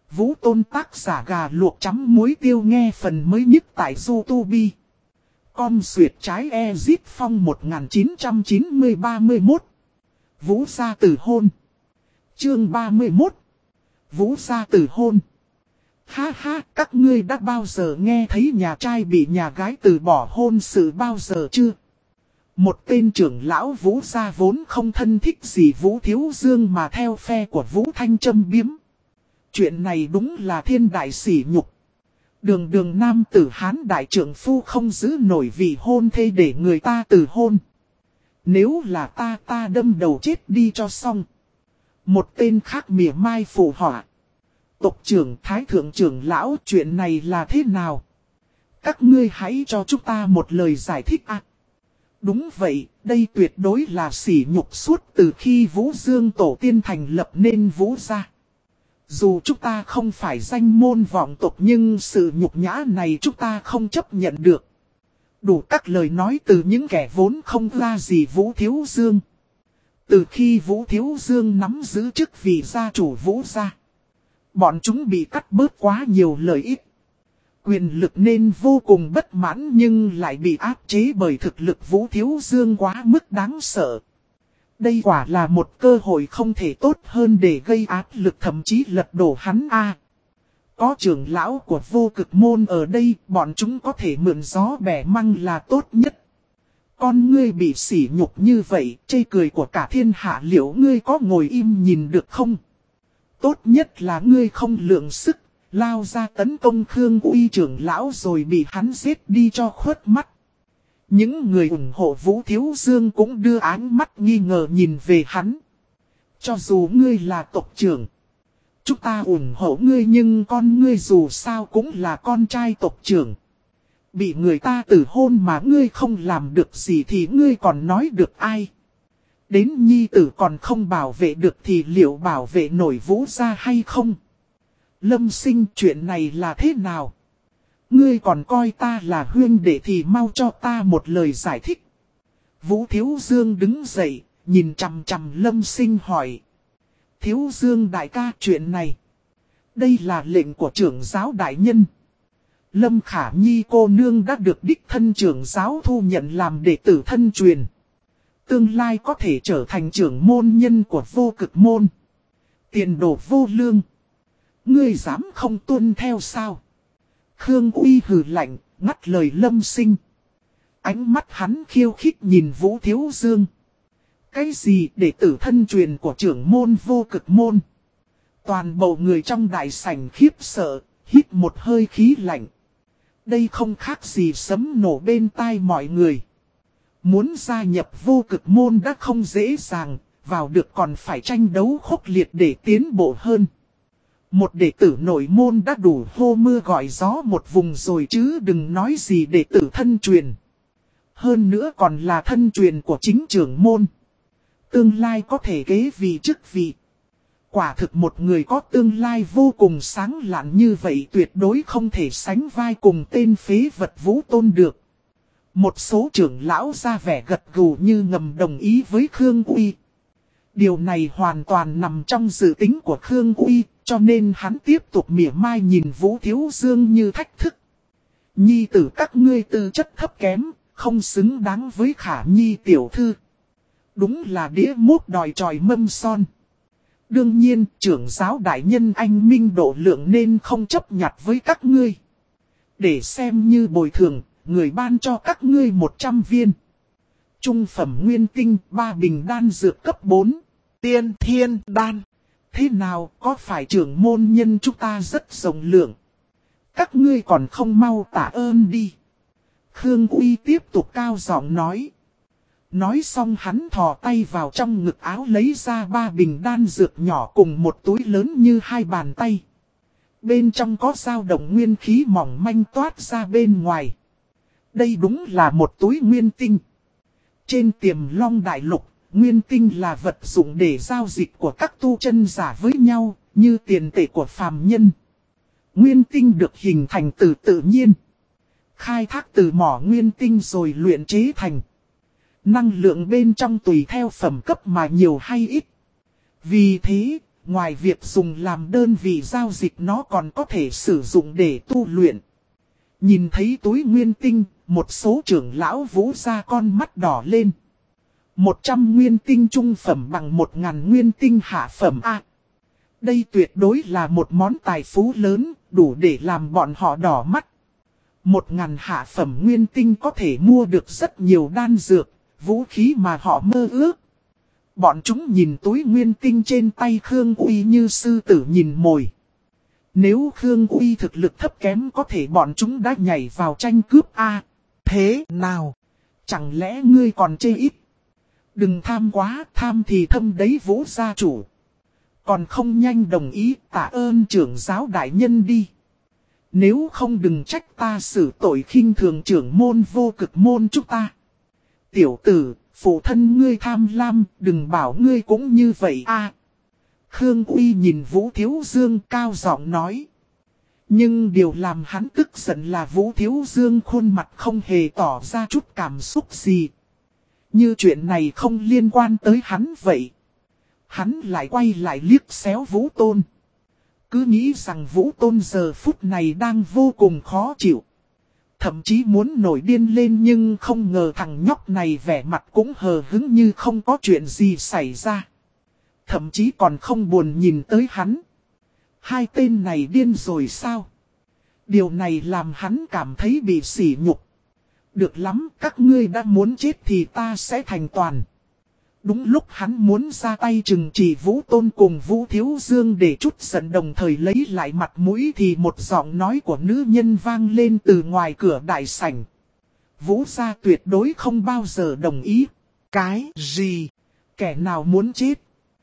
Vũ Tôn tác giả gà luộc chấm muối tiêu nghe phần mới nhất tại YouTube. Con xuyệt trái Ezip Phong 1990-31. Vũ gia tử hôn. Chương 31. Vũ gia tử hôn. Ha ha, các ngươi đã bao giờ nghe thấy nhà trai bị nhà gái từ bỏ hôn sự bao giờ chưa? Một tên trưởng lão Vũ gia vốn không thân thích gì Vũ Thiếu Dương mà theo phe của Vũ Thanh châm biếm. Chuyện này đúng là thiên đại sỉ nhục. Đường nam tử Hán đại trưởng phu không giữ nổi vì hôn thê để người ta từ hôn. Nếu là ta đâm đầu chết đi cho xong. Một tên khác mỉa mai phụ họa. Tộc trưởng thái thượng trưởng lão, chuyện này là thế nào? Các ngươi hãy cho chúng ta một lời giải thích ạ. Đúng vậy, đây tuyệt đối là sỉ nhục suốt từ khi Vũ Dương tổ tiên thành lập nên Vũ gia. Dù chúng ta không phải danh môn vọng tộc nhưng sự nhục nhã này chúng ta không chấp nhận được. Đủ các lời nói từ những kẻ vốn không ra gì Vũ Thiếu Dương. Từ khi Vũ Thiếu Dương nắm giữ chức vị gia chủ Vũ gia, bọn chúng bị cắt bớt quá nhiều lợi ích. Quyền lực nên vô cùng bất mãn nhưng lại bị áp chế bởi thực lực Vũ Thiếu Dương quá mức đáng sợ. Đây quả là một cơ hội không thể tốt hơn để gây áp lực thậm chí lật đổ hắn a. Có trưởng lão của Vô Cực môn ở đây, bọn chúng có thể mượn gió bẻ măng là tốt nhất. Con ngươi bị sỉ nhục như vậy, chê cười của cả thiên hạ liệu ngươi có ngồi im nhìn được không? Tốt nhất là ngươi không lượng sức, lao ra tấn công Khương Uy trưởng lão rồi bị hắn giết đi cho khuất mắt. Những người ủng hộ Vũ Thiếu Dương cũng đưa ánh mắt nghi ngờ nhìn về hắn. Cho dù ngươi là tộc trưởng, chúng ta ủng hộ ngươi nhưng con ngươi dù sao cũng là con trai tộc trưởng. Bị người ta tử hôn mà ngươi không làm được gì thì ngươi còn nói được ai? Đến nhi tử còn không bảo vệ được thì liệu bảo vệ nổi Vũ gia hay không? Lâm Sinh, chuyện này là thế nào? Ngươi còn coi ta là huynh đệ thì mau cho ta một lời giải thích. Vũ Thiếu Dương đứng dậy, nhìn chằm chằm Lâm Sinh hỏi. Thiếu Dương đại ca, chuyện này, đây là lệnh của trưởng giáo đại nhân. Lâm Khả Nhi cô nương đã được đích thân trưởng giáo thu nhận làm đệ tử thân truyền. Tương lai có thể trở thành trưởng môn nhân của Vô Cực môn. Tiền đồ vô lương. Ngươi dám không tuân theo sao? Khương Uy hừ lạnh, ngắt lời Lâm Sinh. Ánh mắt hắn khiêu khích nhìn Vũ Thiếu Dương. Cái gì đệ tử thân truyền của trưởng môn Vô Cực môn? Toàn bộ người trong đại sảnh khiếp sợ, hít một hơi khí lạnh. Đây không khác gì sấm nổ bên tai mọi người. Muốn gia nhập Vô Cực môn đã không dễ dàng, vào được còn phải tranh đấu khốc liệt để tiến bộ hơn. Một đệ tử nội môn đã đủ hô mưa gọi gió một vùng rồi chứ đừng nói gì đệ tử thân truyền. Hơn nữa còn là thân truyền của chính trưởng môn. Tương lai có thể kế vị chức vị. Quả thực một người có tương lai vô cùng sáng lạn như vậy tuyệt đối không thể sánh vai cùng tên phế vật Vũ Tôn được. Một số trưởng lão ra vẻ gật gù như ngầm đồng ý với Khương Uy. Điều này hoàn toàn nằm trong dự tính của Khương Uy, cho nên hắn tiếp tục mỉa mai nhìn Vũ Thiếu Dương như thách thức. Nhi tử các ngươi tư chất thấp kém, không xứng đáng với Khả Nhi tiểu thư. Đúng là đĩa mốt đòi tròi mâm son. Đương nhiên, trưởng giáo đại nhân anh minh độ lượng nên không chấp nhặt với các ngươi. Để xem như bồi thường, người ban cho các ngươi 100 viên. Trung phẩm nguyên tinh, 3 bình đan dược cấp 4. Tiên thiên đan. Thế nào, có phải trưởng môn nhân chúng ta rất rộng lượng? Các ngươi còn không mau tạ ơn đi. Khương Uy tiếp tục cao giọng nói. Nói xong hắn thò tay vào trong ngực áo lấy ra 3 bình đan dược nhỏ cùng một túi lớn như 2 bàn tay. Bên trong có dao động nguyên khí mỏng manh toát ra bên ngoài. Đây đúng là một túi nguyên tinh. Trên Tiềm Long đại lục, nguyên tinh là vật dụng để giao dịch của các tu chân giả với nhau, như tiền tệ của phàm nhân. Nguyên tinh được hình thành từ tự nhiên. Khai thác từ mỏ nguyên tinh rồi luyện chế thành. Năng lượng bên trong tùy theo phẩm cấp mà nhiều hay ít. Vì thế, ngoài việc dùng làm đơn vị giao dịch nó còn có thể sử dụng để tu luyện. Nhìn thấy túi nguyên tinh, một số trưởng lão Vũ gia con mắt đỏ lên. 100 nguyên tinh trung phẩm bằng 1000 nguyên tinh hạ phẩm A. Đây tuyệt đối là một món tài phú lớn, đủ để làm bọn họ đỏ mắt. 1000 hạ phẩm nguyên tinh có thể mua được rất nhiều đan dược, vũ khí mà họ mơ ước. Bọn chúng nhìn túi nguyên tinh trên tay Khương Uy như sư tử nhìn mồi. Nếu Khương Uy thực lực thấp kém có thể bọn chúng đã nhảy vào tranh cướp A. Thế nào? Chẳng lẽ ngươi còn chê ít? Đừng tham quá, tham thì thâm đấy Vũ gia chủ. Còn không nhanh đồng ý, tạ ơn trưởng giáo đại nhân đi. Nếu không đừng trách ta xử tội khinh thường trưởng môn vô cực môn chúng ta. Tiểu tử, phụ thân ngươi tham lam, đừng bảo ngươi cũng như vậy a. Khương Uy nhìn Vũ Thiếu Dương cao giọng nói. Nhưng điều làm hắn tức giận là Vũ Thiếu Dương khuôn mặt không hề tỏ ra chút cảm xúc gì. Như chuyện này không liên quan tới hắn vậy. Hắn lại quay lại liếc xéo Vũ Tôn. Cứ nghĩ rằng Vũ Tôn giờ phút này đang vô cùng khó chịu. Thậm chí muốn nổi điên lên nhưng không ngờ thằng nhóc này vẻ mặt cũng hờ hững như không có chuyện gì xảy ra. Thậm chí còn không buồn nhìn tới hắn. Hai tên này điên rồi sao? Điều này làm hắn cảm thấy bị sỉ nhục. Được lắm, các ngươi đã muốn chết thì ta sẽ thành toàn. Đúng lúc hắn muốn ra tay trừng trị Vũ Tôn cùng Vũ Thiếu Dương để chút giận đồng thời lấy lại mặt mũi thì một giọng nói của nữ nhân vang lên từ ngoài cửa đại sảnh. Vũ gia tuyệt đối không bao giờ đồng ý. Cái gì? Kẻ nào muốn chết?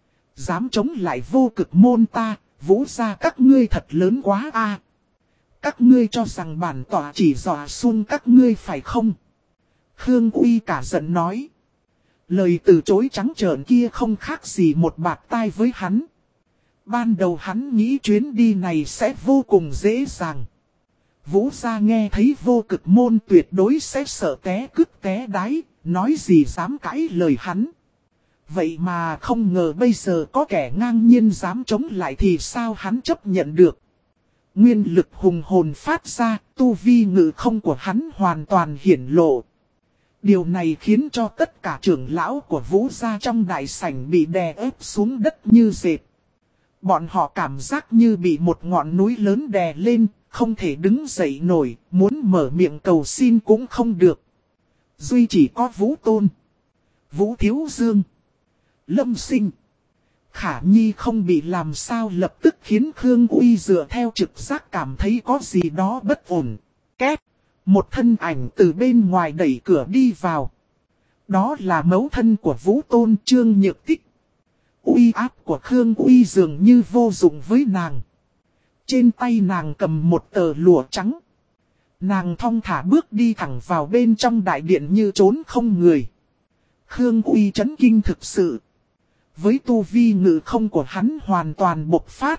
Dám chống lại vô cực môn ta, Vũ gia các ngươi thật lớn quá a. Các ngươi cho rằng bản tỏa chỉ dọa xuông các ngươi phải không? Khương Uy cả giận nói. Lời từ chối trắng trợn kia không khác gì một bạt tai với hắn. Ban đầu hắn nghĩ chuyến đi này sẽ vô cùng dễ dàng. Vũ gia nghe thấy vô cực môn tuyệt đối sẽ sợ té cứt té đáy, nói gì dám cãi lời hắn. Vậy mà không ngờ bây giờ có kẻ ngang nhiên dám chống lại thì sao hắn chấp nhận được. Nguyên lực hùng hồn phát ra, tu vi ngự không của hắn hoàn toàn hiển lộ. Điều này khiến cho tất cả trưởng lão của Vũ gia trong đại sảnh bị đè ép xuống đất như dệt. Bọn họ cảm giác như bị một ngọn núi lớn đè lên, không thể đứng dậy nổi, muốn mở miệng cầu xin cũng không được. Duy chỉ có Vũ Tôn, Vũ Thiếu Dương, Lâm Sinh, Khả Nhi không bị làm sao lập tức khiến Khương Uy dựa theo trực giác cảm thấy có gì đó bất ổn. Két! Một thân ảnh từ bên ngoài đẩy cửa đi vào. Đó là mẫu thân của Vũ Tôn Trương Nhược Tích. Uy áp của Khương Uy dường như vô dụng với nàng. Trên tay nàng cầm một tờ lụa trắng. Nàng thong thả bước đi thẳng vào bên trong đại điện như trốn không người. Khương Uy chấn kinh thực sự. Với tu vi ngự không của hắn hoàn toàn bộc phát.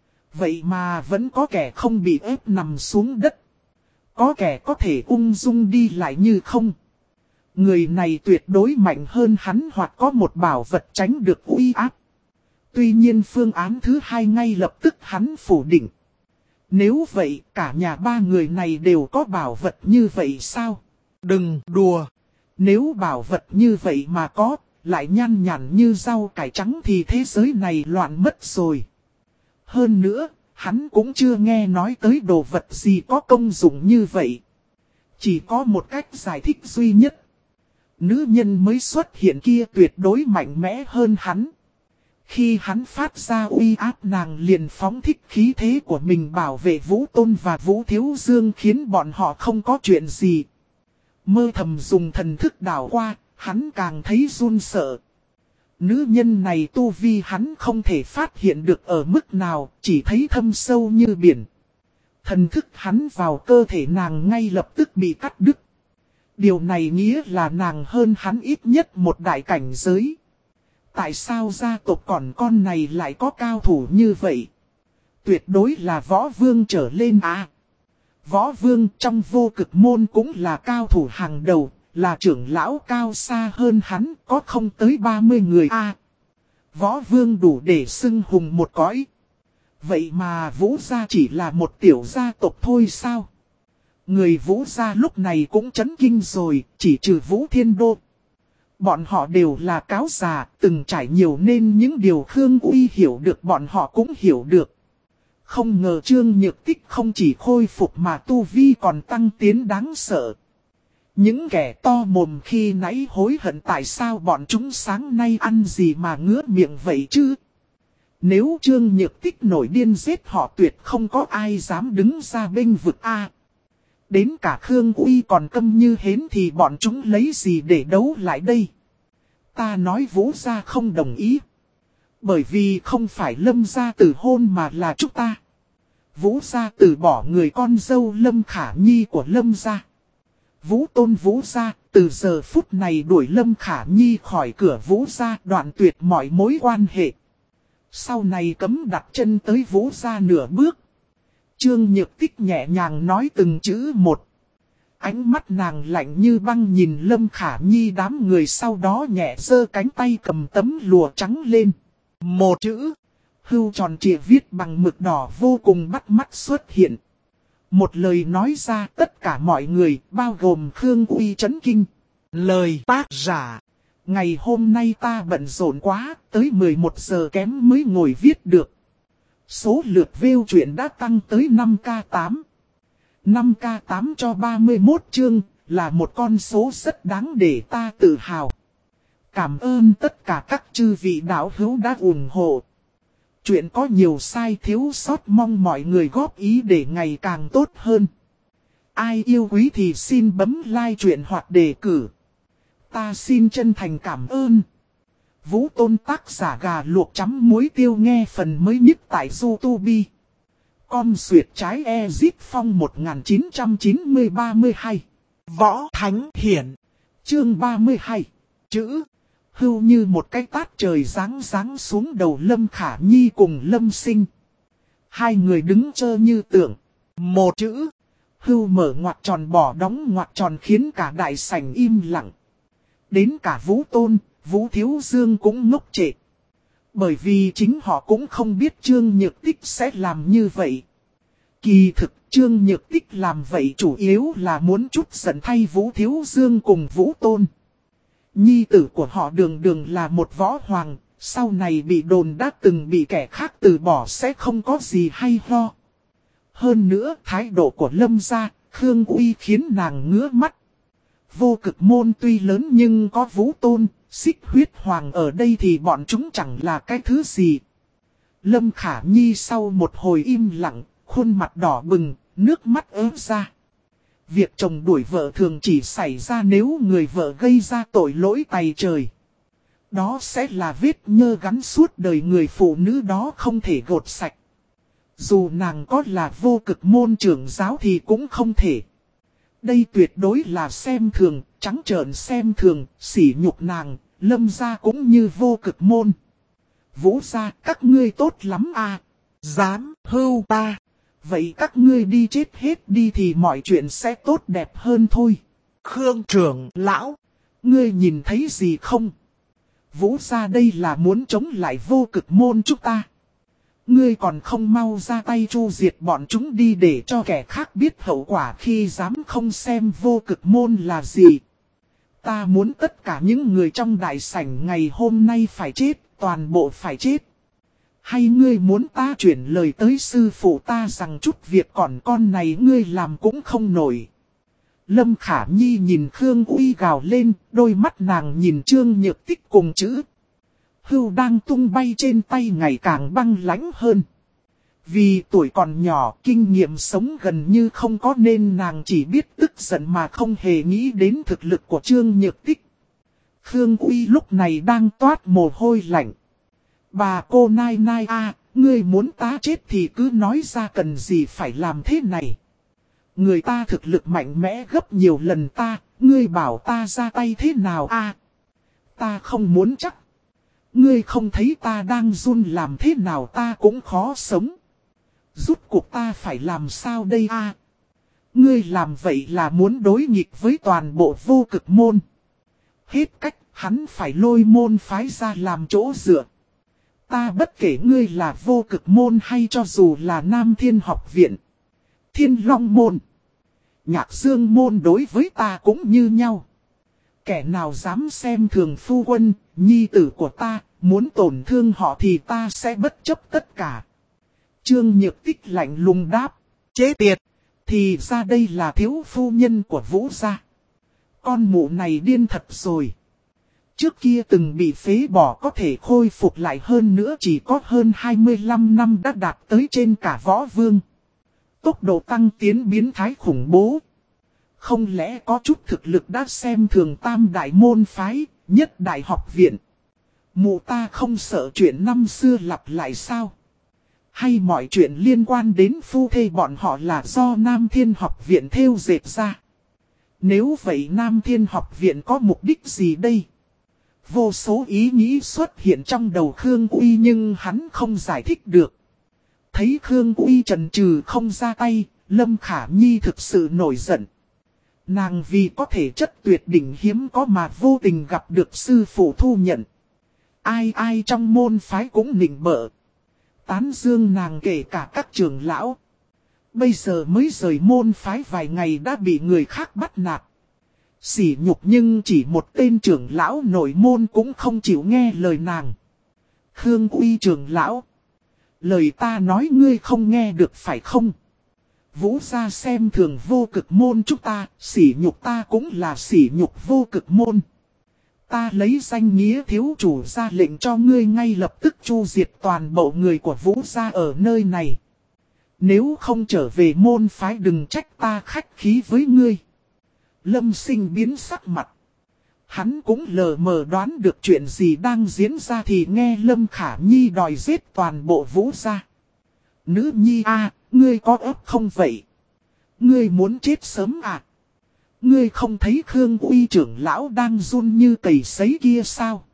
Vậy mà vẫn có kẻ không bị ép nằm xuống đất. Có kẻ có thể ung dung đi lại như không. Người này tuyệt đối mạnh hơn hắn hoặc có một bảo vật tránh được uy áp. Tuy nhiên phương án thứ hai ngay lập tức hắn phủ định. Nếu vậy cả nhà ba người này đều có bảo vật như vậy sao? Đừng đùa. Nếu bảo vật như vậy mà có, lại nhan nhản như rau cải trắng thì thế giới này loạn mất rồi. Hơn nữa, hắn cũng chưa nghe nói tới đồ vật gì có công dụng như vậy. Chỉ có một cách giải thích duy nhất. Nữ nhân mới xuất hiện kia tuyệt đối mạnh mẽ hơn hắn. Khi hắn phát ra uy áp nàng liền phóng thích khí thế của mình bảo vệ Vũ Tôn và Vũ Thiếu Dương khiến bọn họ không có chuyện gì. Mơ thầm dùng thần thức đảo qua, hắn càng thấy run sợ. Nữ nhân này tu vi hắn không thể phát hiện được ở mức nào, chỉ thấy thâm sâu như biển. Thần thức hắn vào cơ thể nàng ngay lập tức bị cắt đứt. Điều này nghĩa là nàng hơn hắn ít nhất một đại cảnh giới. Tại sao gia tộc còn con này lại có cao thủ như vậy? Tuyệt đối là võ vương trở lên à. Võ vương trong vô cực môn cũng là cao thủ hàng đầu, là trưởng lão cao xa hơn hắn có không tới 30 người à. Võ vương đủ để xưng hùng một cõi. Vậy mà Vũ gia chỉ là một tiểu gia tộc thôi sao? Người Vũ gia lúc này cũng chấn kinh rồi, chỉ trừ Vũ Thiên Đô. Bọn họ đều là cáo già, từng trải nhiều nên những điều Khương Uy hiểu được bọn họ cũng hiểu được. Không ngờ Trương Nhược Tích không chỉ khôi phục mà tu vi còn tăng tiến đáng sợ. Những kẻ to mồm khi nãy hối hận tại sao bọn chúng sáng nay ăn gì mà ngứa miệng vậy chứ? Nếu Trương Nhược Tích nổi điên giết họ tuyệt không có ai dám đứng ra bênh vực A. Đến cả Khương Uy còn câm như hến thì bọn chúng lấy gì để đấu lại đây? Ta nói Vũ gia không đồng ý. Bởi vì không phải Lâm gia từ hôn mà là chúng ta. Vũ gia từ bỏ người con dâu Lâm Khả Nhi của Lâm gia. Vũ Tôn Vũ gia từ giờ phút này đuổi Lâm Khả Nhi khỏi cửa Vũ gia, đoạn tuyệt mọi mối quan hệ. Sau này cấm đặt chân tới Vũ gia nửa bước. Trương Nhược Tích nhẹ nhàng nói từng chữ một. Ánh mắt nàng lạnh như băng nhìn Lâm Khả Nhi, đám người sau đó nhẹ giơ cánh tay cầm tấm lụa trắng lên. Một chữ hưu tròn trịa viết bằng mực đỏ vô cùng bắt mắt xuất hiện. Một lời nói ra tất cả mọi người bao gồm Khương Uy chấn kinh. Lời tác giả: ngày hôm nay ta bận rộn quá, tới 11 giờ kém mới ngồi viết được. Số lượt view truyện đã tăng tới 5k8. 5k8 cho 31 chương là một con số rất đáng để ta tự hào. Cảm ơn tất cả các chư vị đạo hữu đã ủng hộ. Chuyện có nhiều sai thiếu sót mong mọi người góp ý để ngày càng tốt hơn. Ai yêu quý thì xin bấm like chuyện hoặc đề cử. Ta xin chân thành cảm ơn. Vũ Tôn tác giả gà luộc chấm muối tiêu nghe phần mới nhất tại YouTube. Com duyệt trái Ezip Phong 1990-32. Võ Thánh Hiển. Chương 32. Chữ hưu như một cái tát trời giáng xuống đầu Lâm Khả Nhi cùng Lâm Sinh. Hai người đứng trơ như tượng. Một chữ hưu mở ngoặc tròn bỏ đóng ngoặc tròn khiến cả đại sảnh im lặng. Đến cả Vũ Tôn, Vũ Thiếu Dương cũng ngốc trệ. Bởi vì chính họ cũng không biết Trương Nhược Tích sẽ làm như vậy. Kỳ thực Trương Nhược Tích làm vậy chủ yếu là muốn trút giận thay Vũ Thiếu Dương cùng Vũ Tôn. Nhi tử của họ đường đường là một võ hoàng, sau này bị đồn đã từng bị kẻ khác từ bỏ sẽ không có gì hay ho. Hơn nữa thái độ của Lâm gia, Khương Uy khiến nàng ngứa mắt. Vô cực môn tuy lớn nhưng có Vũ Tôn, Xích Huyết Hoàng ở đây thì bọn chúng chẳng là cái thứ gì. Lâm Khả Nhi sau một hồi im lặng, khuôn mặt đỏ bừng, nước mắt ướt ra. Việc chồng đuổi vợ thường chỉ xảy ra nếu người vợ gây ra tội lỗi tày trời. Đó sẽ là vết nhơ gắn suốt đời người phụ nữ đó không thể gột sạch. Dù nàng có là vô cực môn trưởng giáo thì cũng không thể. Đây tuyệt đối là xem thường, trắng trợn xem thường, sỉ nhục nàng, Lâm gia cũng như vô cực môn. Vũ gia các ngươi tốt lắm à, dám hưu ta. Vậy các ngươi đi chết hết đi thì mọi chuyện sẽ tốt đẹp hơn thôi. Khương trưởng lão, ngươi nhìn thấy gì không? Vũ gia đây là muốn chống lại vô cực môn chúng ta. Ngươi còn không mau ra tay chu diệt bọn chúng đi để cho kẻ khác biết hậu quả khi dám không xem vô cực môn là gì. Ta muốn tất cả những người trong đại sảnh ngày hôm nay phải chết, toàn bộ phải chết. Hay ngươi muốn ta chuyển lời tới sư phụ ta rằng chút việc còn con này ngươi làm cũng không nổi. Lâm Khả Nhi nhìn Khương Uy gào lên, đôi mắt nàng nhìn Trương Nhược Tích cùng chữ hưu đang tung bay trên tay ngày càng băng lãnh hơn. Vì tuổi còn nhỏ, kinh nghiệm sống gần như không có nên nàng chỉ biết tức giận mà không hề nghĩ đến thực lực của Trương Nhược Tích. Khương Uy lúc này đang toát mồ hôi lạnh. Bà cô Nai Nai à, ngươi muốn ta chết thì cứ nói ra cần gì phải làm thế này. Người ta thực lực mạnh mẽ gấp nhiều lần ta, ngươi bảo ta ra tay thế nào à? Ta không muốn chắc. Ngươi không thấy ta đang run làm thế nào ta cũng khó sống. Rút cuộc ta phải làm sao đây à? Ngươi làm vậy là muốn đối nghịch với toàn bộ vô cực môn. Hết cách, hắn phải lôi môn phái ra làm chỗ dựa. Ta bất kể ngươi là vô cực môn hay cho dù là Nam Thiên học viện, Thiên Long môn, Nhạc Dương môn đối với ta cũng như nhau. Kẻ nào dám xem thường phu quân, nhi tử của ta, muốn tổn thương họ thì ta sẽ bất chấp tất cả. Trương Nhược Tích lạnh lùng đáp. Chế tiệt, thì ra đây là thiếu phu nhân của Vũ gia. Con mụ này điên thật rồi. Trước kia từng bị phế bỏ có thể khôi phục lại hơn nữa chỉ có hơn 25 năm đã đạt tới trên cả võ vương. Tốc độ tăng tiến biến thái khủng bố. Không lẽ có chút thực lực đã xem thường tam đại môn phái, nhất đại học viện. Mụ ta không sợ chuyện năm xưa lặp lại sao? Hay mọi chuyện liên quan đến phu thê bọn họ là do Nam Thiên học viện thêu dệt ra? Nếu vậy Nam Thiên học viện có mục đích gì đây? Vô số ý nghĩ xuất hiện trong đầu Khương Uy nhưng hắn không giải thích được. Thấy Khương Uy chần chừ không ra tay, Lâm Khả Nhi thực sự nổi giận. Nàng vì có thể chất tuyệt đỉnh hiếm có mà vô tình gặp được sư phụ thu nhận. Ai ai trong môn phái cũng nịnh bợ. Tán dương nàng kể cả các trưởng lão. Bây giờ mới rời môn phái vài ngày đã bị người khác bắt nạt. Sỉ nhục nhưng chỉ một tên trưởng lão nội môn cũng không chịu nghe lời nàng. Khương Uy trưởng lão. Lời ta nói ngươi không nghe được phải không? Vũ gia xem thường vô cực môn chúng ta, sỉ nhục ta cũng là sỉ nhục vô cực môn. Ta lấy danh nghĩa thiếu chủ ra lệnh cho ngươi ngay lập tức chu diệt toàn bộ người của Vũ gia ở nơi này. Nếu không trở về môn phái đừng trách ta khách khí với ngươi. Lâm Sinh biến sắc mặt. Hắn cũng lờ mờ đoán được chuyện gì đang diễn ra thì nghe Lâm Khả Nhi đòi giết toàn bộ Vũ gia. Nữ nhi a, ngươi có ấp không vậy? Ngươi muốn chết sớm à? Ngươi không thấy Khương Uy trưởng lão đang run như cầy sấy kia sao?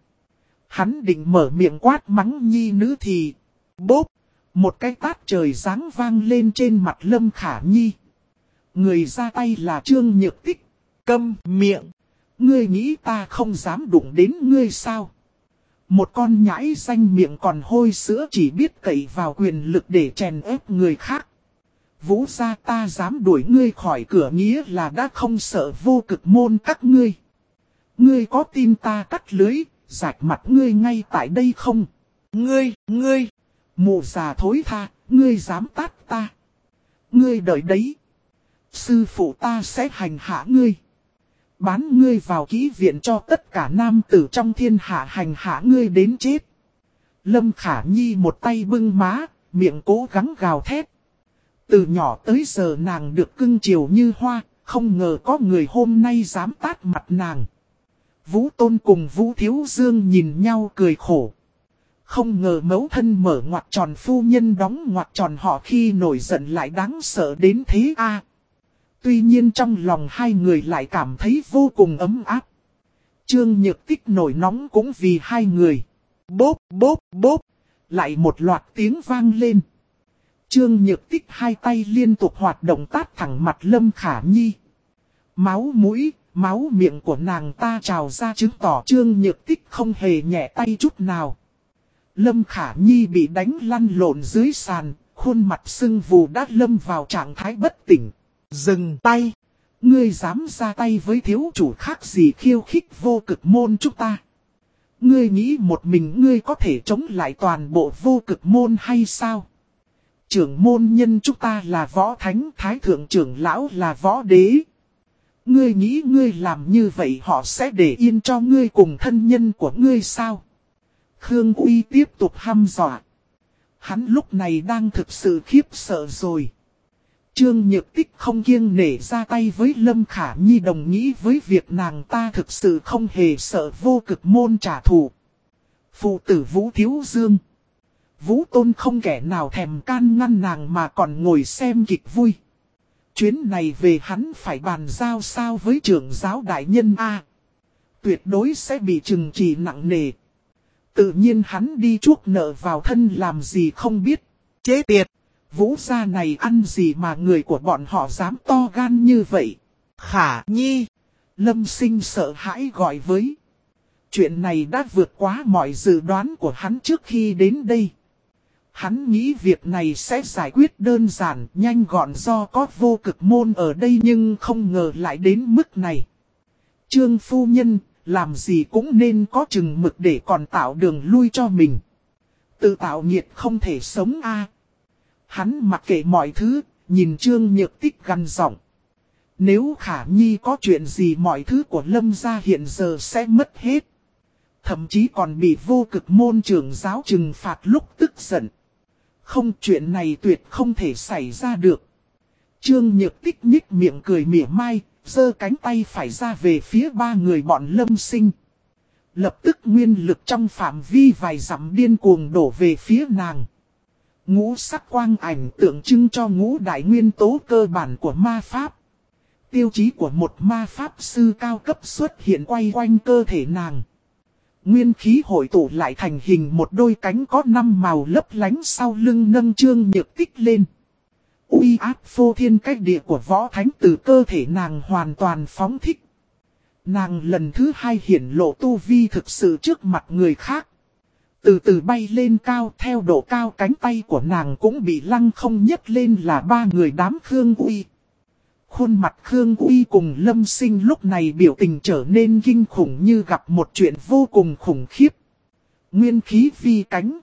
Hắn định mở miệng quát mắng nhi nữ thì... Bốp! Một cái tát trời giáng vang lên trên mặt Lâm Khả Nhi. Người ra tay là Trương Nhược Tích. Câm miệng! Ngươi nghĩ ta không dám đụng đến ngươi sao? Một con nhãi danh miệng còn hôi sữa chỉ biết cậy vào quyền lực để chèn ép người khác. Vũ gia ta dám đuổi ngươi khỏi cửa nghĩa là đã không sợ vô cực môn các ngươi. Ngươi có tin ta cắt lưới, rạch mặt ngươi ngay tại đây không? Ngươi, mụ già thối tha, ngươi dám tát ta. Ngươi đợi đấy. Sư phụ ta sẽ hành hạ ngươi. Bán ngươi vào kỹ viện cho tất cả nam tử trong thiên hạ hành hạ ngươi đến chết. Lâm Khả Nhi một tay bưng má, miệng cố gắng gào thét. Từ nhỏ tới giờ nàng được cưng chiều như hoa, không ngờ có người hôm nay dám tát mặt nàng. Vũ Tôn cùng Vũ Thiếu Dương nhìn nhau cười khổ. Không ngờ mẫu thân mở ngoặc tròn phu nhân đóng ngoặc tròn họ khi nổi giận lại đáng sợ đến thế a. Tuy nhiên trong lòng hai người lại cảm thấy vô cùng ấm áp. Trương Nhược Tích nổi nóng cũng vì hai người. Bốp bốp bốp. Lại một loạt tiếng vang lên. Trương Nhược Tích hai tay liên tục hoạt động tát thẳng mặt Lâm Khả Nhi. Máu mũi, máu miệng của nàng ta trào ra chứng tỏ Trương Nhược Tích không hề nhẹ tay chút nào. Lâm Khả Nhi bị đánh lăn lộn dưới sàn, khuôn mặt sưng vù đã lâm vào trạng thái bất tỉnh. Dừng tay! Ngươi dám ra tay với thiếu chủ khác gì khiêu khích vô cực môn chúng ta? Ngươi nghĩ một mình ngươi có thể chống lại toàn bộ vô cực môn hay sao? Trưởng môn nhân chúng ta là võ thánh, thái thượng trưởng lão là võ đế. Ngươi nghĩ ngươi làm như vậy họ sẽ để yên cho ngươi cùng thân nhân của ngươi sao? Khương Uy tiếp tục hăm dọa. Hắn lúc này đang thực sự khiếp sợ rồi. Trương Nhược Tích không kiêng nể ra tay với Lâm Khả Nhi đồng nghĩ với việc nàng ta thực sự không hề sợ vô cực môn trả thù. Phụ tử Vũ Thiếu Dương. Vũ Tôn không kẻ nào thèm can ngăn nàng mà còn ngồi xem kịch vui. Chuyến này về hắn phải bàn giao sao với trưởng giáo đại nhân A. Tuyệt đối sẽ bị trừng trị nặng nề. Tự nhiên hắn đi chuốc nợ vào thân làm gì không biết. Chế tiệt! Vũ gia này ăn gì mà người của bọn họ dám to gan như vậy? Khả Nhi! Lâm Sinh sợ hãi gọi với. chuyện này đã vượt quá mọi dự đoán của hắn trước khi đến đây. Hắn nghĩ việc này sẽ giải quyết đơn giản, nhanh gọn do có vô cực môn ở đây nhưng không ngờ lại đến mức này. Trương phu nhân, làm gì cũng nên có chừng mực để còn tạo đường lui cho mình. Tự tạo nghiệt không thể sống a. Hắn mặc kệ mọi thứ, nhìn Trương Nhược Tích gằn giọng. Nếu Khả Nhi có chuyện gì mọi thứ của Lâm gia hiện giờ sẽ mất hết. Thậm chí còn bị vô cực môn trưởng giáo trừng phạt lúc tức giận. Không, chuyện này tuyệt không thể xảy ra được. Trương Nhược Tích nhích miệng cười mỉa mai, giơ cánh tay phải ra về phía ba người bọn Lâm Sinh. Lập tức nguyên lực trong phạm vi vài dặm điên cuồng đổ về phía nàng. Ngũ sắc quang ảnh tượng trưng cho ngũ đại nguyên tố cơ bản của ma pháp. Tiêu chí của một ma pháp sư cao cấp xuất hiện quay quanh cơ thể nàng. Nguyên khí hội tụ lại thành hình một đôi cánh có 5 màu lấp lánh sau lưng nâng Trương Nhược Tích lên. Uy áp phô thiên cách địa của võ thánh từ cơ thể nàng hoàn toàn phóng thích. Nàng lần thứ hai hiển lộ tu vi thực sự trước mặt người khác. Từ từ bay lên cao, theo độ cao cánh tay của nàng cũng bị lăng không nhấc lên là ba người đám Khương Uy. Khuôn mặt Khương Uy cùng Lâm Sinh lúc này biểu tình trở nên kinh khủng như gặp một chuyện vô cùng khủng khiếp. Nguyên khí vi cánh,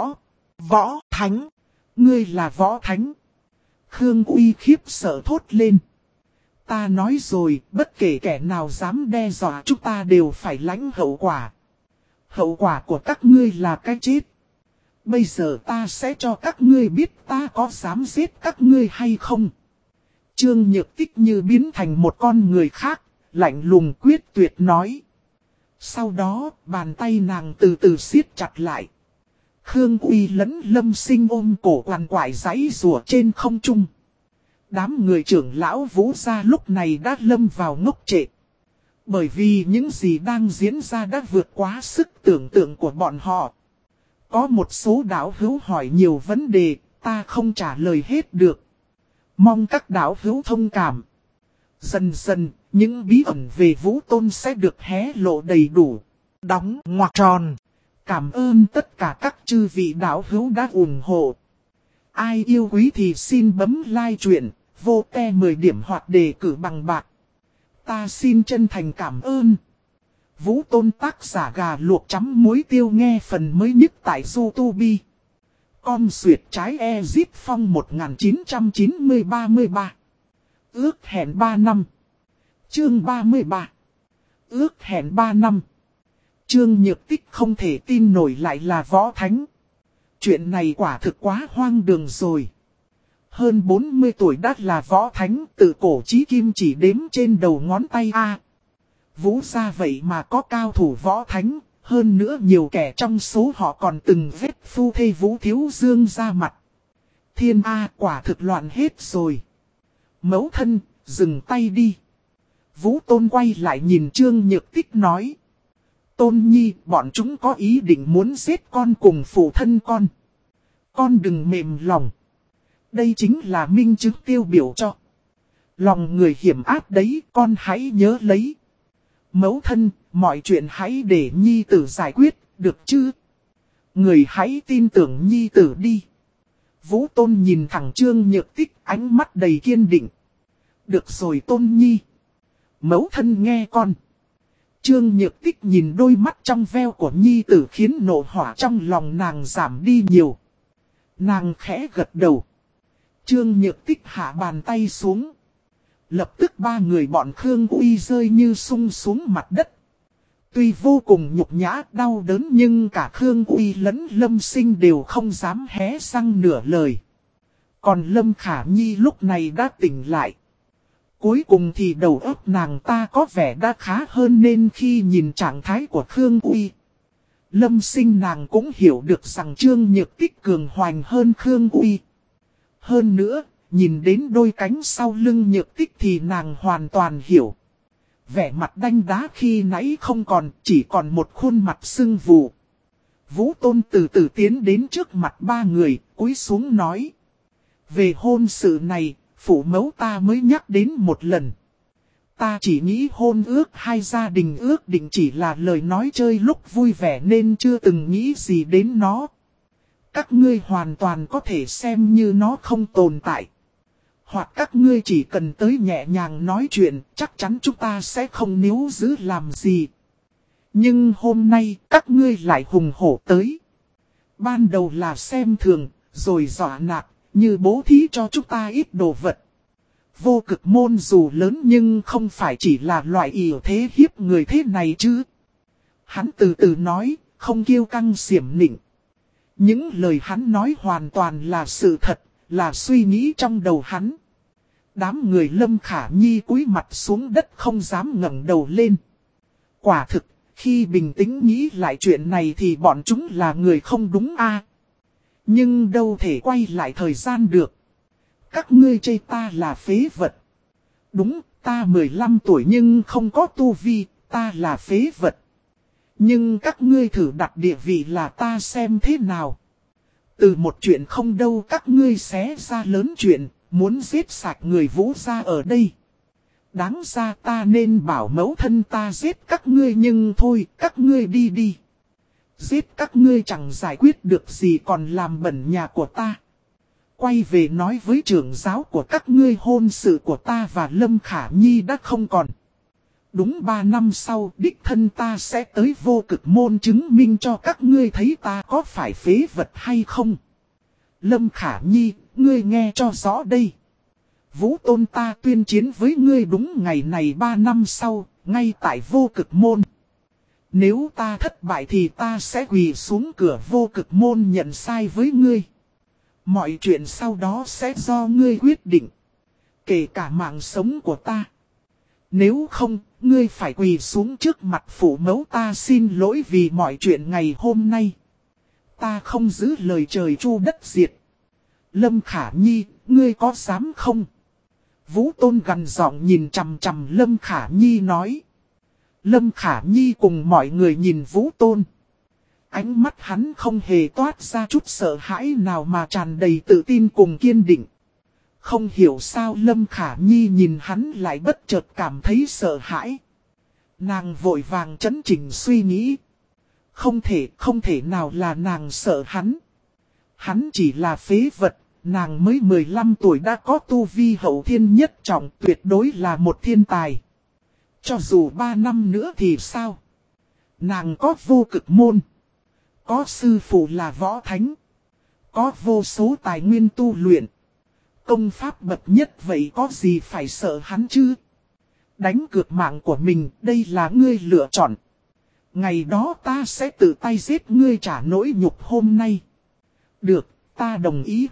võ thánh. Ngươi là võ thánh. Khương Uy khiếp sợ thốt lên. Ta nói rồi, bất kể kẻ nào dám đe dọa chúng ta đều phải lãnh hậu quả. Hậu quả của các ngươi là cái chết. Bây giờ ta sẽ cho các ngươi biết ta có dám giết các ngươi hay không. Trương Nhược Tích như biến thành một con người khác, lạnh lùng quyết tuyệt nói. Sau đó, bàn tay nàng từ từ siết chặt lại. Khương Uy lẫn Lâm Sinh ôm cổ quằn quại giãy rùa trên không trung. Đám người trưởng lão Vũ gia lúc này đã lâm vào ngốc trệ. Bởi vì những gì đang diễn ra đã vượt quá sức tưởng tượng của bọn họ. Có một số đạo hữu hỏi nhiều vấn đề, ta không trả lời hết được. Mong các đạo hữu thông cảm. Dần dần, những bí ẩn về Vũ Tôn sẽ được hé lộ đầy đủ. Đóng ngoặc tròn. Cảm ơn tất cả các chư vị đạo hữu đã ủng hộ. Ai yêu quý thì xin bấm like truyện, vô te 10 điểm hoặc đề cử bằng bạc. Ta xin chân thành cảm ơn. Vũ Tôn tác giả gà luộc chấm muối tiêu nghe phần mới nhất tại YouTube. Con duyệt trái Ezip Phong 1990-33. Ước hẹn 3 năm. Chương 33. Ước hẹn 3 năm. Trương Nhược Tích không thể tin nổi lại là võ thánh. Chuyện này quả thực quá hoang đường rồi. Hơn 40 tuổi đã là võ thánh, tự cổ chí kim chỉ đếm trên đầu ngón tay A. Vũ gia vậy mà có cao thủ võ thánh, hơn nữa nhiều kẻ trong số họ còn từng vết phu thê Vũ Thiếu Dương ra mặt. Thiên A quả thực loạn hết rồi. Mẫu thân, dừng tay đi. Vũ Tôn quay lại nhìn Trương Nhược Tích nói. Tôn Nhi, bọn chúng có ý định muốn giết con cùng phụ thân con. Con đừng mềm lòng. Đây chính là minh chứng tiêu biểu cho. Lòng người hiểm ác đấy, con hãy nhớ lấy. Mẫu thân, mọi chuyện hãy để Nhi tử giải quyết, được chứ? Người hãy tin tưởng Nhi tử đi. Vũ Tôn nhìn thẳng Trương Nhược Tích, ánh mắt đầy kiên định. Được rồi Tôn Nhi. Mẫu thân nghe con. Trương Nhược Tích nhìn đôi mắt trong veo của Nhi tử khiến nộ hỏa trong lòng nàng giảm đi nhiều. Nàng khẽ gật đầu. Trương Nhược Tích hạ bàn tay xuống. Lập tức ba người bọn Khương Uy rơi như sung xuống mặt đất. Tuy vô cùng nhục nhã đau đớn nhưng cả Khương Uy lẫn Lâm Sinh đều không dám hé răng nửa lời. Còn Lâm Khả Nhi lúc này đã tỉnh lại. Cuối cùng thì đầu óc nàng ta có vẻ đã khá hơn nên khi nhìn trạng thái của Khương Uy. Lâm Sinh nàng cũng hiểu được rằng Trương Nhược Tích cường hoành hơn Khương Uy. Hơn nữa, nhìn đến đôi cánh sau lưng Nhược Tích thì nàng hoàn toàn hiểu. Vẻ mặt đanh đá khi nãy không còn, chỉ còn một khuôn mặt sưng vù. Vũ Tôn từ từ tiến đến trước mặt ba người, cúi xuống nói. Về hôn sự này, phụ mẫu ta mới nhắc đến một lần. Ta chỉ nghĩ hôn ước hai gia đình ước định chỉ là lời nói chơi lúc vui vẻ nên chưa từng nghĩ gì đến nó. Các ngươi hoàn toàn có thể xem như nó không tồn tại. Hoặc các ngươi chỉ cần tới nhẹ nhàng nói chuyện, chắc chắn chúng ta sẽ không níu giữ làm gì. Nhưng hôm nay các ngươi lại hùng hổ tới. Ban đầu là xem thường, rồi dọa nạt, như bố thí cho chúng ta ít đồ vật. Vô cực môn dù lớn nhưng không phải chỉ là loại ỷ thế hiếp người thế này chứ. Hắn từ từ nói, không kiêu căng xiểm nịnh. Những lời hắn nói hoàn toàn là sự thật, là suy nghĩ trong đầu hắn. Đám người Lâm Khả Nhi cúi mặt xuống đất không dám ngẩng đầu lên. Quả thực, khi bình tĩnh nghĩ lại chuyện này thì bọn chúng là người không đúng a. Nhưng đâu thể quay lại thời gian được. Các ngươi chê ta là phế vật. Đúng, ta 15 tuổi nhưng không có tu vi, ta là phế vật. Nhưng các ngươi thử đặt địa vị là ta xem thế nào. Từ một chuyện không đâu các ngươi xé ra lớn chuyện, muốn giết sạch người Vũ gia ở đây. Đáng ra ta nên bảo mẫu thân ta giết các ngươi nhưng thôi, các ngươi đi đi. Giết các ngươi chẳng giải quyết được gì còn làm bẩn nhà của ta. Quay về nói với trưởng giáo của các ngươi hôn sự của ta và Lâm Khả Nhi đã không còn. Đúng 3 năm sau đích thân ta sẽ tới vô cực môn chứng minh cho các ngươi thấy ta có phải phế vật hay không. Lâm Khả Nhi, ngươi nghe cho rõ đây. Vũ Tôn ta tuyên chiến với ngươi đúng ngày này 3 năm sau, ngay tại vô cực môn. Nếu ta thất bại thì ta sẽ quỳ xuống cửa vô cực môn nhận sai với ngươi. Mọi chuyện sau đó sẽ do ngươi quyết định. Kể cả mạng sống của ta. Nếu không, ngươi phải quỳ xuống trước mặt phụ mẫu ta xin lỗi vì mọi chuyện ngày hôm nay. Ta không giữ lời trời chu đất diệt. Lâm Khả Nhi, ngươi có dám không? Vũ Tôn gằn giọng nhìn chằm chằm Lâm Khả Nhi nói. Lâm Khả Nhi cùng mọi người nhìn Vũ Tôn. Ánh mắt hắn không hề toát ra chút sợ hãi nào mà tràn đầy tự tin cùng kiên định. Không hiểu sao Lâm Khả Nhi nhìn hắn lại bất chợt cảm thấy sợ hãi. Nàng vội vàng chấn chỉnh suy nghĩ. Không thể nào là nàng sợ hắn. Hắn chỉ là phế vật, nàng mới 15 tuổi đã có tu vi hậu thiên nhất trọng tuyệt đối là một thiên tài. Cho dù 3 năm nữa thì sao? Nàng có vô cực môn. Có sư phụ là võ thánh. Có vô số tài nguyên tu luyện. Công pháp bậc nhất vậy có gì phải sợ hắn chứ? Đánh cược mạng của mình, đây là ngươi lựa chọn. Ngày đó ta sẽ tự tay giết ngươi trả nỗi nhục hôm nay. Được, ta đồng ý.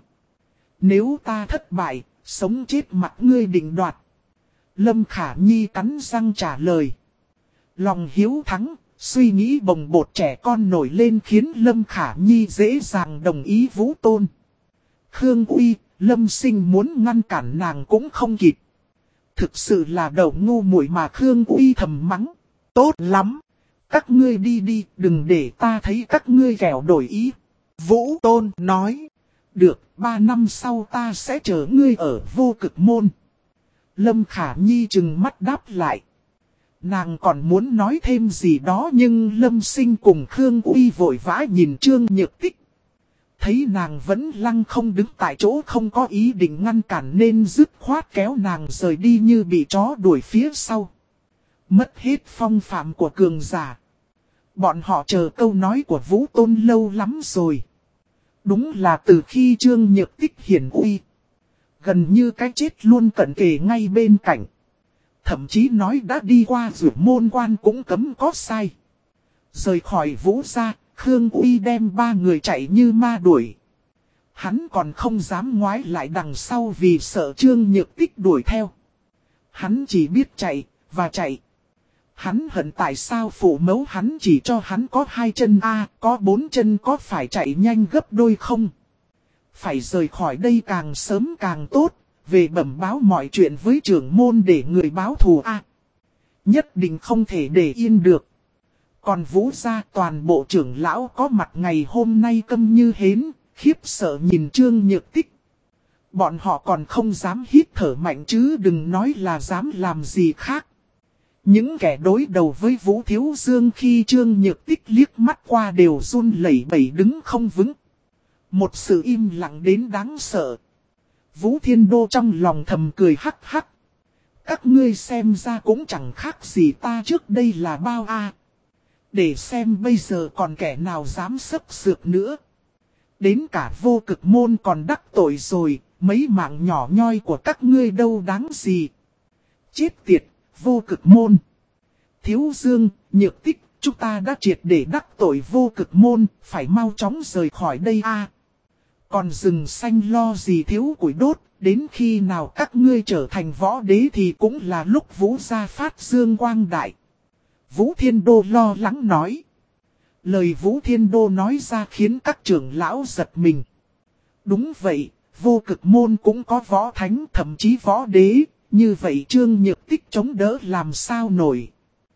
Nếu ta thất bại, sống chết mặt ngươi định đoạt. Lâm Khả Nhi cắn răng trả lời. Lòng hiếu thắng, suy nghĩ bồng bột trẻ con nổi lên khiến Lâm Khả Nhi dễ dàng đồng ý Vũ Tôn. Khương Uy, Lâm Sinh muốn ngăn cản nàng cũng không kịp. Thực sự là đầu ngu muội mà Khương Uy thầm mắng. Tốt lắm, các ngươi đi đi, đừng để ta thấy các ngươi kẻo đổi ý. Vũ Tôn nói. Được, 3 năm sau ta sẽ chờ ngươi ở vô cực môn. Lâm Khả Nhi trừng mắt đáp lại. Nàng còn muốn nói thêm gì đó nhưng Lâm Sinh cùng Khương Uy vội vã nhìn Trương Nhược Tích. Thấy nàng vẫn lăng không đứng tại chỗ không có ý định ngăn cản nên dứt khoát kéo nàng rời đi như bị chó đuổi phía sau. Mất hết phong phạm của cường giả. Bọn họ chờ câu nói của Vũ Tôn lâu lắm rồi. Đúng là từ khi Trương Nhược Tích hiển uy. Gần như cái chết luôn cận kề ngay bên cạnh. Thậm chí nói đã đi qua rủi môn quan cũng cấm có sai. Rời khỏi Vũ gia, Khương Uy đem 3 người chạy như ma đuổi. Hắn còn không dám ngoái lại đằng sau vì sợ Trương Nhược Tích đuổi theo. Hắn chỉ biết chạy, và chạy. Hắn hận tại sao phụ mẫu hắn chỉ cho hắn có 2 chân có 4 chân có phải chạy nhanh gấp đôi không? Phải rời khỏi đây càng sớm càng tốt, về bẩm báo mọi chuyện với trưởng môn để người báo thù nhất định không thể để yên được. Còn Vũ gia toàn bộ trưởng lão có mặt ngày hôm nay câm như hến, khiếp sợ nhìn Trương Nhược Tích. Bọn họ còn không dám hít thở mạnh chứ đừng nói là dám làm gì khác. Những kẻ đối đầu với Vũ Thiếu Dương khi Trương Nhược Tích liếc mắt qua đều run lẩy bẩy đứng không vững. Một sự im lặng đến đáng sợ. Vũ Thiên Đô trong lòng thầm cười hắc hắc. Các ngươi xem ra cũng chẳng khác gì ta trước đây là bao a. Để xem bây giờ còn kẻ nào dám xấp xược nữa. Đến cả Vô Cực Môn còn đắc tội rồi, mấy mạng nhỏ nhoi của các ngươi đâu đáng gì. Chết tiệt, Vô Cực Môn. Thiếu Dương, Nhược Tích, chúng ta đã triệt để đắc tội Vô Cực Môn, phải mau chóng rời khỏi đây a. Còn rừng xanh lo gì thiếu củi đốt, đến khi nào các ngươi trở thành võ đế thì cũng là lúc Vũ gia phát dương quang đại. Vũ Thiên Đô lo lắng nói. Lời Vũ Thiên Đô nói ra khiến các trưởng lão giật mình. Đúng vậy, Vô Cực Môn cũng có võ thánh thậm chí võ đế, như vậy Trương Nhược Tích chống đỡ làm sao nổi.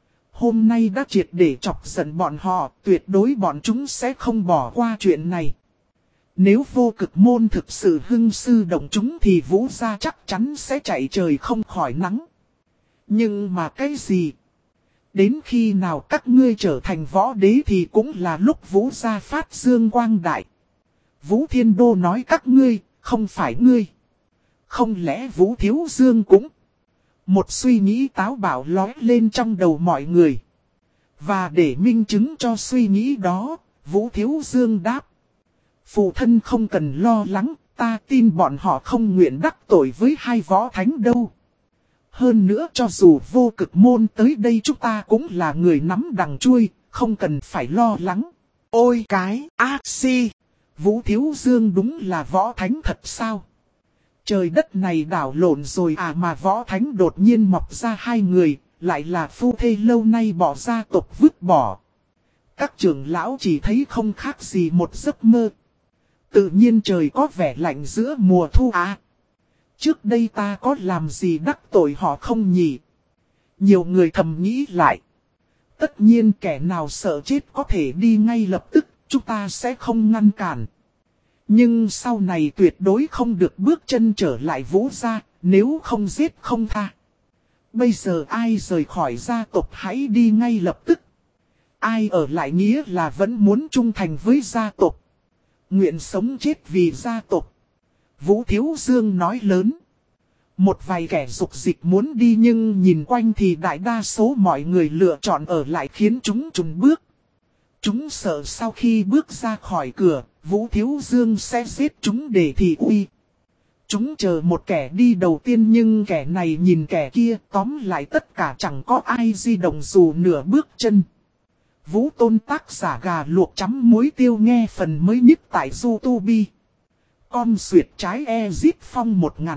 Hôm nay đã triệt để chọc giận bọn họ, tuyệt đối bọn chúng sẽ không bỏ qua chuyện này. Nếu Vô Cực Môn thực sự hưng sư động chúng thì Vũ gia chắc chắn sẽ chạy trời không khỏi nắng. Nhưng mà cái gì? Đến khi nào các ngươi trở thành võ đế thì cũng là lúc Vũ gia phát dương quang đại. Vũ Thiên Đô nói các ngươi, không phải ngươi. Không lẽ Vũ Thiếu Dương cũng? Một suy nghĩ táo bạo lóe lên trong đầu mọi người. Và để minh chứng cho suy nghĩ đó, Vũ Thiếu Dương đáp. Phụ thân không cần lo lắng, ta tin bọn họ không nguyện đắc tội với hai võ thánh đâu. Hơn nữa cho dù Vô Cực Môn tới đây chúng ta cũng là người nắm đằng chui, không cần phải lo lắng. Ôi cái ác si! Vũ Thiếu Dương đúng là võ thánh thật sao? Trời đất này đảo lộn rồi à, mà võ thánh đột nhiên mọc ra hai người, lại là phu thê lâu nay bỏ gia tộc vứt bỏ. Các trưởng lão chỉ thấy không khác gì một giấc mơ. Tự nhiên trời có vẻ lạnh giữa mùa thu à. Trước đây ta có làm gì đắc tội họ không nhỉ? Nhiều người thầm nghĩ lại. Tất nhiên kẻ nào sợ chết có thể đi ngay lập tức, chúng ta sẽ không ngăn cản. Nhưng sau này tuyệt đối không được bước chân trở lại Vũ gia, nếu không giết không tha. Bây giờ ai rời khỏi gia tộc hãy đi ngay lập tức. Ai ở lại nghĩa là vẫn muốn trung thành với gia tộc. Nguyện sống chết vì gia tộc. Vũ Thiếu Dương nói lớn. Một vài kẻ dục dịch muốn đi nhưng nhìn quanh thì đại đa số mọi người lựa chọn ở lại khiến chúng chùn bước. Chúng sợ sau khi bước ra khỏi cửa, Vũ Thiếu Dương sẽ giết chúng để thị uy. Chúng chờ một kẻ đi đầu tiên nhưng kẻ này nhìn kẻ kia, tóm lại tất cả chẳng có ai di động dù nửa bước chân. Vũ Tôn tác giả gà luộc chấm muối tiêu nghe phần mới nhất tại YouTube. Con xuyệt trái Ezip Phong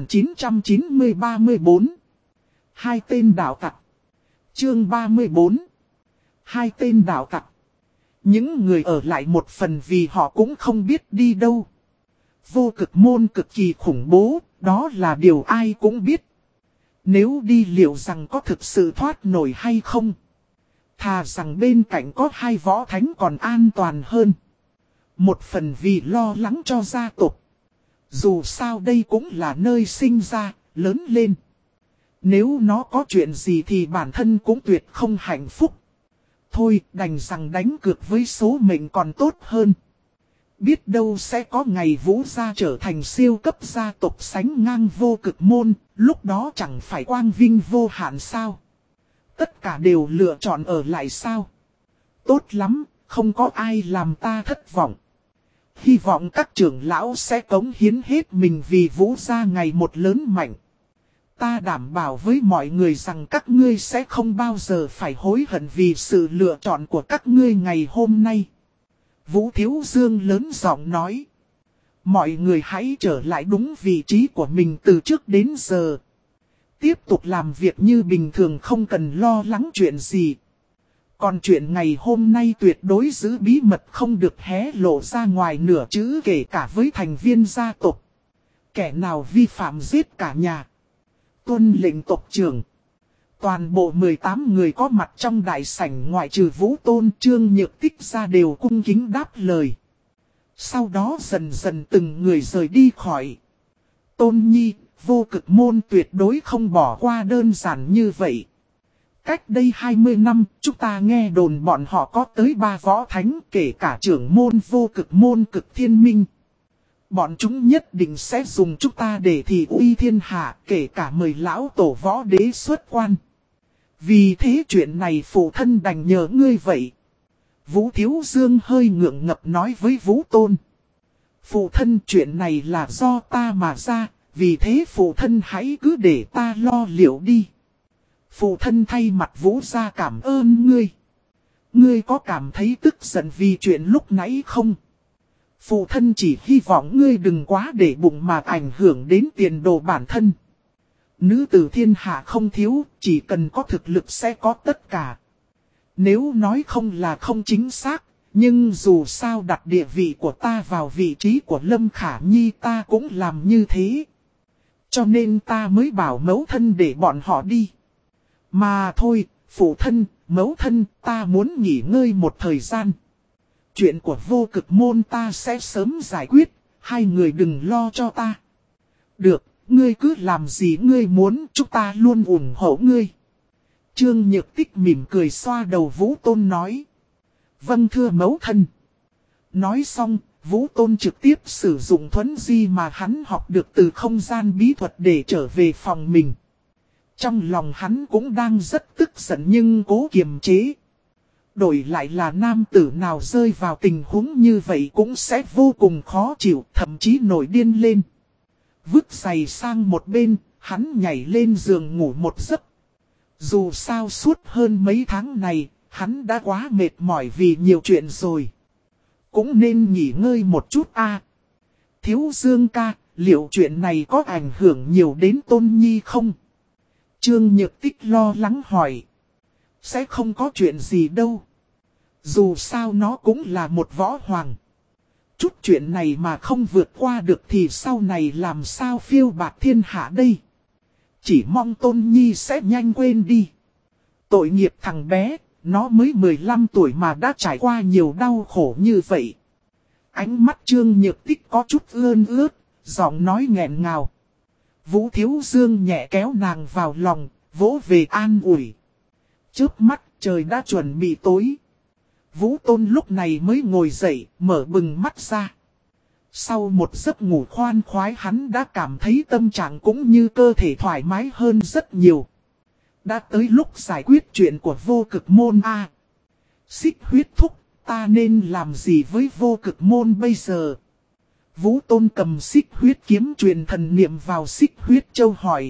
1990-34. Hai tên đạo tặc. Chương 34. Hai tên đạo tặc. Những người ở lại một phần vì họ cũng không biết đi đâu. Vô Cực Môn cực kỳ khủng bố, đó là điều ai cũng biết. Nếu đi liệu rằng có thực sự thoát nổi hay không? Thà rằng bên cạnh có hai võ thánh còn an toàn hơn. Một phần vì lo lắng cho gia tộc. Dù sao đây cũng là nơi sinh ra, lớn lên. Nếu nó có chuyện gì thì bản thân cũng tuyệt không hạnh phúc. Thôi đành rằng đánh cược với số mệnh còn tốt hơn. Biết đâu sẽ có ngày Vũ gia trở thành siêu cấp gia tộc sánh ngang Vô Cực Môn, lúc đó chẳng phải quang vinh vô hạn sao. Tất cả đều lựa chọn ở lại sao. Tốt lắm, không có ai làm ta thất vọng. Hy vọng các trưởng lão sẽ cống hiến hết mình vì Vũ gia ngày một lớn mạnh. Ta đảm bảo với mọi người rằng các ngươi sẽ không bao giờ phải hối hận vì sự lựa chọn của các ngươi ngày hôm nay. Vũ Thiếu Dương lớn giọng nói. Mọi người hãy trở lại đúng vị trí của mình từ trước đến giờ. Tiếp tục làm việc như bình thường không cần lo lắng chuyện gì. Còn chuyện ngày hôm nay tuyệt đối giữ bí mật không được hé lộ ra ngoài nửa chữ kể cả với thành viên gia tộc. Kẻ nào vi phạm giết cả nhà. Tuân lệnh tộc trưởng. Toàn bộ 18 người có mặt trong đại sảnh ngoại trừ Vũ Tôn Trương Nhược Tích ra đều cung kính đáp lời. Sau đó dần dần từng người rời đi khỏi. Tôn Nhi, Vô Cực Môn tuyệt đối không bỏ qua đơn giản như vậy. Cách đây 20 năm, chúng ta nghe đồn bọn họ có tới 3 võ thánh, kể cả trưởng môn vô cực môn cực thiên minh. Bọn chúng nhất định sẽ dùng chúng ta để thị uy thiên hạ, kể cả mời lão tổ võ đế xuất quan. Vì thế chuyện này phụ thân đành nhờ ngươi vậy. Vũ Thiếu Dương hơi ngượng ngập nói với Vũ Tôn. Phụ thân, chuyện này là do ta mà ra, vì thế phụ thân hãy cứ để ta lo liệu đi. Phụ thân thay mặt Vũ gia cảm ơn ngươi. Ngươi có cảm thấy tức giận vì chuyện lúc nãy không? Phụ thân chỉ hy vọng ngươi đừng quá để bụng mà ảnh hưởng đến tiền đồ bản thân. Nữ tử thiên hạ không thiếu, chỉ cần có thực lực sẽ có tất cả. Nếu nói không là không chính xác, nhưng dù sao đặt địa vị của ta vào vị trí của Lâm Khả Nhi ta cũng làm như thế. Cho nên ta mới bảo mẫu thân để bọn họ đi. Mà thôi, phụ thân, mẫu thân, ta muốn nghỉ ngơi một thời gian. Chuyện của vô cực môn ta sẽ sớm giải quyết, hai người đừng lo cho ta. Được, ngươi cứ làm gì ngươi muốn, chúng ta luôn ủng hộ ngươi. Trương Nhược Tích mỉm cười xoa đầu Vũ Tôn nói. Vâng thưa mẫu thân. Nói xong, Vũ Tôn trực tiếp sử dụng thuẫn di mà hắn học được từ không gian bí thuật để trở về phòng mình. Trong lòng hắn cũng đang rất tức giận nhưng cố kiềm chế. Đổi lại là nam tử nào rơi vào tình huống như vậy cũng sẽ vô cùng khó chịu, thậm chí nổi điên lên. Vứt giày sang một bên, hắn nhảy lên giường ngủ một giấc. Dù sao suốt hơn mấy tháng này, hắn đã quá mệt mỏi vì nhiều chuyện rồi. Cũng nên nghỉ ngơi một chút a. Thiếu Dương ca, liệu chuyện này có ảnh hưởng nhiều đến Tôn Nhi không? Trương Nhược Tích lo lắng hỏi. Sẽ không có chuyện gì đâu. Dù sao nó cũng là một võ hoàng. Chút chuyện này mà không vượt qua được thì sau này làm sao phiêu bạt thiên hạ đây. Chỉ mong Tôn Nhi sẽ nhanh quên đi. Tội nghiệp thằng bé, nó mới 15 tuổi mà đã trải qua nhiều đau khổ như vậy. Ánh mắt Trương Nhược Tích có chút ươn ướt, giọng nói nghẹn ngào. Vũ Thiếu Dương nhẹ kéo nàng vào lòng, vỗ về an ủi. Chớp mắt trời đã chuẩn bị tối. Vũ Tôn lúc này mới ngồi dậy, mở bừng mắt ra. Sau một giấc ngủ khoan khoái hắn đã cảm thấy tâm trạng cũng như cơ thể thoải mái hơn rất nhiều. Đã tới lúc giải quyết chuyện của vô cực môn a. Xích huyết thúc, ta nên làm gì với vô cực môn bây giờ? Vũ Tôn cầm xích huyết kiếm truyền thần niệm vào xích huyết châu hỏi.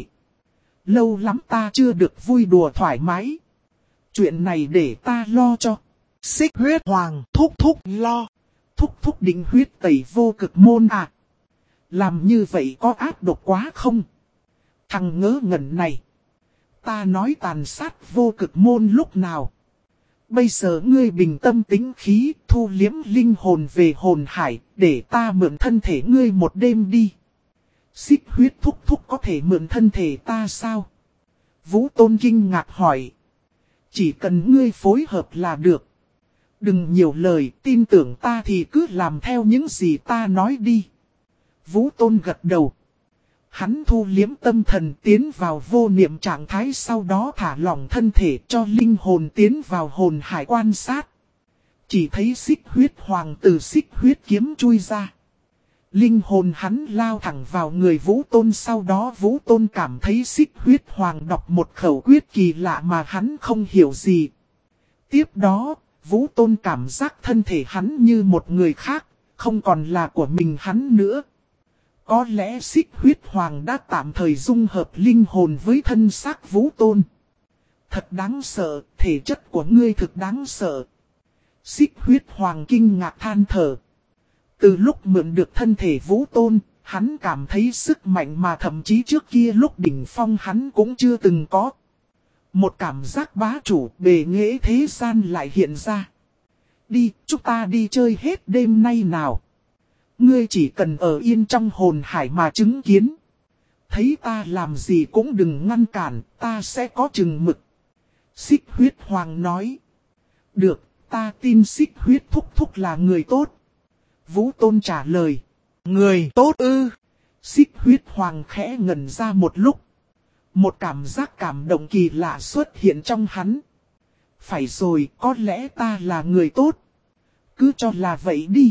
Lâu lắm ta chưa được vui đùa thoải mái. Chuyện này để ta lo cho. Xích huyết hoàng thúc thúc lo. Thúc thúc định huyết tẩy vô cực môn à? Làm như vậy có ác độc quá không? Thằng ngớ ngẩn này. Ta nói tàn sát vô cực môn lúc nào? Bây giờ ngươi bình tâm tĩnh khí, thu liếm linh hồn về hồn hải, để ta mượn thân thể ngươi một đêm đi. Xích huyết thúc thúc có thể mượn thân thể ta sao? Vũ Tôn kinh ngạc hỏi. Chỉ cần ngươi phối hợp là được. Đừng nhiều lời, tin tưởng ta thì cứ làm theo những gì ta nói đi. Vũ Tôn gật đầu. Hắn thu liếm tâm thần tiến vào vô niệm trạng thái, sau đó thả lỏng thân thể cho linh hồn tiến vào hồn hải quan sát. Chỉ thấy xích huyết hoàng từ xích huyết kiếm chui ra. Linh hồn hắn lao thẳng vào người Vũ Tôn, sau đó Vũ Tôn cảm thấy xích huyết hoàng đọc một khẩu quyết kỳ lạ mà hắn không hiểu gì. Tiếp đó, Vũ Tôn cảm giác thân thể hắn như một người khác, không còn là của mình hắn nữa. Có lẽ xích huyết hoàng đã tạm thời dung hợp linh hồn với thân xác Vũ Tôn. Thật đáng sợ, thể chất của ngươi thực đáng sợ. Xích huyết hoàng kinh ngạc than thở. Từ lúc mượn được thân thể Vũ Tôn, hắn cảm thấy sức mạnh mà thậm chí trước kia lúc đỉnh phong hắn cũng chưa từng có. Một cảm giác bá chủ bề nghệ thế gian lại hiện ra. Đi, chúng ta đi chơi hết đêm nay nào. Ngươi chỉ cần ở yên trong hồn hải mà chứng kiến. Thấy ta làm gì cũng đừng ngăn cản, ta sẽ có chừng mực. Xích huyết hoàng nói. Được, ta tin xích huyết thúc thúc là người tốt. Vũ Tôn trả lời. Người tốt ư? Xích huyết hoàng khẽ ngẩn ra một lúc. Một cảm giác cảm động kỳ lạ xuất hiện trong hắn. Phải rồi, có lẽ ta là người tốt. Cứ cho là vậy đi.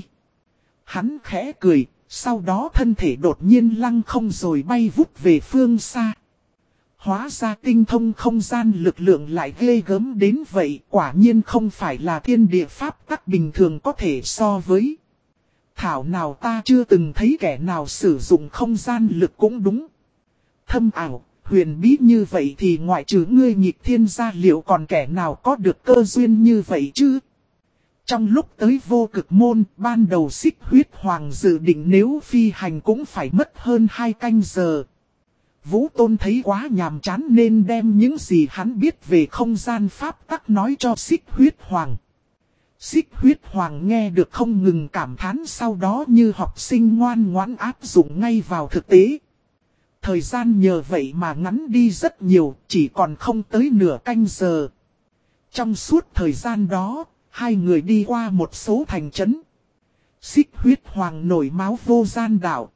Hắn khẽ cười, sau đó thân thể đột nhiên lăng không rồi bay vút về phương xa. Hóa ra tinh thông không gian lực lượng lại ghê gớm đến vậy, quả nhiên không phải là thiên địa pháp tắc bình thường có thể so với. Thảo nào ta chưa từng thấy kẻ nào sử dụng không gian lực cũng đúng. Thâm ảo, huyền bí như vậy thì ngoại trừ ngươi nghịch thiên gia liệu còn kẻ nào có được cơ duyên như vậy chứ? Trong lúc tới vô cực môn, ban đầu Xích Huyết Hoàng dự định nếu phi hành cũng phải mất hơn 2 canh giờ. Vũ Tôn thấy quá nhàm chán nên đem những gì hắn biết về không gian pháp tắc nói cho Xích Huyết Hoàng. Xích Huyết Hoàng nghe được không ngừng cảm thán, sau đó như học sinh ngoan ngoãn áp dụng ngay vào thực tế. Thời gian nhờ vậy mà ngắn đi rất nhiều, chỉ còn không tới nửa canh giờ. Trong suốt thời gian đó, hai người đi qua một số thành trấn. Xích Huyết Hoàng nổi máu vô gian đạo.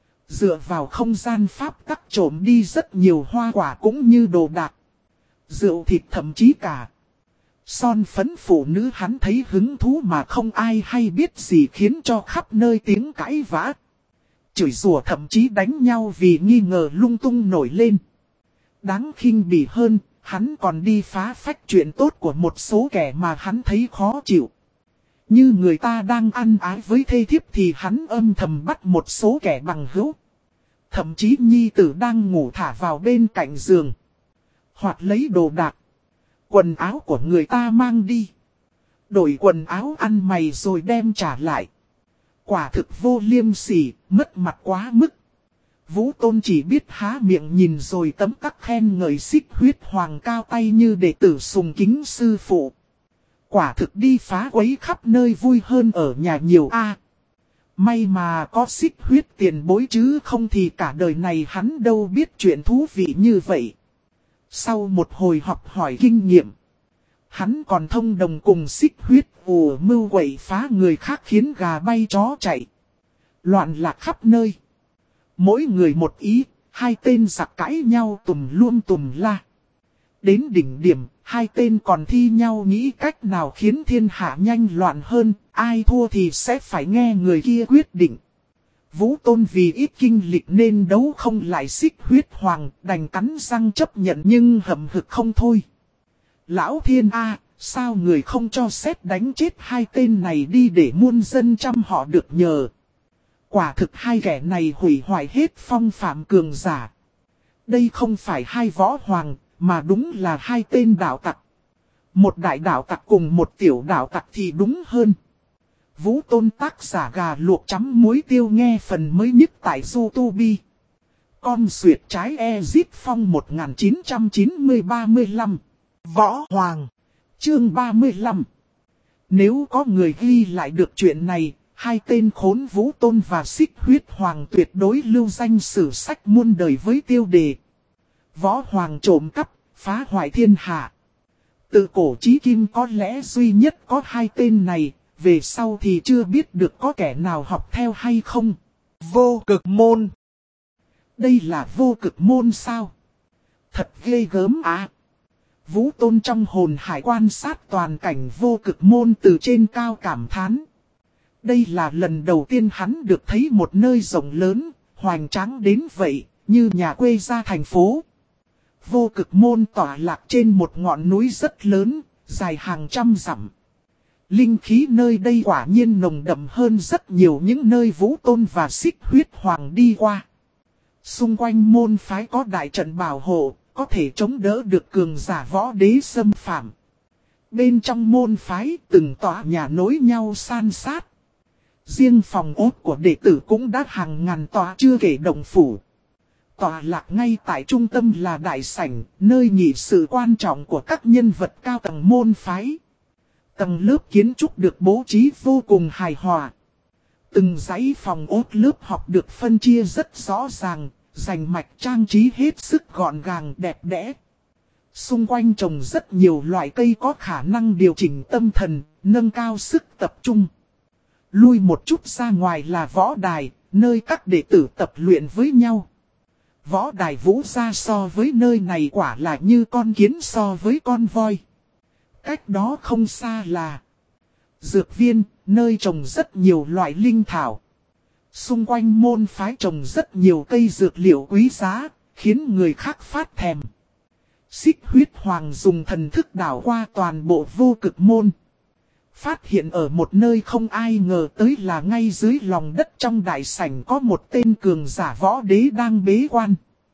Dựa vào không gian pháp tắc trộm đi rất nhiều hoa quả cũng như đồ đạc. Rượu thịt thậm chí cả son phấn phụ nữ hắn thấy hứng thú mà không ai hay biết gì, khiến cho khắp nơi tiếng cãi vã. Chửi rủa thậm chí đánh nhau vì nghi ngờ lung tung nổi lên. Đáng khinh bỉ hơn, hắn còn đi phá phách chuyện tốt của một số kẻ mà hắn thấy khó chịu. Như người ta đang ăn ái với thê thiếp thì hắn âm thầm bắt một số kẻ bằng hữu. Thậm chí nhi tử đang ngủ thả vào bên cạnh giường. Hoặc lấy đồ đạc, quần áo của người ta mang đi. Đổi quần áo ăn mày rồi đem trả lại. Quả thực vô liêm sỉ, mất mặt quá mức. Vũ Tôn chỉ biết há miệng nhìn rồi tấm tắc khen ngợi Xích Huyết Hoàng cao tay như đệ tử sùng kính sư phụ. Quả thực đi phá quấy khắp nơi vui hơn ở nhà nhiều a. May mà có Xích Huyết tiền bối chứ không thì cả đời này hắn đâu biết chuyện thú vị như vậy. Sau một hồi học hỏi kinh nghiệm, hắn còn thông đồng cùng Xích Huyết ùa mưu quậy phá người khác khiến gà bay chó chạy. Loạn lạc khắp nơi. Mỗi người một ý, hai tên giặc cãi nhau tùm luôn tùm la. Đến đỉnh điểm, hai tên còn thi nhau nghĩ cách nào khiến thiên hạ nhanh loạn hơn, ai thua thì sẽ phải nghe người kia quyết định. Vũ Tôn vì ít kinh lịch nên đấu không lại Xích Huyết Hoàng, đành cắn răng chấp nhận nhưng hậm hực không thôi. Lão Thiên A, sao người không cho xét đánh chết hai tên này đi để muôn dân trăm họ được nhờ. Quả thực hai kẻ này hủy hoại hết phong phạm cường giả. Đây không phải hai võ hoàng, mà đúng là hai tên đạo tặc. Một đại đạo tặc cùng một tiểu đạo tặc thì đúng hơn. Vũ Tôn tác giả gà luộc chấm muối tiêu nghe phần mới nhất tại YouTube. Con duyệt trái Ezit Phong 1990-35. Võ Hoàng. Chương 35. Nếu có người ghi lại được chuyện này, hai tên khốn Vũ Tôn và Xích Huyết Hoàng tuyệt đối lưu danh sử sách muôn đời với tiêu đề Võ Hoàng trộm cắp, phá hoại thiên hạ. Từ cổ chí kim có lẽ duy nhất có hai tên này, về sau thì chưa biết được có kẻ nào học theo hay không. Vô cực môn. Đây là vô cực môn sao? Thật ghê gớm à. Vũ Tôn trong hồn hải quan sát toàn cảnh vô cực môn từ trên cao cảm thán. Đây là lần đầu tiên hắn được thấy một nơi rộng lớn, hoành tráng đến vậy, như nhà quê ra thành phố. Vô cực môn tỏa lạc trên một ngọn núi rất lớn, dài hàng trăm dặm. Linh khí nơi đây quả nhiên nồng đậm hơn rất nhiều những nơi Vũ Tôn và Xích Huyết Hoàng đi qua. Xung quanh môn phái có đại trận bảo hộ, có thể chống đỡ được cường giả võ đế xâm phạm. Bên trong môn phái từng tòa nhà nối nhau san sát. Riêng phòng ốt của đệ tử cũng đã hàng ngàn tòa chưa kể động phủ. Tòa lạc ngay tại trung tâm là đại sảnh, nơi nghị sự quan trọng của các nhân vật cao tầng môn phái. Tầng lớp kiến trúc được bố trí vô cùng hài hòa. Từng dãy phòng ốt lớp học được phân chia rất rõ ràng, rành mạch trang trí hết sức gọn gàng đẹp đẽ. Xung quanh trồng rất nhiều loại cây có khả năng điều chỉnh tâm thần, nâng cao sức tập trung. Lui một chút ra ngoài là võ đài, nơi các đệ tử tập luyện với nhau. Võ đài Vũ gia so với nơi này quả là như con kiến so với con voi. Cách đó không xa là dược viên, nơi trồng rất nhiều loại linh thảo. Xung quanh môn phái trồng rất nhiều cây dược liệu quý giá, khiến người khác phát thèm. Xích huyết hoàng dùng thần thức đảo qua toàn bộ vô cực môn. Phát hiện ở một nơi không ai ngờ tới là ngay dưới lòng đất trong đại sảnh có một tên cường giả võ đế đang bế quan.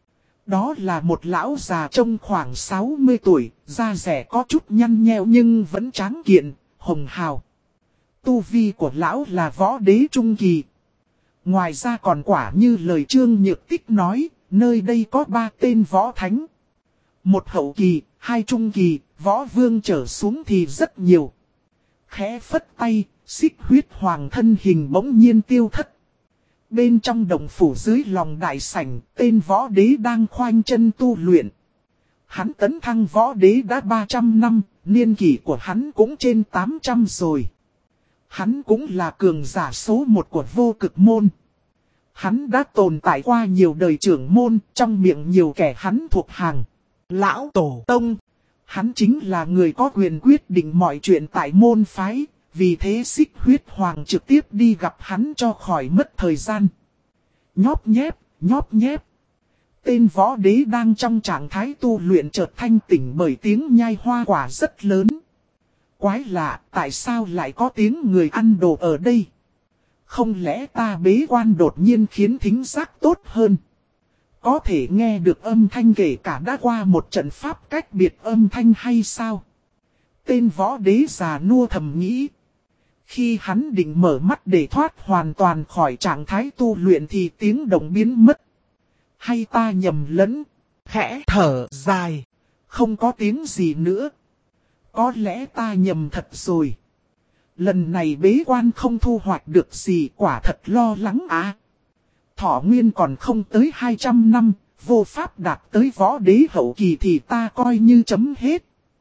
Đó là một lão già trông khoảng 60 tuổi, da rẻ có chút nhăn nheo nhưng vẫn tráng kiện, hồng hào. Tu vi của lão là võ đế trung kỳ. Ngoài ra còn quả như lời Trương Nhược Tích nói, nơi đây có 3 tên võ thánh. Một hậu kỳ, 2 trung kỳ, võ vương trở xuống thì rất nhiều. Khẽ phất tay, xích huyết hoàng thân hình bỗng nhiên tiêu thất. Bên trong động phủ dưới lòng đại sảnh, tên võ đế đang khoanh chân tu luyện. Hắn tấn thăng võ đế đã 300 năm, niên kỷ của hắn cũng trên 800 rồi. Hắn cũng là cường giả số 1 của vô cực môn. Hắn đã tồn tại qua nhiều đời trưởng môn, trong miệng nhiều kẻ hắn thuộc hàng. Lão Tổ Tông. Hắn chính là người có quyền quyết định mọi chuyện tại môn phái, vì thế xích huyết hoàng trực tiếp đi gặp hắn cho khỏi mất thời gian. Nhóp nhép, nhóp nhép. Tên võ đế đang trong trạng thái tu luyện chợt thanh tỉnh bởi tiếng nhai hoa quả rất lớn. Quái lạ, tại sao lại có tiếng người ăn đồ ở đây? Không lẽ ta bế quan đột nhiên khiến thính giác tốt hơn? Có thể nghe được âm thanh kể cả đã qua một trận pháp cách biệt âm thanh hay sao? Tên võ đế già nua thầm nghĩ. Khi hắn định mở mắt để thoát hoàn toàn khỏi trạng thái tu luyện thì tiếng động biến mất. Hay ta nhầm lẫn? Khẽ thở dài. Không có tiếng gì nữa. Có lẽ ta nhầm thật rồi. Lần này bế quan không thu hoạch được gì, quả thật lo lắng à. Thọ nguyên còn không tới 200 năm, vô pháp đạt tới võ đế hậu kỳ thì ta coi như chấm hết.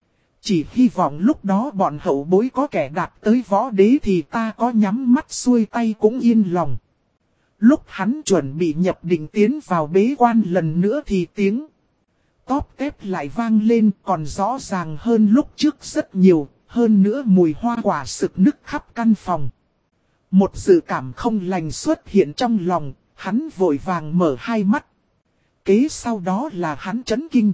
Chỉ hy vọng lúc đó bọn hậu bối có kẻ đạt tới võ đế thì ta có nhắm mắt xuôi tay cũng yên lòng. Lúc hắn chuẩn bị nhập định tiến vào bế quan lần nữa thì tiếng tóp tép lại vang lên, còn rõ ràng hơn lúc trước rất nhiều, hơn nữa mùi hoa quả sực nức khắp căn phòng. Một dự cảm không lành xuất hiện trong lòng, hắn vội vàng mở hai mắt. Kế sau đó là hắn chấn kinh.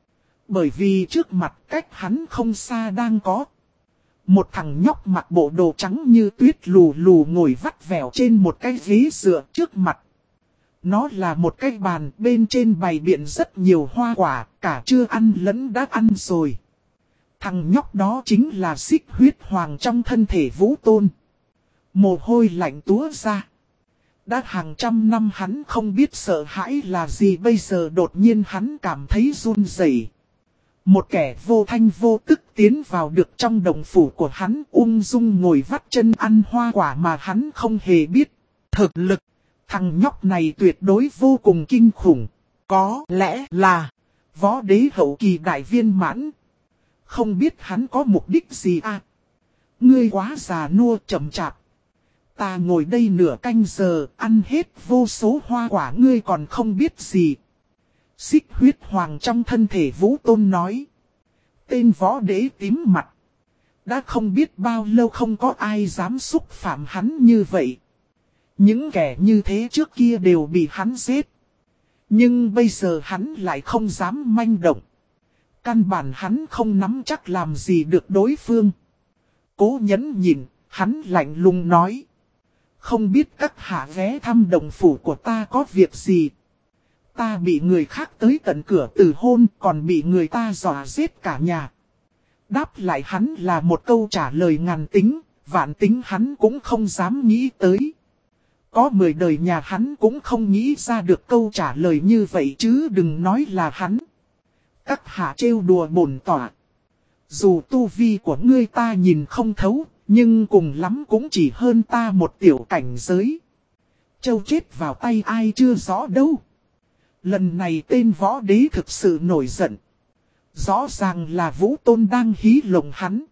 Bởi vì trước mặt cách hắn không xa đang có một thằng nhóc mặc bộ đồ trắng như tuyết lù lù ngồi vắt vẻo trên một cái ghế dựa trước mặt. Nó là một cái bàn, bên trên bày biện rất nhiều hoa quả, cả chưa ăn lẫn đã ăn rồi. Thằng nhóc đó chính là xích huyết hoàng trong thân thể Vũ Tôn. Mồ hôi lạnh túa ra. Đã hàng trăm năm hắn không biết sợ hãi là gì, bây giờ đột nhiên hắn cảm thấy run rẩy. Một kẻ vô thanh vô tức tiến vào được trong đồng phủ của hắn, ung dung ngồi vắt chân ăn hoa quả mà hắn không hề biết. Thực lực, thằng nhóc này tuyệt đối vô cùng kinh khủng. Có lẽ là võ đế hậu kỳ đại viên mãn. Không biết hắn có mục đích gì à? Ngươi quá già nua chậm chạp. Ta ngồi đây nửa canh giờ, ăn hết vô số hoa quả ngươi còn không biết gì. Xích huyết hoàng trong thân thể Vũ Tôn nói. Tên võ đế tím mặt. Đã không biết bao lâu không có ai dám xúc phạm hắn như vậy. Những kẻ như thế trước kia đều bị hắn giết. Nhưng bây giờ hắn lại không dám manh động. Căn bản hắn không nắm chắc làm gì được đối phương. Cố nhẫn nhìn, hắn lạnh lùng nói. Không biết các hạ ghé thăm đồng phủ của ta có việc gì. Ta bị người khác tới tận cửa từ hôn, còn bị người ta dọa giết cả nhà. Đáp lại hắn là một câu trả lời ngàn tính, vạn tính hắn cũng không dám nghĩ tới. Có 10 đời nhà hắn cũng không nghĩ ra được câu trả lời như vậy chứ đừng nói là hắn. Các hạ trêu đùa bổn tỏa. Dù tu vi của ngươi ta nhìn không thấu, nhưng cùng lắm cũng chỉ hơn ta một tiểu cảnh giới. Châu chết vào tay ai chưa rõ đâu. Lần này tên võ đế thực sự nổi giận. Rõ ràng là Vũ Tôn đang hí lộng hắn.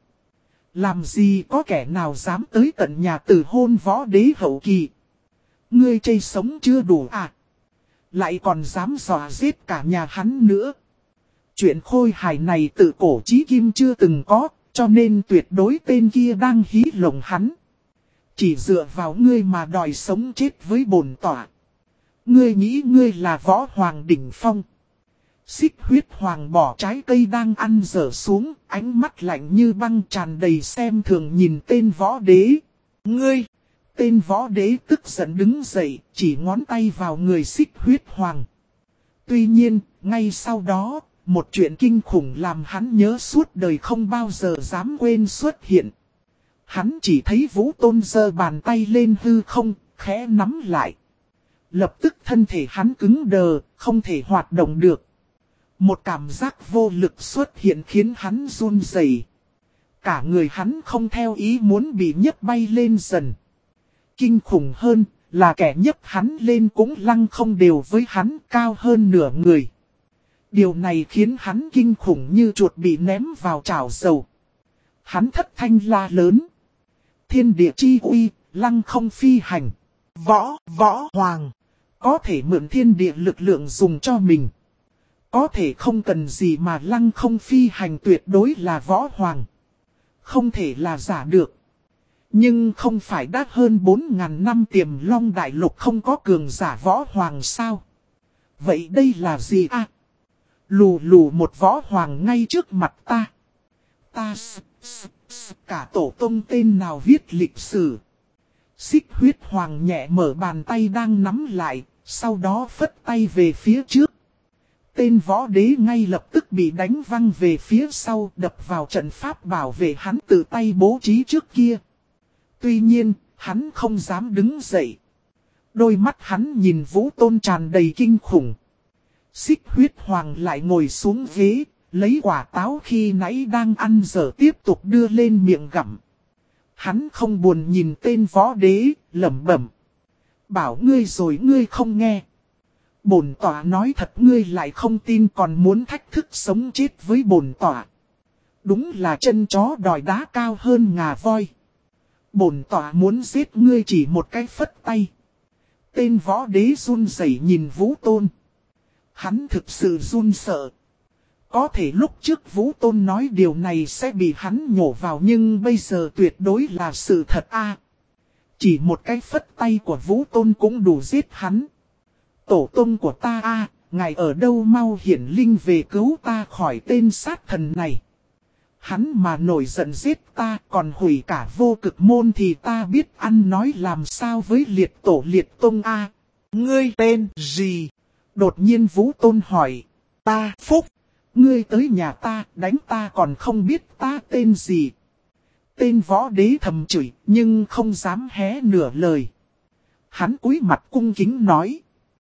Làm gì có kẻ nào dám tới tận nhà từ hôn võ đế hậu kỳ. Ngươi chây sống chưa đủ à? lại còn dám dọa giết cả nhà hắn nữa. Chuyện khôi hài này tự cổ chí kim chưa từng có, cho nên tuyệt đối tên kia đang hí lộng hắn. Chỉ dựa vào ngươi mà đòi sống chết với bổn tọa. Ngươi nghĩ ngươi là võ hoàng đỉnh phong. Xích huyết hoàng bỏ trái cây đang ăn dở xuống, ánh mắt lạnh như băng tràn đầy xem thường nhìn tên võ đế. Ngươi! Tên võ đế tức giận đứng dậy, chỉ ngón tay vào người xích huyết hoàng. Tuy nhiên, ngay sau đó, một chuyện kinh khủng làm hắn nhớ suốt đời không bao giờ dám quên xuất hiện. Hắn chỉ thấy Vũ Tôn giơ bàn tay lên hư không, khẽ nắm lại. Lập tức thân thể hắn cứng đờ, không thể hoạt động được. Một cảm giác vô lực xuất hiện khiến hắn run rẩy. Cả người hắn không theo ý muốn bị nhấc bay lên dần. Kinh khủng hơn là kẻ nhấc hắn lên cũng lăng không đều với hắn, cao hơn nửa người. Điều này khiến hắn kinh khủng như chuột bị ném vào chảo dầu. Hắn thất thanh la lớn. Thiên địa chi uy, lăng không phi hành. Võ hoàng. Có thể mượn thiên địa lực lượng dùng cho mình. Có thể không cần gì mà lăng không phi hành, tuyệt đối là võ hoàng. Không thể là giả được. Nhưng không phải đã hơn 4.000 năm Tiềm Long Đại Lục không có cường giả võ hoàng sao? Vậy đây là gì à? Lù một võ hoàng ngay trước mặt ta. Cả tổ tông tên nào viết lịch sử. Xích huyết hoàng nhẹ mở bàn tay đang nắm lại, sau đó phất tay về phía trước. Tên võ đế ngay lập tức bị đánh văng về phía sau, đập vào trận pháp bảo vệ hắn tự tay bố trí trước kia. Tuy nhiên, hắn không dám đứng dậy. Đôi mắt hắn nhìn Vũ Tôn tràn đầy kinh khủng. Xích huyết hoàng lại ngồi xuống ghế, lấy quả táo khi nãy đang ăn dở tiếp tục đưa lên miệng gặm. Hắn không buồn nhìn tên võ đế, lẩm bẩm. Bảo ngươi rồi ngươi không nghe. Bổn tọa nói thật ngươi lại không tin, còn muốn thách thức sống chết với bổn tọa. Đúng là chân chó đòi đá cao hơn ngà voi. Bổn tọa muốn giết ngươi chỉ một cái phất tay. Tên võ đế run rẩy nhìn Vũ Tôn. Hắn thực sự run sợ. Có thể lúc trước Vũ Tôn nói điều này sẽ bị hắn nhổ vào, nhưng bây giờ tuyệt đối là sự thật a. Chỉ một cái phất tay của Vũ Tôn cũng đủ giết hắn. Tổ tông của ta a, ngài ở đâu, mau hiển linh về cứu ta khỏi tên sát thần này. Hắn mà nổi giận giết ta, còn hủy cả vô cực môn thì ta biết ăn nói làm sao với liệt tổ liệt tông a. Ngươi tên gì? Đột nhiên Vũ Tôn hỏi. Ta Phúc. Ngươi tới nhà ta, đánh ta còn không biết ta tên gì. Tên võ đế thầm chửi, nhưng không dám hé nửa lời. Hắn cúi mặt cung kính nói.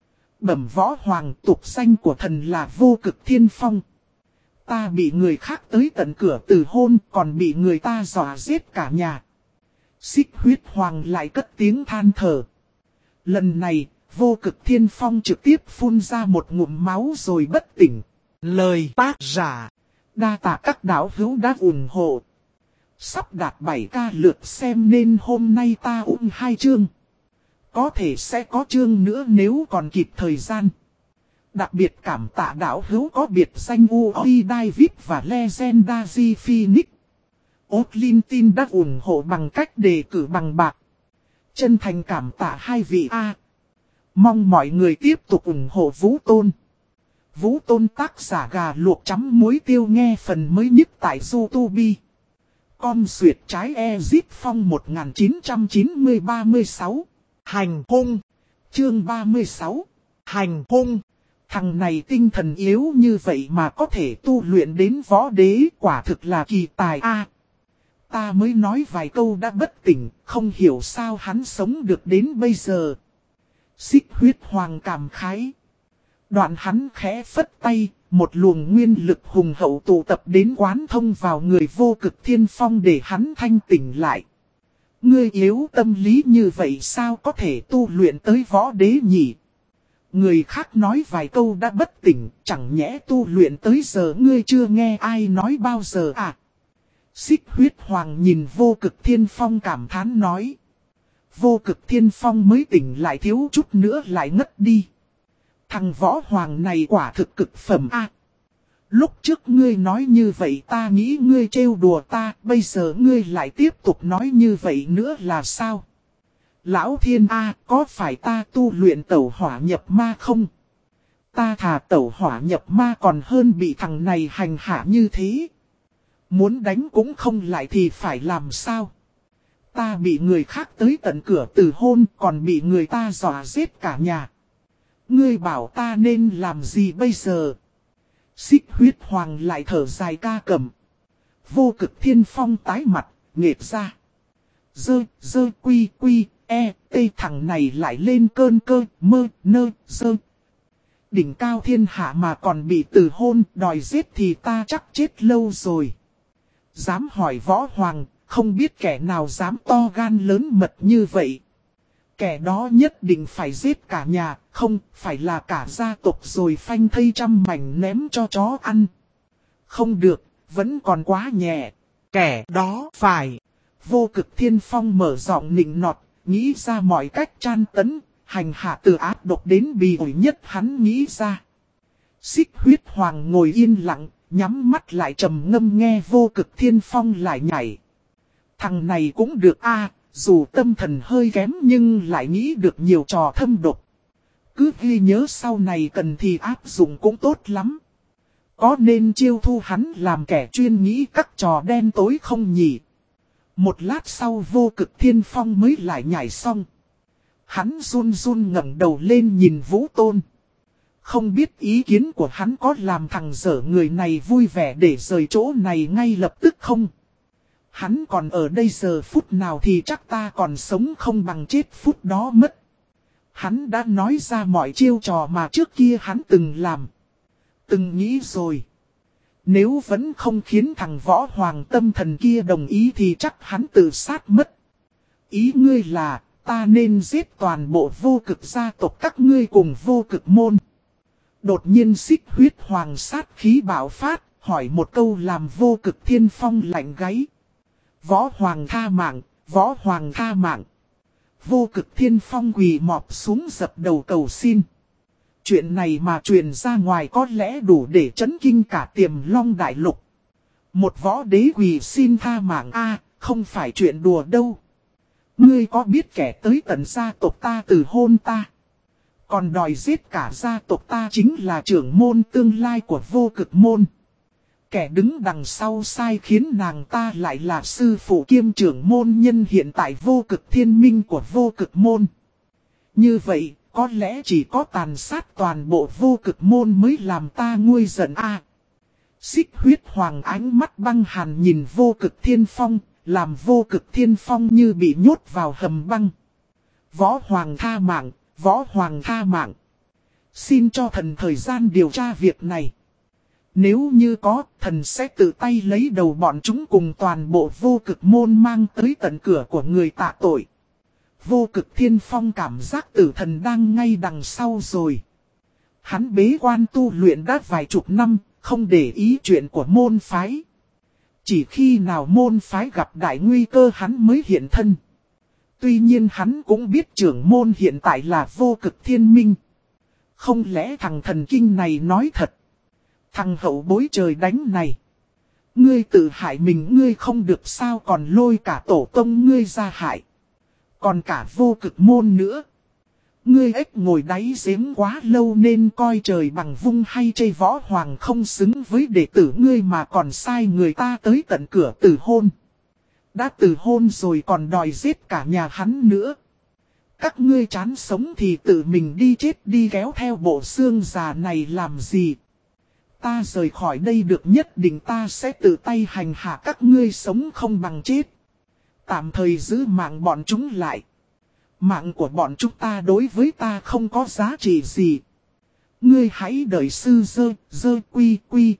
Bẩm võ hoàng, tục danh của thần là Vô Cực Thiên Phong. Ta bị người khác tới tận cửa từ hôn, còn bị người ta dọa giết cả nhà. Xích huyết hoàng lại cất tiếng than thở. Lần này, Vô Cực Thiên Phong trực tiếp phun ra một ngụm máu rồi bất tỉnh. Lời tác giả. Đa tạ các đạo hữu đã ủng hộ. Sắp đạt 7k lượt xem nên hôm nay ta ung 2 chương. Có thể sẽ có chương nữa nếu còn kịp thời gian. Đặc biệt cảm tạ đạo hữu có biệt danh UI David và Legendary Phoenix. Otlintin đã ủng hộ bằng cách đề cử bằng bạc. Chân thành cảm tạ hai vị A. Mong mọi người tiếp tục ủng hộ Vũ Tôn. Vũ Tôn tác giả gà luộc chấm muối tiêu, nghe phần mới nhất tại YouTube. Com xuyệt trái Ezit Phong 1990-36. Hành hung. Chương 36. Hành hung. Thằng này tinh thần yếu như vậy mà có thể tu luyện đến võ đế, quả thực là kỳ tài a. Ta mới nói vài câu đã bất tỉnh, không hiểu sao hắn sống được đến bây giờ. Xích huyết hoàng cảm khái. Đoạn hắn khẽ phất tay, một luồng nguyên lực hùng hậu tụ tập đến quán thông vào người Vô Cực Thiên Phong để hắn thanh tỉnh lại. Ngươi yếu tâm lý như vậy sao có thể tu luyện tới võ đế nhỉ? Người khác nói vài câu đã bất tỉnh, chẳng nhẽ tu luyện tới giờ ngươi chưa nghe ai nói bao giờ à? Xích huyết hoàng nhìn Vô Cực Thiên Phong cảm thán nói. Vô Cực Thiên Phong mới tỉnh lại thiếu chút nữa lại ngất đi. Thằng võ hoàng này quả thực cực phẩm a. Lúc trước ngươi nói như vậy ta nghĩ ngươi trêu đùa ta, bây giờ ngươi lại tiếp tục nói như vậy nữa là sao? Lão thiên a, có phải ta tu luyện tẩu hỏa nhập ma không? Ta thà tẩu hỏa nhập ma còn hơn bị thằng này hành hạ như thế. Muốn đánh cũng không lại thì phải làm sao? Ta bị người khác tới tận cửa từ hôn còn bị người ta dọa giết cả nhà. Ngươi bảo ta nên làm gì bây giờ? Xích huyết hoàng lại thở dài ca cầm. Vô cực thiên phong tái mặt, nghệt ra. Dơ quy thằng này lại lên cơn cơ mơ nơ dơ. Đỉnh cao thiên hạ mà còn bị từ hôn đòi giết thì ta chắc chết lâu rồi. Dám hỏi võ hoàng, không biết kẻ nào dám to gan lớn mật như vậy. Kẻ đó nhất định phải giết cả nhà, không phải là cả gia tộc rồi phanh thây trăm mảnh ném cho chó ăn. Không được, vẫn còn quá nhẹ. Kẻ đó phải. Vô cực thiên phong mở giọng nịnh nọt, nghĩ ra mọi cách tra tấn, hành hạ từ ác độc đến bì ổi nhất hắn nghĩ ra. Xích huyết hoàng ngồi yên lặng, nhắm mắt lại trầm ngâm nghe vô cực thiên phong lại nhảy. Thằng này cũng được a, dù tâm thần hơi kém nhưng lại nghĩ được nhiều trò thâm độc. Cứ ghi nhớ sau này cần thì áp dụng cũng tốt lắm. Có nên chiêu thu hắn làm kẻ chuyên nghĩ các trò đen tối không nhỉ? Một lát sau vô cực thiên phong mới lại nhảy xong. Hắn run run ngẩng đầu lên nhìn Vũ Tôn. Không biết ý kiến của hắn có làm thằng dở người này vui vẻ để rời chỗ này ngay lập tức không? Hắn còn ở đây giờ phút nào thì chắc ta còn sống không bằng chết phút đó mất. Hắn đã nói ra mọi chiêu trò mà trước kia hắn từng làm. Từng nghĩ rồi. Nếu vẫn không khiến thằng võ hoàng tâm thần kia đồng ý thì chắc hắn tự sát mất. Ý ngươi là ta nên giết toàn bộ vô cực gia tộc các ngươi cùng vô cực môn. Đột nhiên xích huyết hoàng sát khí bạo phát, hỏi một câu làm vô cực thiên phong lạnh gáy. Võ hoàng tha mạng, võ hoàng tha mạng. Vô cực thiên phong quỳ mọp xuống dập đầu cầu xin. Chuyện này mà truyền ra ngoài có lẽ đủ để chấn kinh cả Tiềm Long đại lục. Một võ đế quỳ xin tha mạng a, không phải chuyện đùa đâu. Ngươi có biết kẻ tới tận gia tộc ta từ hôn ta, còn đòi giết cả gia tộc ta chính là trưởng môn tương lai của vô cực môn. Kẻ đứng đằng sau sai khiến nàng ta lại là sư phụ kiêm trưởng môn nhân hiện tại vô cực thiên minh của vô cực môn. Như vậy, có lẽ chỉ có tàn sát toàn bộ vô cực môn mới làm ta nguôi giận a. Xích huyết hoàng ánh mắt băng hàn nhìn vô cực thiên phong, làm vô cực thiên phong như bị nhốt vào hầm băng. Võ hoàng tha mạng, võ hoàng tha mạng. Xin cho thần thời gian điều tra việc này. Nếu như có, thần sẽ tự tay lấy đầu bọn chúng cùng toàn bộ vô cực môn mang tới tận cửa của người tạ tội. Vô cực thiên phong cảm giác tử thần đang ngay đằng sau rồi. Hắn bế quan tu luyện đã vài chục năm, không để ý chuyện của môn phái. Chỉ khi nào môn phái gặp đại nguy cơ hắn mới hiện thân. Tuy nhiên hắn cũng biết trưởng môn hiện tại là vô cực thiên minh. Không lẽ thằng thần kinh này nói thật? Thằng hậu bối trời đánh này. Ngươi tự hại mình ngươi không được sao còn lôi cả tổ tông ngươi ra hại. Còn cả vô cực môn nữa. Ngươi ếch ngồi đáy giếng quá lâu nên coi trời bằng vung hay chây võ hoàng không xứng với đệ tử ngươi mà còn sai người ta tới tận cửa từ hôn. Đã từ hôn rồi còn đòi giết cả nhà hắn nữa. Các ngươi chán sống thì tự mình đi chết đi kéo theo bộ xương già này làm gì. Ta rời khỏi đây được nhất định ta sẽ tự tay hành hạ các ngươi sống không bằng chết. Tạm thời giữ mạng bọn chúng lại. Mạng của bọn chúng ta đối với ta không có giá trị gì. Ngươi hãy đợi sư dơ quy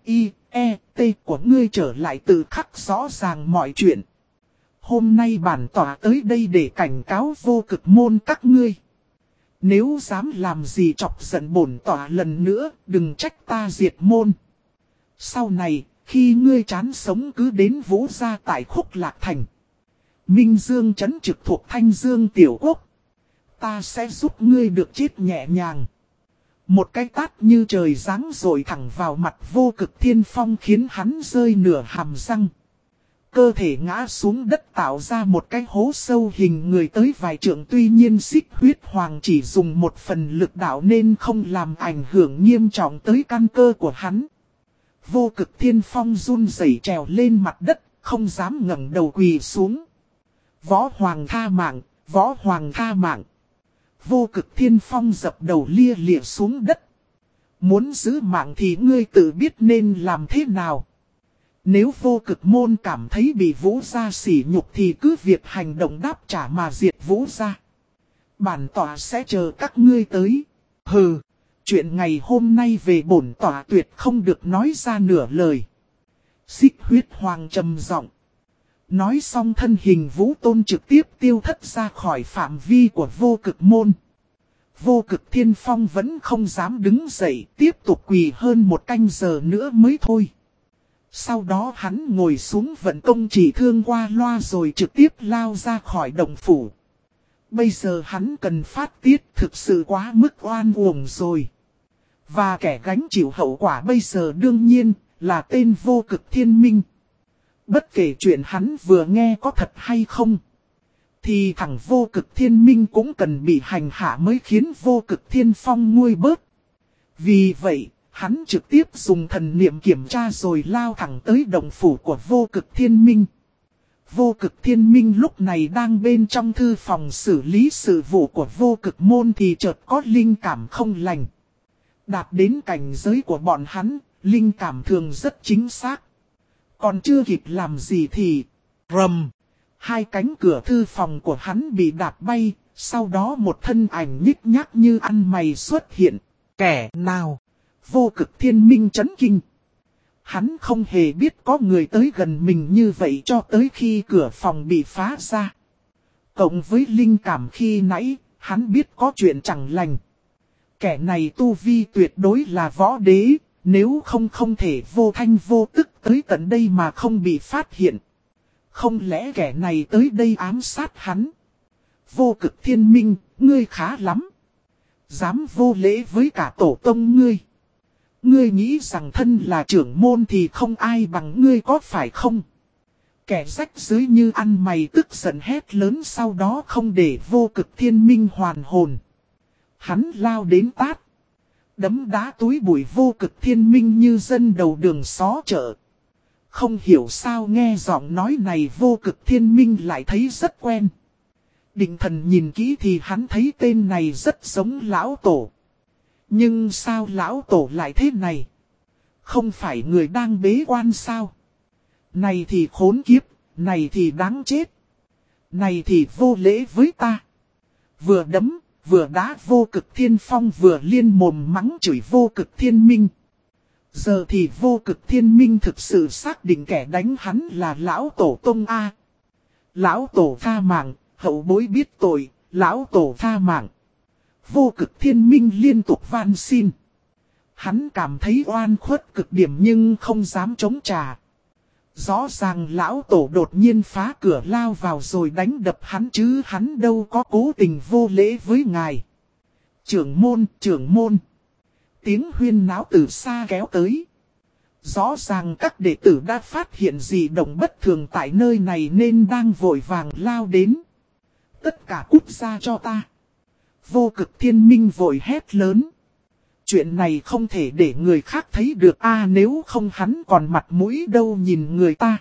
t của ngươi trở lại tự khắc rõ ràng mọi chuyện. Hôm nay bản tỏa tới đây để cảnh cáo vô cực môn các ngươi. Nếu dám làm gì chọc giận bổn tỏa lần nữa, đừng trách ta diệt môn. Sau này, khi ngươi chán sống cứ đến Vũ gia tại Khúc Lạc Thành. Minh Dương trấn trực thuộc Thanh Dương Tiểu Quốc. Ta sẽ giúp ngươi được chết nhẹ nhàng. Một cái tát như trời giáng rồi thẳng vào mặt Vô Cực Thiên Phong khiến hắn rơi nửa hàm răng. Cơ thể ngã xuống đất tạo ra một cái hố sâu hình người tới vài trượng, tuy nhiên Xích Huyết Hoàng chỉ dùng một phần lực đạo nên không làm ảnh hưởng nghiêm trọng tới căn cơ của hắn. Vô Cực Thiên Phong run rẩy trèo lên mặt đất, không dám ngẩng đầu quỳ xuống. Võ Hoàng tha mạng, Võ Hoàng tha mạng. Vô Cực Thiên Phong dập đầu lia lịa xuống đất. Muốn giữ mạng thì ngươi tự biết nên làm thế nào. Nếu Vô Cực môn cảm thấy bị Vũ gia sỉ nhục thì cứ việc hành động đáp trả mà diệt Vũ gia. Bản tọa sẽ chờ các ngươi tới. Hừ, chuyện ngày hôm nay về bổn tọa tuyệt không được nói ra nửa lời. Xích Huyết Hoàng trầm giọng. Nói xong thân hình Vũ Tôn trực tiếp tiêu thất ra khỏi phạm vi của Vô Cực môn. Vô Cực Thiên Phong vẫn không dám đứng dậy, tiếp tục quỳ hơn một canh giờ nữa mới thôi. Sau đó hắn ngồi xuống vận công chỉ thương qua loa rồi trực tiếp lao ra khỏi động phủ. Bây giờ hắn cần phát tiết, thực sự quá mức oan uổng rồi. Và kẻ gánh chịu hậu quả bây giờ đương nhiên là tên Vô Cực Thiên Minh. Bất kể chuyện hắn vừa nghe có thật hay không, thì thằng Vô Cực Thiên Minh cũng cần bị hành hạ mới khiến Vô Cực Thiên Phong nguôi bớt. Vì vậy, hắn trực tiếp dùng thần niệm kiểm tra rồi lao thẳng tới động phủ của Vô Cực Thiên Minh. Vô Cực Thiên Minh lúc này đang bên trong thư phòng xử lý sự vụ của Vô Cực môn thì chợt có linh cảm không lành. Đạt đến cảnh giới của bọn hắn, linh cảm thường rất chính xác. Còn chưa kịp làm gì thì rầm, hai cánh cửa thư phòng của hắn bị đạp bay, sau đó một thân ảnh nhích nhác như ăn mày xuất hiện. Kẻ nào? Vô Cực Thiên Minh chấn kinh. Hắn không hề biết có người tới gần mình như vậy cho tới khi cửa phòng bị phá ra. Cộng với linh cảm khi nãy, hắn biết có chuyện chẳng lành. Kẻ này tu vi tuyệt đối là võ đế, nếu không thể vô thanh vô tức tới tận đây mà không bị phát hiện. Không lẽ kẻ này tới đây ám sát hắn? Vô Cực Thiên Minh, ngươi khá lắm. Dám vô lễ với cả tổ tông ngươi. Ngươi nghĩ rằng thân là trưởng môn thì không ai bằng ngươi có phải không? Kẻ rách dưới như ăn mày tức giận hét lớn, sau đó không để Vô Cực Thiên Minh hoàn hồn. Hắn lao đến tát. Đấm đá túi bụi Vô Cực Thiên Minh như dân đầu đường xó chợ. Không hiểu sao nghe giọng nói này Vô Cực Thiên Minh lại thấy rất quen. Định thần nhìn kỹ thì hắn thấy tên này rất giống lão tổ. Nhưng sao lão tổ lại thế này? Không phải người đang bế quan sao? Này thì khốn kiếp, này thì đáng chết. Này thì vô lễ với ta. Vừa đấm, vừa đá Vô Cực Thiên Phong vừa liên mồm mắng chửi Vô Cực Thiên Minh. Giờ thì Vô Cực Thiên Minh thực sự xác định kẻ đánh hắn là lão tổ tông A. Lão tổ tha mạng, hậu bối biết tội, lão tổ tha mạng. Vô Cực Thiên Minh liên tục van xin. Hắn cảm thấy oan khuất cực điểm nhưng không dám chống trả. Rõ ràng lão tổ đột nhiên phá cửa lao vào rồi đánh đập hắn chứ hắn đâu có cố tình vô lễ với ngài. Trưởng môn, trưởng môn. Tiếng huyên náo từ xa kéo tới. Rõ ràng các đệ tử đã phát hiện gì động bất thường tại nơi này nên đang vội vàng lao đến. Tất cả cút ra cho ta. Vô Cực Thiên Minh vội hét lớn. Chuyện này không thể để người khác thấy được nếu không hắn còn mặt mũi đâu nhìn người ta.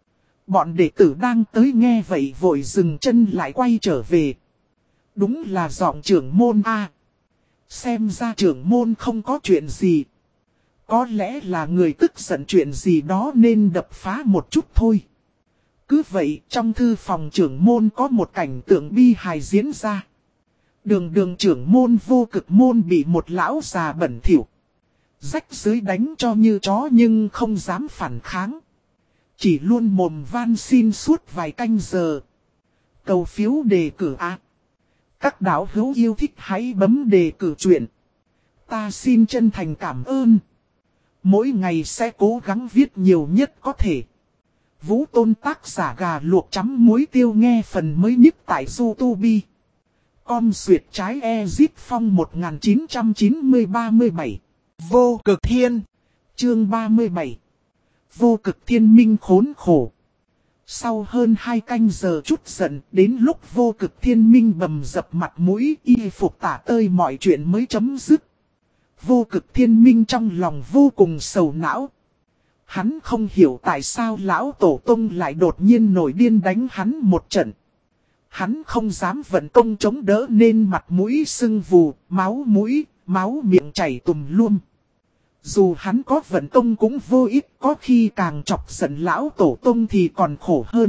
Bọn đệ tử đang tới nghe vậy vội dừng chân lại quay trở về. Đúng là giọng trưởng môn Xem ra trưởng môn không có chuyện gì. Có lẽ là người tức giận chuyện gì đó nên đập phá một chút thôi. Cứ vậy trong thư phòng trưởng môn có một cảnh tượng bi hài diễn ra. Đường trưởng môn Vô Cực môn bị một lão già bẩn thỉu rách dưới đánh cho như chó nhưng không dám phản kháng. Chỉ luôn mồm van xin suốt vài canh giờ. Cầu phiếu đề cử Các đạo hữu yêu thích hãy bấm đề cử chuyện. Ta xin chân thành cảm ơn. Mỗi ngày sẽ cố gắng viết nhiều nhất có thể. Vũ Tôn tác giả gà luộc chấm muối tiêu nghe phần mới nhất tại YouTube. Com duyệt trái Ezit Phong 1990-37. Vô Cực Thiên. Chương 37. Vô Cực Thiên minh khốn khổ. Sau hơn 2 canh giờ chút giận, đến lúc Vô Cực Thiên minh bầm dập mặt mũi y phục tả tơi mọi chuyện mới chấm dứt. Vô Cực Thiên minh trong lòng vô cùng sầu não. Hắn không hiểu tại sao lão tổ tông lại đột nhiên nổi điên đánh hắn một trận. Hắn không dám vận công chống đỡ nên mặt mũi sưng vù, máu mũi, máu miệng chảy tùm luôn. Dù hắn có vận công cũng vô ích, có khi càng chọc giận lão tổ tông thì còn khổ hơn.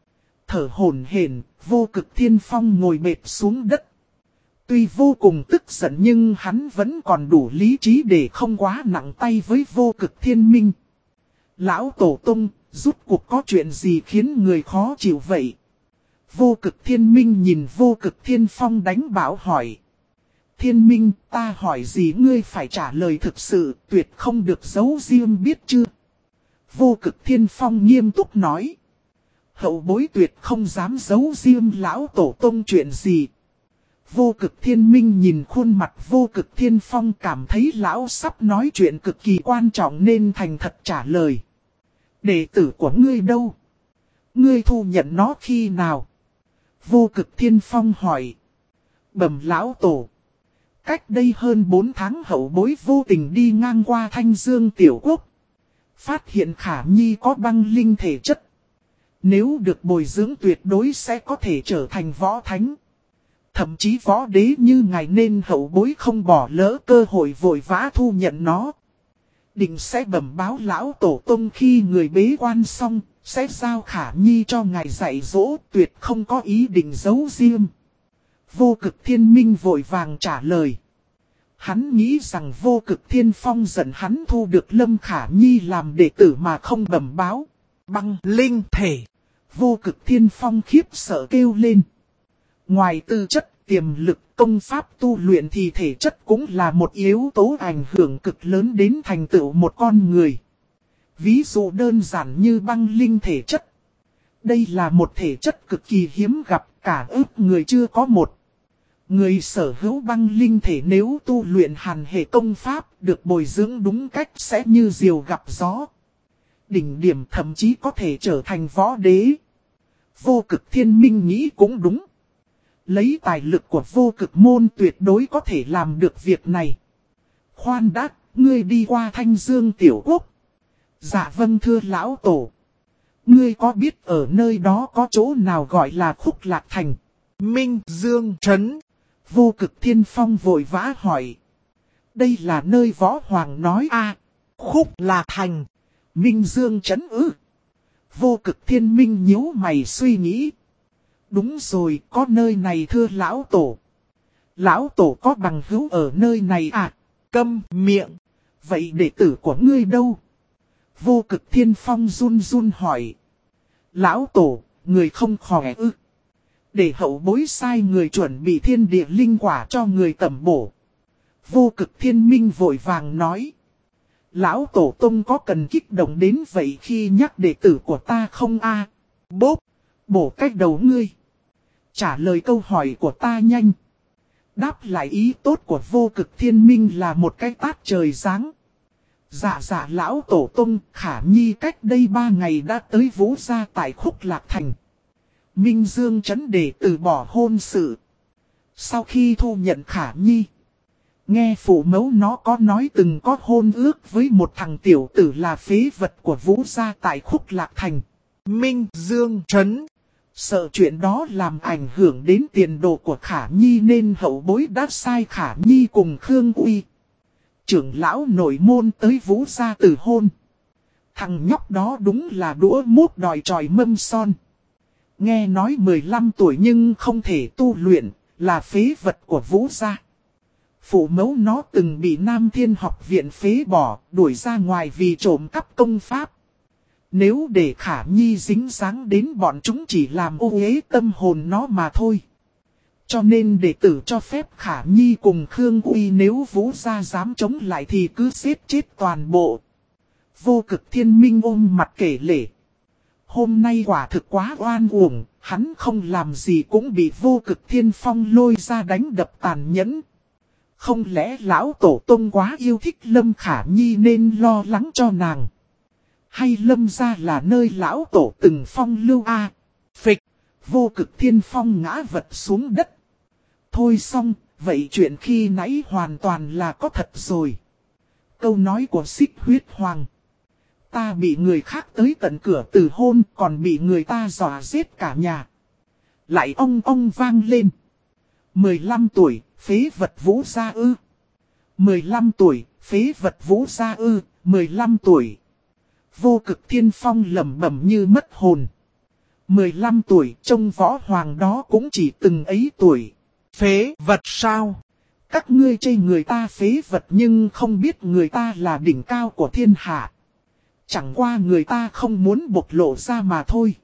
Thở hổn hển, Vô Cực Thiên Phong ngồi bệt xuống đất. Tuy vô cùng tức giận nhưng hắn vẫn còn đủ lý trí để không quá nặng tay với Vô Cực Thiên Minh. Lão tổ tông, rút cuộc có chuyện gì khiến người khó chịu vậy? Vô Cực Thiên Minh nhìn Vô Cực Thiên Phong đánh bảo hỏi. Thiên Minh, ta hỏi gì ngươi phải trả lời thực sự, tuyệt không được giấu riêng biết chưa? Vô Cực Thiên Phong nghiêm túc nói. Hậu bối tuyệt không dám giấu riêng lão tổ tông chuyện gì. Vô Cực Thiên Minh nhìn khuôn mặt Vô Cực Thiên Phong cảm thấy lão sắp nói chuyện cực kỳ quan trọng nên thành thật trả lời. Đệ tử của ngươi đâu? Ngươi thu nhận nó khi nào? Vô Cực Thiên Phong hỏi. Bẩm lão tổ. Cách đây hơn 4 tháng hậu bối vô tình đi ngang qua Thanh Dương Tiểu Quốc. Phát hiện Khả Nhi có băng linh thể chất. Nếu được bồi dưỡng tuyệt đối sẽ có thể trở thành võ thánh. Thậm chí võ đế như ngài nên hậu bối không bỏ lỡ cơ hội vội vã thu nhận nó. Định sẽ bẩm báo lão tổ tông khi người bế quan xong, sẽ giao Khả Nhi cho ngài dạy dỗ, tuyệt không có ý định giấu riêng. Vô Cực Thiên Minh vội vàng trả lời. Hắn nghĩ rằng Vô Cực Thiên Phong giận hắn thu được Lâm Khả Nhi làm đệ tử mà không bẩm báo. Băng linh thể. Vô Cực Thiên Phong khiếp sợ kêu lên. Ngoài tư chất, tiềm lực, công pháp tu luyện thì thể chất cũng là một yếu tố ảnh hưởng cực lớn đến thành tựu một con người. Ví dụ đơn giản như băng linh thể chất. Đây là một thể chất cực kỳ hiếm gặp, cả ước người chưa có một. Người sở hữu băng linh thể nếu tu luyện hàn hệ công pháp được bồi dưỡng đúng cách sẽ như diều gặp gió. Đỉnh điểm thậm chí có thể trở thành võ đế. Vô Cực Thiên Minh nghĩ cũng đúng. Lấy tài lực của Vô Cực môn tuyệt đối có thể làm được việc này. Khoan đã, ngươi đi qua Thanh Dương Tiểu Quốc. Dạ vâng thưa lão tổ. Ngươi có biết ở nơi đó có chỗ nào gọi là Khúc Lạc Thành? Minh Dương Trấn. Vô Cực Thiên Phong vội vã hỏi. Đây là nơi Võ Hoàng nói Khúc Lạc Thành. Minh Dương Trấn ư. Vô Cực Thiên Minh nhíu mày suy nghĩ. Đúng rồi, có nơi này thưa lão tổ. Lão tổ có bằng hữu ở nơi này Câm miệng. Vậy đệ tử của ngươi đâu? Vô Cực Thiên Phong run run hỏi. Lão tổ, người không khỏe ư? Để hậu bối sai người chuẩn bị thiên địa linh quả cho người tẩm bổ. Vô Cực Thiên Minh vội vàng nói. Lão tổ tông có cần kích động đến vậy khi nhắc đệ tử của ta không Bốp, bổ cách đầu ngươi. Trả lời câu hỏi của ta nhanh. Đáp lại ý tốt của Vô Cực Thiên Minh là một cái tát trời giáng. Dạ lão tổ tông, Khả Nhi cách đây 3 ngày đã tới Vũ Gia tại Khúc Lạc Thành. Minh Dương Trấn để từ bỏ hôn sự. Sau khi thu nhận Khả Nhi, nghe phụ mẫu nó có nói từng có hôn ước với một thằng tiểu tử là phế vật của Vũ Gia tại Khúc Lạc Thành. Minh Dương Trấn. Sợ chuyện đó làm ảnh hưởng đến tiền đồ của Khả Nhi nên hậu bối đã sai Khả Nhi cùng Khương Uy, trưởng lão nội môn tới Vũ Gia từ hôn. Thằng nhóc đó đúng là đũa mốt đòi tròi mâm son. Nghe nói 15 tuổi nhưng không thể tu luyện, là phế vật của Vũ Gia. Phụ mẫu nó từng bị Nam Thiên Học viện phế bỏ, đuổi ra ngoài vì trộm cắp công pháp. Nếu để Khả Nhi dính dáng đến bọn chúng chỉ làm ô uế tâm hồn nó mà thôi. Cho nên đệ tử cho phép Khả Nhi cùng Khương Uy nếu Vũ Gia dám chống lại thì cứ giết chết toàn bộ. Vô Cực Thiên Minh ôm mặt kể lể. Hôm nay quả thực quá oan uổng, Hắn không làm gì cũng bị Vô Cực Thiên Phong lôi ra đánh đập tàn nhẫn. Không lẽ lão tổ tông quá yêu thích Lâm Khả Nhi nên lo lắng cho nàng? Hay Lâm gia là nơi lão tổ từng phong lưu a? Phịch, Vô Cực Thiên Phong ngã vật xuống đất. Thôi xong, vậy chuyện khi nãy hoàn toàn là có thật rồi. Câu nói của Xích Huyết Hoàng. Ta bị người khác tới tận cửa từ hôn, còn bị người ta dọa giết cả nhà. Lại ong vang lên. 15 tuổi, phế vật Vũ Gia ư. 15 tuổi, phế vật Vũ Gia ư, 15 tuổi. Vô Cực Thiên Phong lẩm bẩm như mất hồn. 15 tuổi, trông Võ Hoàng đó cũng chỉ từng ấy tuổi. Phế vật sao? Các ngươi chê người ta phế vật nhưng không biết người ta là đỉnh cao của thiên hạ. Chẳng qua người ta không muốn bộc lộ ra mà thôi.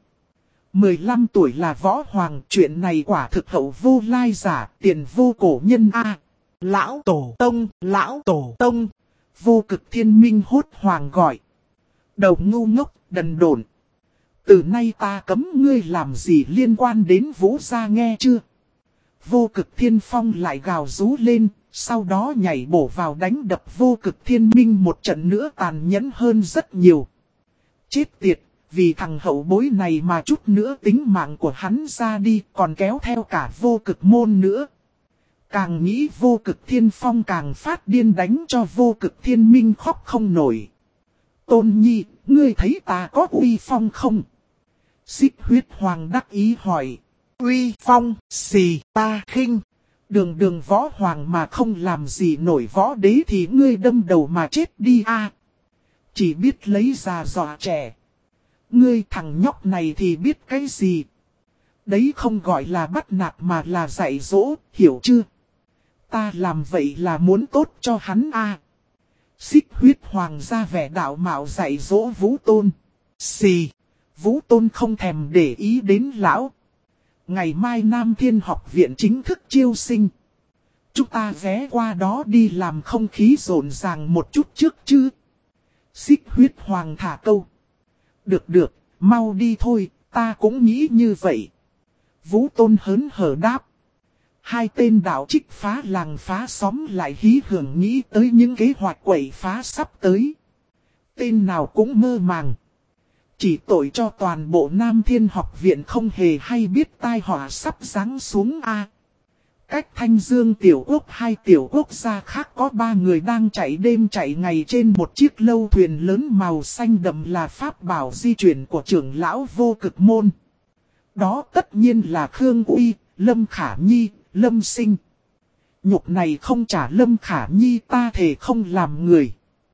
15 tuổi là Võ Hoàng, chuyện này quả thực hậu vô lai giả, tiền vô cổ nhân a. Lão tổ tông, lão tổ tông. Vô Cực Thiên Minh hốt hoàng gọi. Đầu ngu ngốc, đần độn. Từ nay ta cấm ngươi làm gì liên quan đến Vũ gia nghe chưa? Vô Cực Thiên Phong lại gào rú lên, sau đó nhảy bổ vào đánh đập Vô Cực Thiên Minh một trận nữa tàn nhẫn hơn rất nhiều. Chết tiệt, vì thằng hậu bối này mà chút nữa tính mạng của hắn ra đi, còn kéo theo cả Vô Cực môn nữa. Càng nghĩ Vô Cực Thiên Phong càng phát điên, đánh cho Vô Cực Thiên Minh khóc không nổi. Tôn Nhi, ngươi thấy ta có uy phong không? Xích Huyết Hoàng đắc ý hỏi. Uy phong, xì ta khinh. Đường Võ Hoàng mà không làm gì nổi võ đế thì ngươi đâm đầu mà chết đi a. Chỉ biết lấy già dọa trẻ. Ngươi thằng nhóc này thì biết cái gì? Đấy không gọi là bắt nạt mà là dạy dỗ, hiểu chưa? Ta làm vậy là muốn tốt cho hắn a. Xích Huyết Hoàng ra vẻ đạo mạo dạy dỗ Vũ Tôn. Xì. Vũ Tôn không thèm để ý đến lão. Ngày mai Nam Thiên Học Viện chính thức chiêu sinh. Chúng ta ghé qua đó đi làm không khí rộn ràng một chút trước chứ. Xích Huyết Hoàng thả câu. Được, mau đi thôi, ta cũng nghĩ như vậy. Vũ Tôn hớn hở đáp. Hai tên đạo trích phá làng phá xóm lại hí hưởng nghĩ tới những kế hoạch quậy phá sắp tới. Tên nào cũng mơ màng. Chỉ tội cho toàn bộ Nam Thiên Học Viện không hề hay biết tai họa sắp giáng xuống a. Cách Thanh Dương tiểu quốc hai tiểu quốc gia khác có 3 người đang chạy đêm chạy ngày trên một chiếc lâu thuyền lớn màu xanh đậm là pháp bảo di chuyển của trưởng lão Vô Cực môn. Đó tất nhiên là Khương Uy, Lâm Khả Nhi, Lâm Sinh. Nhục này không trả Lâm Khả Nhi ta thề không làm người.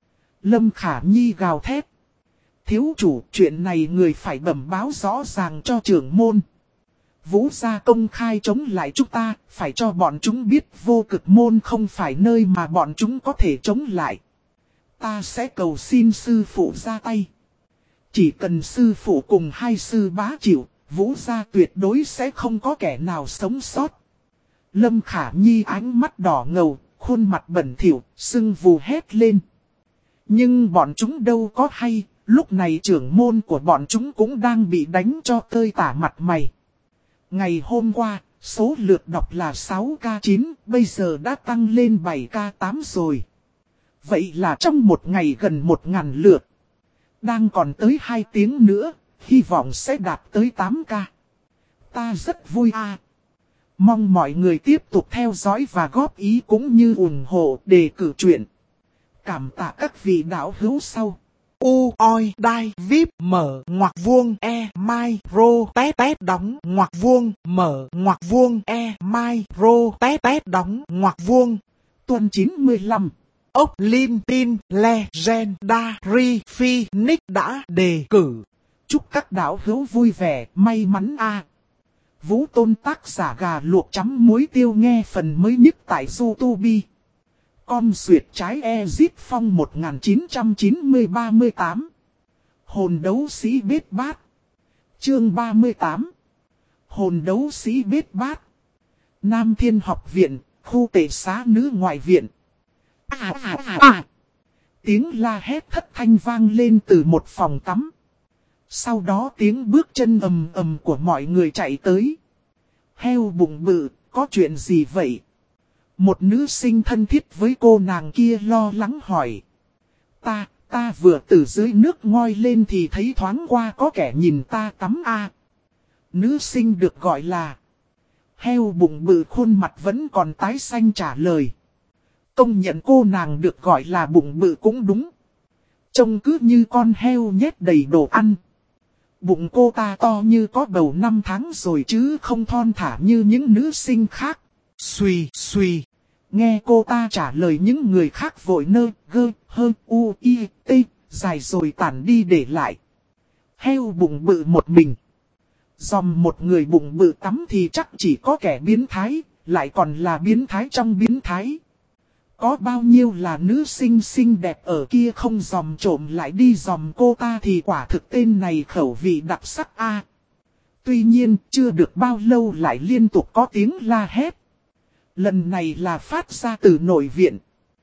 Lâm Khả Nhi gào thét. Thiếu chủ, chuyện này người phải bẩm báo rõ ràng cho trưởng môn. Vũ gia công khai chống lại chúng ta, phải cho bọn chúng biết Vô Cực môn không phải nơi mà bọn chúng có thể chống lại. Ta sẽ cầu xin sư phụ ra tay. Chỉ cần sư phụ cùng hai sư bá chịu, Vũ gia tuyệt đối sẽ không có kẻ nào sống sót. Lâm Khả Nhi ánh mắt đỏ ngầu, khuôn mặt bẩn thỉu, sưng vù hét lên. Nhưng bọn chúng đâu có hay, lúc này trưởng môn của bọn chúng cũng đang bị đánh cho tơi tả mặt mày. Ngày hôm qua, số lượt đọc là 6k9, bây giờ đã tăng lên 7k8 rồi. Vậy là trong một ngày gần 1000 lượt. Đang còn tới 2 tiếng nữa, hy vọng sẽ đạt tới 8k. Ta rất vui a. Mong mọi người tiếp tục theo dõi và góp ý cũng như ủng hộ đề cử chuyện. Cảm tạ các vị đạo hữu sau. Oi đai vip mở ngoặc vuông e mai rô tét tét đóng ngoặc vuông mở ngoặc vuông e mai rô tét tét đóng ngoặc vuông. Tuần 95. Ốc Linh Tin Legendary Phoenix đã đề cử. Chúc các đạo hữu vui vẻ, may mắn a. Vũ Tôn tác giả gà luộc chấm muối tiêu nghe phần mới nhất tại YouTube. Con duyệt trái Ezit Phong 1990-38. Hồn đấu sĩ bết bát. Chương 38. Hồn đấu sĩ bết bát. Nam Thiên Học Viện, khu tệ xá nữ ngoại viện. Tiếng la hét thất thanh vang lên từ một phòng tắm. Sau đó tiếng bước chân ầm ầm của mọi người chạy tới. Heo bụng bự, có chuyện gì vậy? Một nữ sinh thân thiết với cô nàng kia lo lắng hỏi. Ta vừa từ dưới nước ngoi lên thì thấy thoáng qua có kẻ nhìn ta tắm a. Nữ sinh được gọi là heo bụng bự khuôn mặt vẫn còn tái xanh trả lời. Công nhận cô nàng được gọi là bụng bự cũng đúng. Trông cứ như con heo nhét đầy đồ ăn. Bụng cô ta to như có bầu 5 tháng rồi chứ không thon thả như những nữ sinh khác. Xuy xuy. Nghe cô ta trả lời những người khác vội nơ gơ hơ u i t dài rồi tản đi để lại. Heo bụng bự một mình. Dòm một người bụng bự tắm thì chắc chỉ có kẻ biến thái, lại còn là biến thái trong biến thái. Có bao nhiêu là nữ sinh xinh đẹp ở kia không dòm trộm lại đi dòm cô ta thì quả thực tên này khẩu vị đặc sắc a. Tuy nhiên chưa được bao lâu lại liên tục có tiếng la hét. Lần này là phát ra từ nội viện.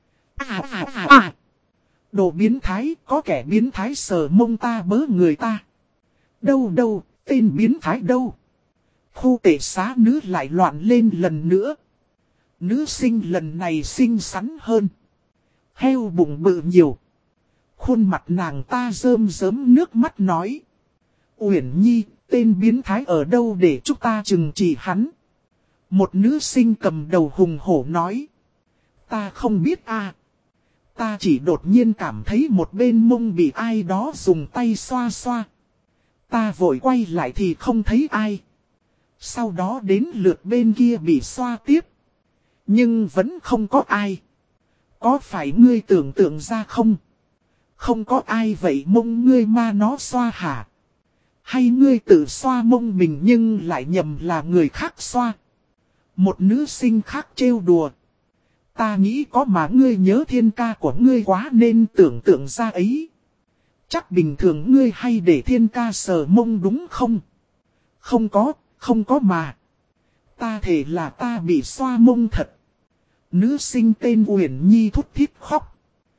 Đồ biến thái, có kẻ biến thái sờ mông ta bớ người ta. Đâu, tên biến thái đâu. Khu tệ xá nữ lại loạn lên lần nữa. Nữ sinh lần này xinh xắn hơn. Heo bụng bự nhiều. Khuôn mặt nàng ta rơm rớm nước mắt nói. Uyển Nhi, tên biến thái ở đâu để chúng ta trừng trị hắn. Một nữ sinh cầm đầu hùng hổ nói. Ta không biết a. Ta chỉ đột nhiên cảm thấy một bên mông bị ai đó dùng tay xoa xoa. Ta vội quay lại thì không thấy ai. Sau đó đến lượt bên kia bị xoa tiếp. Nhưng vẫn không có ai. Có phải ngươi tưởng tượng ra không? Không có ai vậy mông ngươi ma nó xoa hả? Hay ngươi tự xoa mông mình nhưng lại nhầm là người khác xoa? Một nữ sinh khác trêu đùa. Ta nghĩ có mà ngươi nhớ thiên ca của ngươi quá nên tưởng tượng ra ấy. Chắc bình thường ngươi hay để thiên ca sờ mông đúng không? Không có mà. Ta thể là ta bị xoa mông thật. Nữ sinh tên Uyển Nhi thút thít khóc.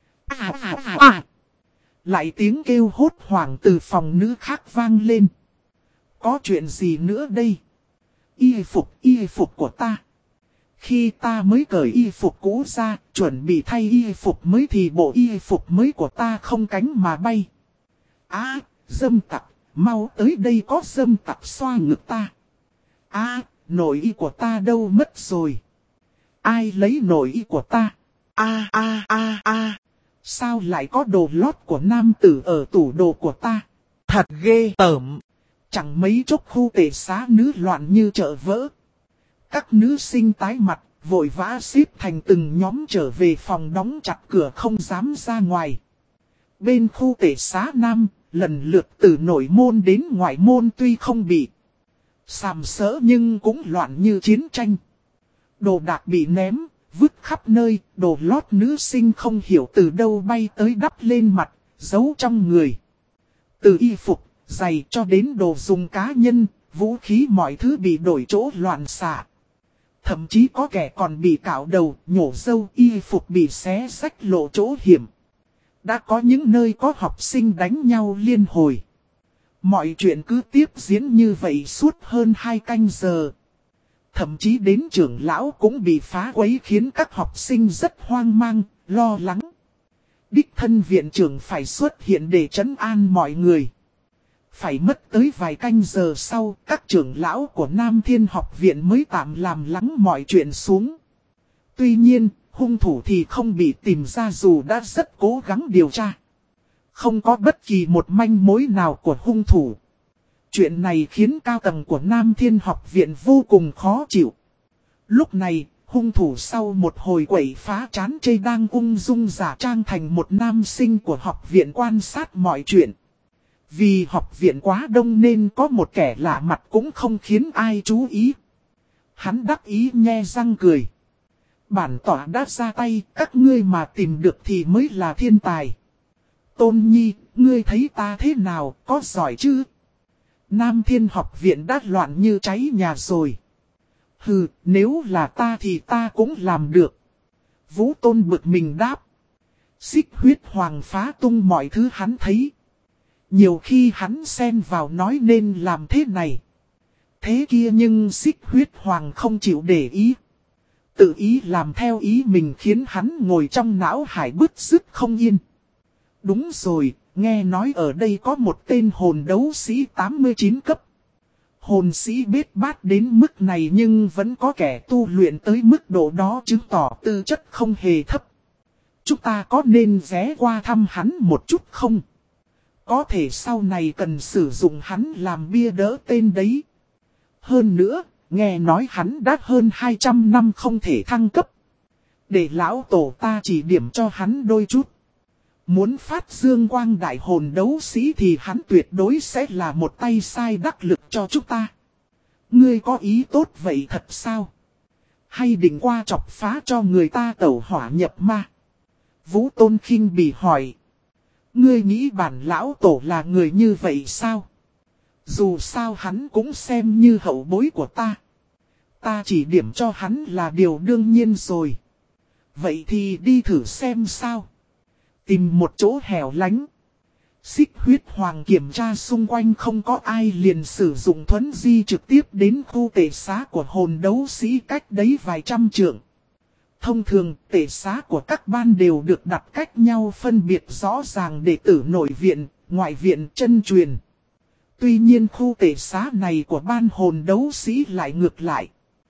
Lại tiếng kêu hốt hoảng từ phòng nữ khác vang lên. Có chuyện gì nữa đây? Y phục của ta. Khi ta mới cởi y phục cũ ra, chuẩn bị thay y phục mới thì bộ y phục mới của ta không cánh mà bay. Dâm tặc, mau tới đây có dâm tặc xoa ngực ta. Nội y của ta đâu mất rồi? Ai lấy nội y của ta? Sao lại có đồ lót của nam tử ở tủ đồ của ta? Thật ghê tởm. Chẳng mấy chốc khu tệ xá nữ loạn như chợ vỡ. Các nữ sinh tái mặt, vội vã xếp thành từng nhóm trở về phòng đóng chặt cửa không dám ra ngoài. Bên khu tệ xá nam, lần lượt từ nội môn đến ngoại môn tuy không bị sàm sỡ nhưng cũng loạn như chiến tranh. Đồ đạc bị ném, vứt khắp nơi, đồ lót nữ sinh không hiểu từ đâu bay tới đắp lên mặt, giấu trong người. Từ y phục, giày cho đến đồ dùng cá nhân, vũ khí mọi thứ bị đổi chỗ loạn xạ. Thậm chí có kẻ còn bị cạo đầu, nhổ râu, y phục bị xé rách lộ chỗ hiểm. Đã có những nơi có học sinh đánh nhau liên hồi. Mọi chuyện cứ tiếp diễn như vậy suốt hơn 2 canh giờ. Thậm chí đến trưởng lão cũng bị phá quấy khiến các học sinh rất hoang mang, lo lắng. Đích thân viện trưởng phải xuất hiện để trấn an mọi người. Phải mất tới vài canh giờ sau, các trưởng lão của Nam Thiên học viện mới tạm làm lắng mọi chuyện xuống. Tuy nhiên, hung thủ thì không bị tìm ra dù đã rất cố gắng điều tra. Không có bất kỳ một manh mối nào của hung thủ. Chuyện này khiến cao tầng của Nam Thiên học viện vô cùng khó chịu. Lúc này, hung thủ sau một hồi quẩy phá trán chê đang ung dung giả trang thành một nam sinh của học viện quan sát mọi chuyện. Vì học viện quá đông nên có một kẻ lạ mặt cũng không khiến ai chú ý. Hắn đắc ý nhe răng cười. Bản tỏa đã ra tay, các ngươi mà tìm được thì mới là thiên tài. Tôn Nhi, ngươi thấy ta thế nào, có giỏi chứ? Nam Thiên học viện đã loạn như cháy nhà rồi. Hừ, nếu là ta thì ta cũng làm được. Vũ Tôn bực mình đáp. Xích huyết hoàng phá tung mọi thứ hắn thấy. Nhiều khi hắn xen vào nói nên làm thế này. Thế kia nhưng Xích Huyết Hoàng không chịu để ý. Tự ý làm theo ý mình khiến hắn ngồi trong não hải bứt rứt không yên. Đúng rồi, nghe nói ở đây có một tên hồn đấu sĩ 89 cấp. Hồn sĩ bết bát đến mức này nhưng vẫn có kẻ tu luyện tới mức độ đó chứng tỏ tư chất không hề thấp. Chúng ta có nên ghé qua thăm hắn một chút không? Có thể sau này cần sử dụng hắn làm bia đỡ tên đấy. Hơn nữa, nghe nói hắn đã hơn 200 năm không thể thăng cấp. Để lão tổ ta chỉ điểm cho hắn đôi chút. Muốn phát dương quang đại hồn đấu sĩ thì hắn tuyệt đối sẽ là một tay sai đắc lực cho chúng ta. Ngươi có ý tốt vậy thật sao? Hay định qua chọc phá cho người ta tẩu hỏa nhập ma? Vũ Tôn khinh bỉ hỏi. Ngươi nghĩ bản lão tổ là người như vậy sao? Dù sao hắn cũng xem như hậu bối của ta. Ta chỉ điểm cho hắn là điều đương nhiên rồi. Vậy thì đi thử xem sao. Tìm một chỗ hẻo lánh. Xích Huyết Hoàng kiểm tra xung quanh không có ai liền sử dụng thuấn di trực tiếp đến khu tể xá của hồn đấu sĩ cách đấy vài trăm trượng. Thông thường, tể xá của các ban đều được đặt cách nhau phân biệt rõ ràng đệ tử nội viện, ngoại viện, chân truyền. Tuy nhiên khu tể xá này của ban hồn đấu sĩ lại ngược lại.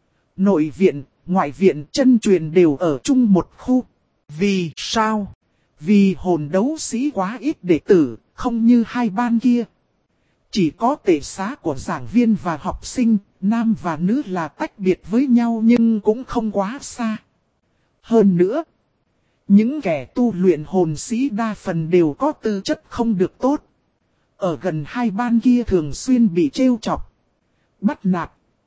Nội viện, ngoại viện, chân truyền đều ở chung một khu. Vì sao? Vì hồn đấu sĩ quá ít đệ tử, không như hai ban kia. Chỉ có tể xá của giảng viên và học sinh, nam và nữ là tách biệt với nhau nhưng cũng không quá xa. Hơn nữa, những kẻ tu luyện hồn sĩ đa phần đều có tư chất không được tốt. Ở gần hai ban kia thường xuyên bị trêu chọc, bắt nạt.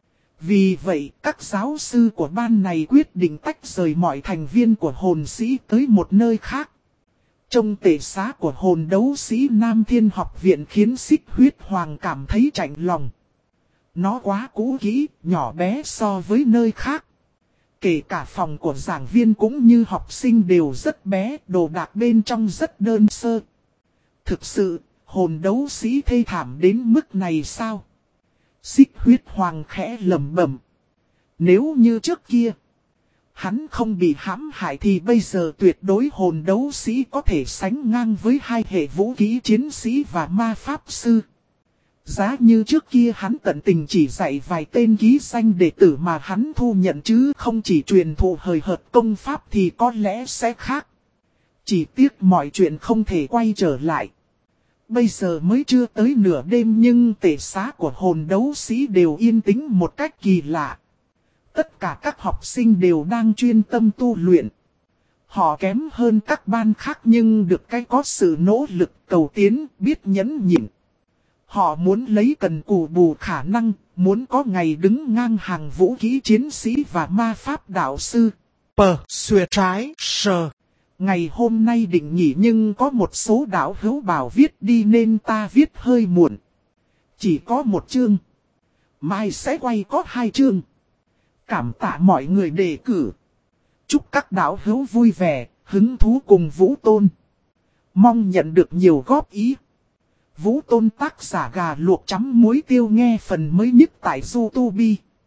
Vì vậy, các giáo sư của ban này quyết định tách rời mọi thành viên của hồn sĩ tới một nơi khác. Trong tể xá của hồn đấu sĩ Nam Thiên Học Viện khiến Xích Huyết Hoàng cảm thấy chạnh lòng. Nó quá cũ kỹ, nhỏ bé so với nơi khác. Kể cả phòng của giảng viên cũng như học sinh đều rất bé, đồ đạc bên trong rất đơn sơ. Thực sự, hồn đấu sĩ thê thảm đến mức này sao? Xích Huyết Hoàng khẽ lẩm bẩm. Nếu như trước kia, hắn không bị hãm hại thì bây giờ tuyệt đối hồn đấu sĩ có thể sánh ngang với hai hệ vũ khí chiến sĩ và ma pháp sư. Giá như trước kia hắn tận tình chỉ dạy vài tên ký danh đệ tử mà hắn thu nhận chứ không chỉ truyền thụ hời hợt công pháp thì có lẽ sẽ khác. Chỉ tiếc mọi chuyện không thể quay trở lại. Bây giờ mới chưa tới nửa đêm nhưng tể xá của hồn đấu sĩ đều yên tĩnh một cách kỳ lạ. Tất cả các học sinh đều đang chuyên tâm tu luyện. Họ kém hơn các ban khác nhưng được cái có sự nỗ lực cầu tiến, biết nhẫn nhịn. Họ muốn lấy cần cù bù khả năng, muốn có ngày đứng ngang hàng vũ khí chiến sĩ và ma pháp đạo sư. Xuề trái, sờ. Ngày hôm nay định nghỉ nhưng có một số đạo hữu bảo viết đi nên ta viết hơi muộn. Chỉ có một chương. Mai sẽ quay có 2 chương. Cảm tạ mọi người đề cử. Chúc các đạo hữu vui vẻ, hứng thú cùng Vũ Tôn. Mong nhận được nhiều góp ý. Vũ Tôn tác giả gà luộc chấm muối tiêu nghe phần mới nhất tại YouTube.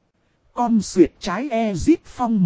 Con duyệt trái Ezit Phong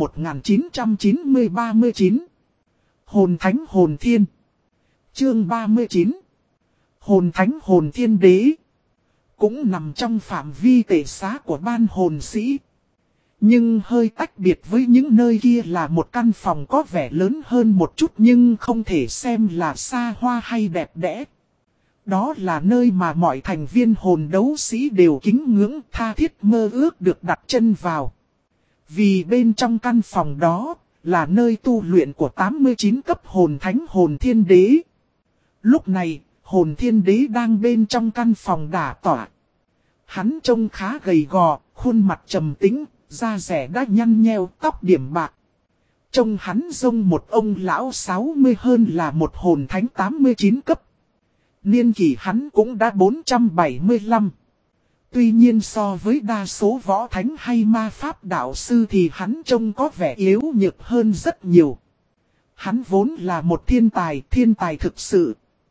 1990-39. Hồn Thánh Hồn Thiên. Chương 39. Hồn Thánh Hồn Thiên Đế. Cũng nằm trong phạm vi tể xá của ban hồn sĩ. Nhưng hơi tách biệt với những nơi kia là một căn phòng có vẻ lớn hơn một chút nhưng không thể xem là xa hoa hay đẹp đẽ. Đó là nơi mà mọi thành viên hồn đấu sĩ đều kính ngưỡng tha thiết mơ ước được đặt chân vào. Vì bên trong căn phòng đó là nơi tu luyện của 89 cấp hồn thánh hồn thiên đế. Lúc này, hồn thiên đế đang bên trong căn phòng đả tỏa. Hắn trông khá gầy gò, khuôn mặt trầm tĩnh, da rẻ đã nhăn nheo, tóc điểm bạc. Trông hắn giống một ông lão 60 hơn là một hồn thánh 89 cấp. Niên kỷ hắn cũng đã 475. Tuy nhiên so với đa số võ thánh hay ma pháp đạo sư thì hắn trông có vẻ yếu nhược hơn rất nhiều. Hắn vốn là một thiên tài thực sự.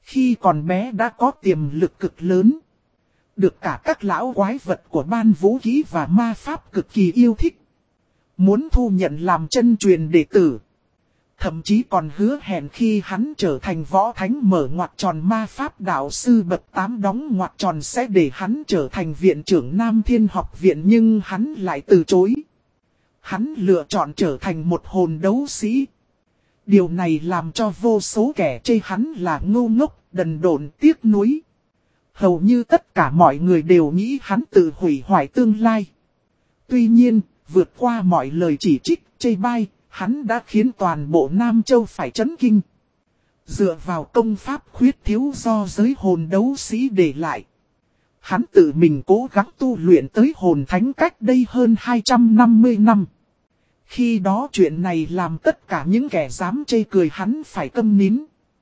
Khi còn bé đã có tiềm lực cực lớn. Được cả các lão quái vật của ban vũ khí và ma pháp cực kỳ yêu thích. Muốn thu nhận làm chân truyền đệ tử. Thậm chí còn hứa hẹn khi hắn trở thành võ thánh mở ngoặc tròn ma pháp đạo sư bậc 8 đóng ngoặc tròn sẽ để hắn trở thành viện trưởng Nam Thiên học viện, nhưng hắn lại từ chối. Hắn lựa chọn trở thành một hồn đấu sĩ. Điều này làm cho vô số kẻ chê hắn là ngu ngốc, đần độn, tiếc nuối. Hầu như tất cả mọi người đều nghĩ hắn tự hủy hoại tương lai. Tuy nhiên, vượt qua mọi lời chỉ trích, chê bai, hắn đã khiến toàn bộ Nam Châu phải chấn kinh. Dựa vào công pháp khuyết thiếu do giới hồn đấu sĩ để lại. Hắn tự mình cố gắng tu luyện tới hồn thánh cách đây hơn 250 năm. Khi đó chuyện này làm tất cả những kẻ dám chê cười hắn phải câm nín.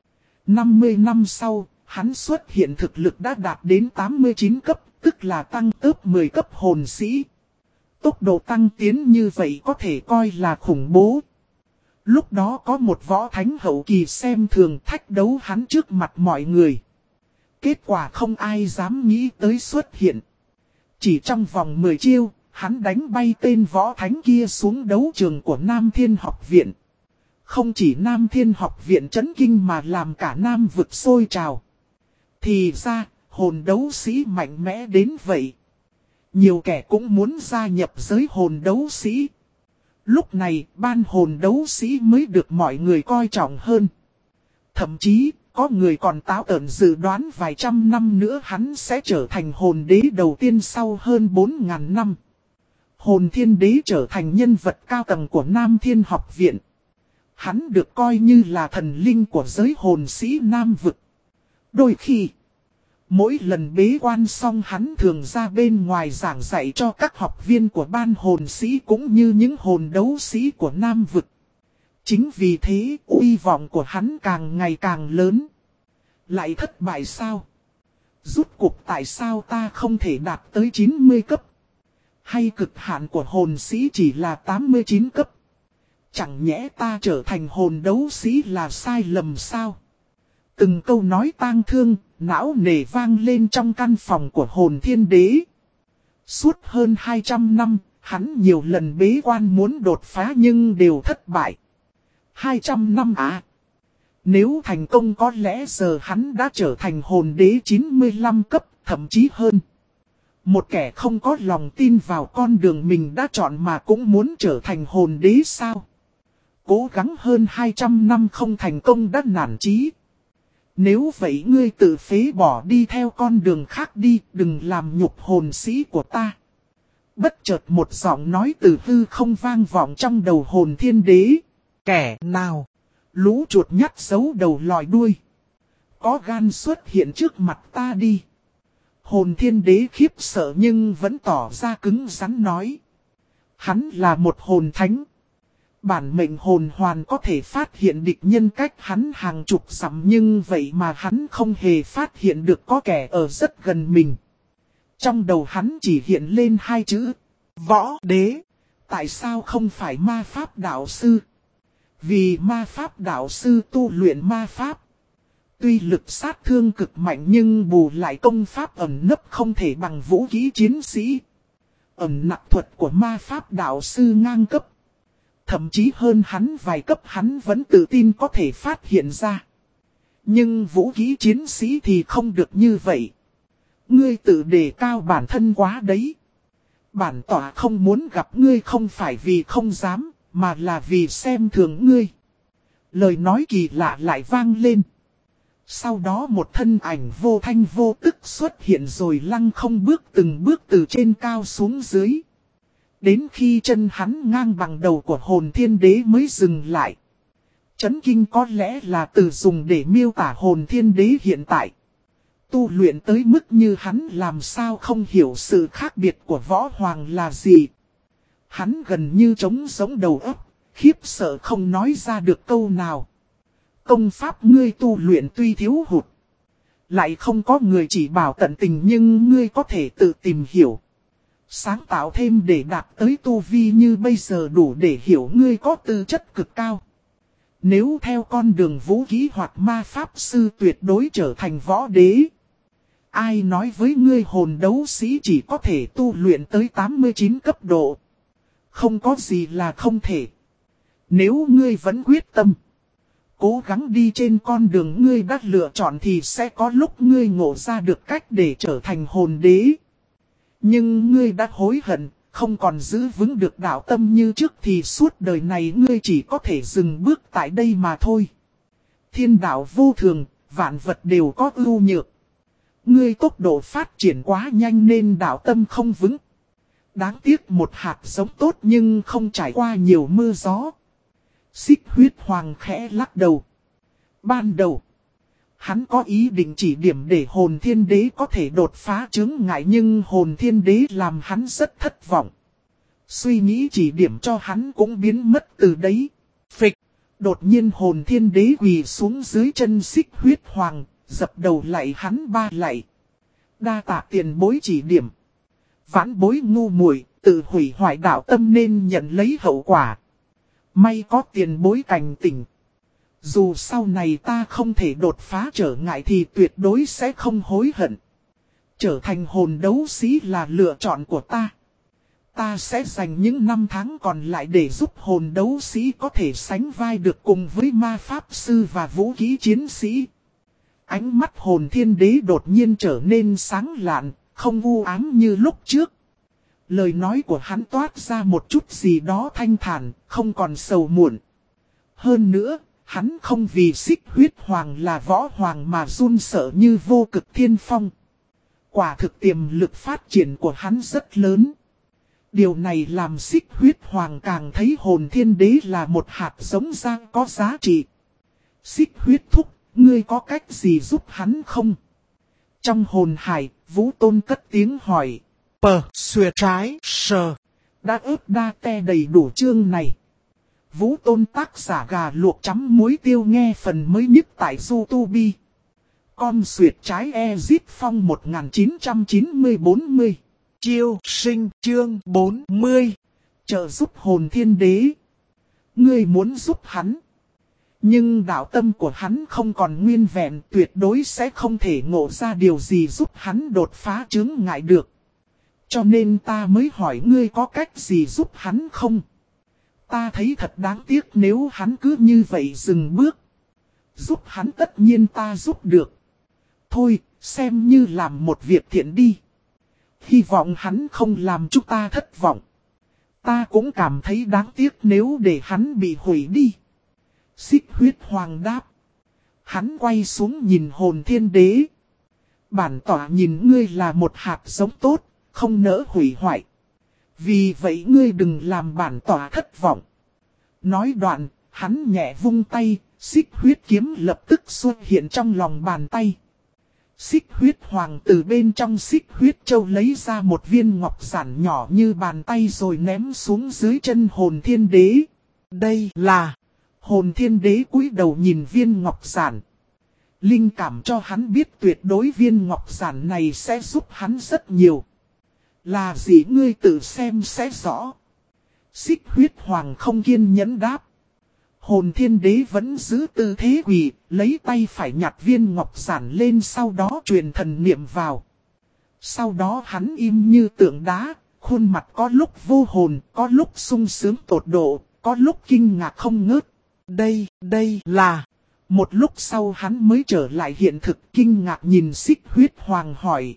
50 năm sau, hắn xuất hiện thực lực đã đạt đến 89 cấp, tức là tăng tớp 10 cấp hồn sĩ. Tốc độ tăng tiến như vậy có thể coi là khủng bố. Lúc đó có một võ thánh hậu kỳ xem thường thách đấu hắn trước mặt mọi người. Kết quả không ai dám nghĩ tới xuất hiện. Chỉ trong vòng 10 chiêu, hắn đánh bay tên võ thánh kia xuống đấu trường của Nam Thiên học viện. Không chỉ Nam Thiên học viện chấn kinh mà làm cả Nam vực sôi trào. Thì ra, hồn đấu sĩ mạnh mẽ đến vậy. Nhiều kẻ cũng muốn gia nhập giới hồn đấu sĩ. Lúc này, ban hồn đấu sĩ mới được mọi người coi trọng hơn. Thậm chí, có người còn táo tợn dự đoán vài trăm năm nữa hắn sẽ trở thành hồn đế đầu tiên sau hơn 4.000 năm. Hồn thiên đế trở thành nhân vật cao tầng của Nam Thiên học viện. Hắn được coi như là thần linh của giới hồn sĩ Nam vực. Đôi khi, mỗi lần bế quan xong hắn thường ra bên ngoài giảng dạy cho các học viên của ban hồn sĩ cũng như những hồn đấu sĩ của Nam vực. Chính vì thế, uy vọng của hắn càng ngày càng lớn. Lại thất bại sao? Rút cuộc tại sao ta không thể đạt tới 90 cấp? Hay cực hạn của hồn sĩ chỉ là 89 cấp? Chẳng nhẽ ta trở thành hồn đấu sĩ là sai lầm sao? Từng câu nói tang thương, não nề vang lên trong căn phòng của hồn thiên đế. Suốt hơn 200 năm, hắn nhiều lần bế quan muốn đột phá nhưng đều thất bại. 200 năm à? Nếu thành công có lẽ giờ hắn đã trở thành hồn đế 95 cấp, thậm chí hơn. Một kẻ không có lòng tin vào con đường mình đã chọn mà cũng muốn trở thành hồn đế sao? Cố gắng hơn 200 năm không thành công đã nản chí. Nếu vậy ngươi tự phế bỏ đi theo con đường khác đi, đừng làm nhục hồn sĩ của ta. Bất chợt một giọng nói từ hư không vang vọng trong đầu hồn thiên đế. Kẻ nào? Lũ chuột nhắt giấu đầu lòi đuôi. Có gan xuất hiện trước mặt ta đi. Hồn thiên đế khiếp sợ nhưng vẫn tỏ ra cứng rắn nói. Hắn là một hồn thánh. Bản mệnh hồn hoàn có thể phát hiện địch nhân cách hắn hàng chục dặm, nhưng vậy mà hắn không hề phát hiện được có kẻ ở rất gần mình. Trong đầu hắn chỉ hiện lên hai chữ. Võ đế. Tại sao không phải ma pháp đạo sư? Vì ma pháp đạo sư tu luyện ma pháp. Tuy lực sát thương cực mạnh nhưng bù lại công pháp ẩn nấp không thể bằng vũ khí chiến sĩ. Ẩn nặc thuật của ma pháp đạo sư ngang cấp. Thậm chí hơn hắn vài cấp hắn vẫn tự tin có thể phát hiện ra. Nhưng vũ khí chiến sĩ thì không được như vậy. Ngươi tự đề cao bản thân quá đấy. Bản tỏa không muốn gặp ngươi không phải vì không dám, mà là vì xem thường ngươi. Lời nói kỳ lạ lại vang lên. Sau đó một thân ảnh vô thanh vô tức xuất hiện rồi lăng không bước từng bước từ trên cao xuống dưới. Đến khi chân hắn ngang bằng đầu của hồn thiên đế mới dừng lại. Chấn kinh có lẽ là từ dùng để miêu tả hồn thiên đế hiện tại. Tu luyện tới mức như hắn làm sao không hiểu sự khác biệt của võ hoàng là gì. Hắn gần như trống giống đầu óc, khiếp sợ không nói ra được câu nào. Công pháp ngươi tu luyện tuy thiếu hụt. Lại không có người chỉ bảo tận tình nhưng ngươi có thể tự tìm hiểu. Sáng tạo thêm để đạt tới tu vi như bây giờ đủ để hiểu ngươi có tư chất cực cao. Nếu theo con đường vũ khí hoặc ma pháp sư tuyệt đối trở thành võ đế. Ai nói với ngươi hồn đấu sĩ chỉ có thể tu luyện tới 89 cấp độ. Không có gì là không thể. Nếu ngươi vẫn quyết tâm, cố gắng đi trên con đường ngươi đã lựa chọn thì sẽ có lúc ngươi ngộ ra được cách để trở thành hồn đế. Nhưng ngươi đã hối hận, không còn giữ vững được đạo tâm như trước thì suốt đời này ngươi chỉ có thể dừng bước tại đây mà thôi. Thiên đạo vô thường, vạn vật đều có ưu nhược. Ngươi tốc độ phát triển quá nhanh nên đạo tâm không vững. Đáng tiếc một hạt giống tốt nhưng không trải qua nhiều mưa gió. Xích huyết hoàng khẽ lắc đầu. Ban đầu, hắn có ý định chỉ điểm để hồn thiên đế có thể đột phá chướng ngại nhưng hồn thiên đế làm hắn rất thất vọng. Suy nghĩ chỉ điểm cho hắn cũng biến mất từ đấy. Phịch, đột nhiên hồn thiên đế quỳ xuống dưới chân xích huyết hoàng, dập đầu lạy hắn ba lạy. Đa tạ tiền bối chỉ điểm. Vãn bối ngu muội, tự hủy hoại đạo tâm nên nhận lấy hậu quả. May có tiền bối cảnh tỉnh. Dù sau này ta không thể đột phá trở ngại thì tuyệt đối sẽ không hối hận. Trở thành hồn đấu sĩ là lựa chọn của ta. Ta sẽ dành những năm tháng còn lại để giúp hồn đấu sĩ có thể sánh vai được cùng với ma pháp sư và vũ khí chiến sĩ. Ánh mắt hồn thiên đế đột nhiên trở nên sáng lạn, không u ám như lúc trước. Lời nói của hắn toát ra một chút gì đó thanh thản, không còn sầu muộn. Hơn nữa, hắn không vì xích huyết hoàng là võ hoàng mà run sợ như vô cực thiên phong. Quả thực tiềm lực phát triển của hắn rất lớn. Điều này làm xích huyết hoàng càng thấy hồn thiên đế là một hạt giống giang có giá trị. Xích huyết thúc, ngươi có cách gì giúp hắn không? Trong hồn hải, Vũ Tôn cất tiếng hỏi. Xuya trái, sờ. Đã ướp đa te đầy đủ chương này. Vũ Tôn tác giả gà luộc chấm muối tiêu nghe phần mới nhất tại YouTube. Con xuyệt trái Ezit Phong 1990-40. Chiêu sinh chương 40. Trợ giúp hồn thiên đế. Ngươi muốn giúp hắn. Nhưng đạo tâm của hắn không còn nguyên vẹn, tuyệt đối sẽ không thể ngộ ra điều gì giúp hắn đột phá chướng ngại được. Cho nên ta mới hỏi ngươi có cách gì giúp hắn không? Ta thấy thật đáng tiếc nếu hắn cứ như vậy dừng bước. Giúp hắn tất nhiên ta giúp được. Thôi, xem như làm một việc thiện đi. Hy vọng hắn không làm chúng ta thất vọng. Ta cũng cảm thấy đáng tiếc nếu để hắn bị hủy đi. Xích huyết hoàng đáp. Hắn quay xuống nhìn hồn thiên đế. Bản tỏa nhìn ngươi là một hạt giống tốt, không nỡ hủy hoại. Vì vậy ngươi đừng làm bản tỏa thất vọng. Nói đoạn, hắn nhẹ vung tay, xích huyết kiếm lập tức xuất hiện trong lòng bàn tay. Xích huyết hoàng từ bên trong xích huyết châu lấy ra một viên ngọc giản nhỏ như bàn tay rồi ném xuống dưới chân hồn thiên đế. Đây là... Hồn thiên đế cúi đầu nhìn viên ngọc giản. Linh cảm cho hắn biết tuyệt đối viên ngọc giản này sẽ giúp hắn rất nhiều. Là gì ngươi tự xem sẽ rõ. Xích huyết hoàng không kiên nhẫn đáp. Hồn thiên đế vẫn giữ tư thế quỳ, lấy tay phải nhặt viên ngọc giản lên sau đó truyền thần niệm vào. Sau đó hắn im như tượng đá, khuôn mặt có lúc vô hồn, có lúc sung sướng tột độ, có lúc kinh ngạc không ngớt. Đây là... Một lúc sau hắn mới trở lại hiện thực kinh ngạc nhìn xích huyết hoàng hỏi.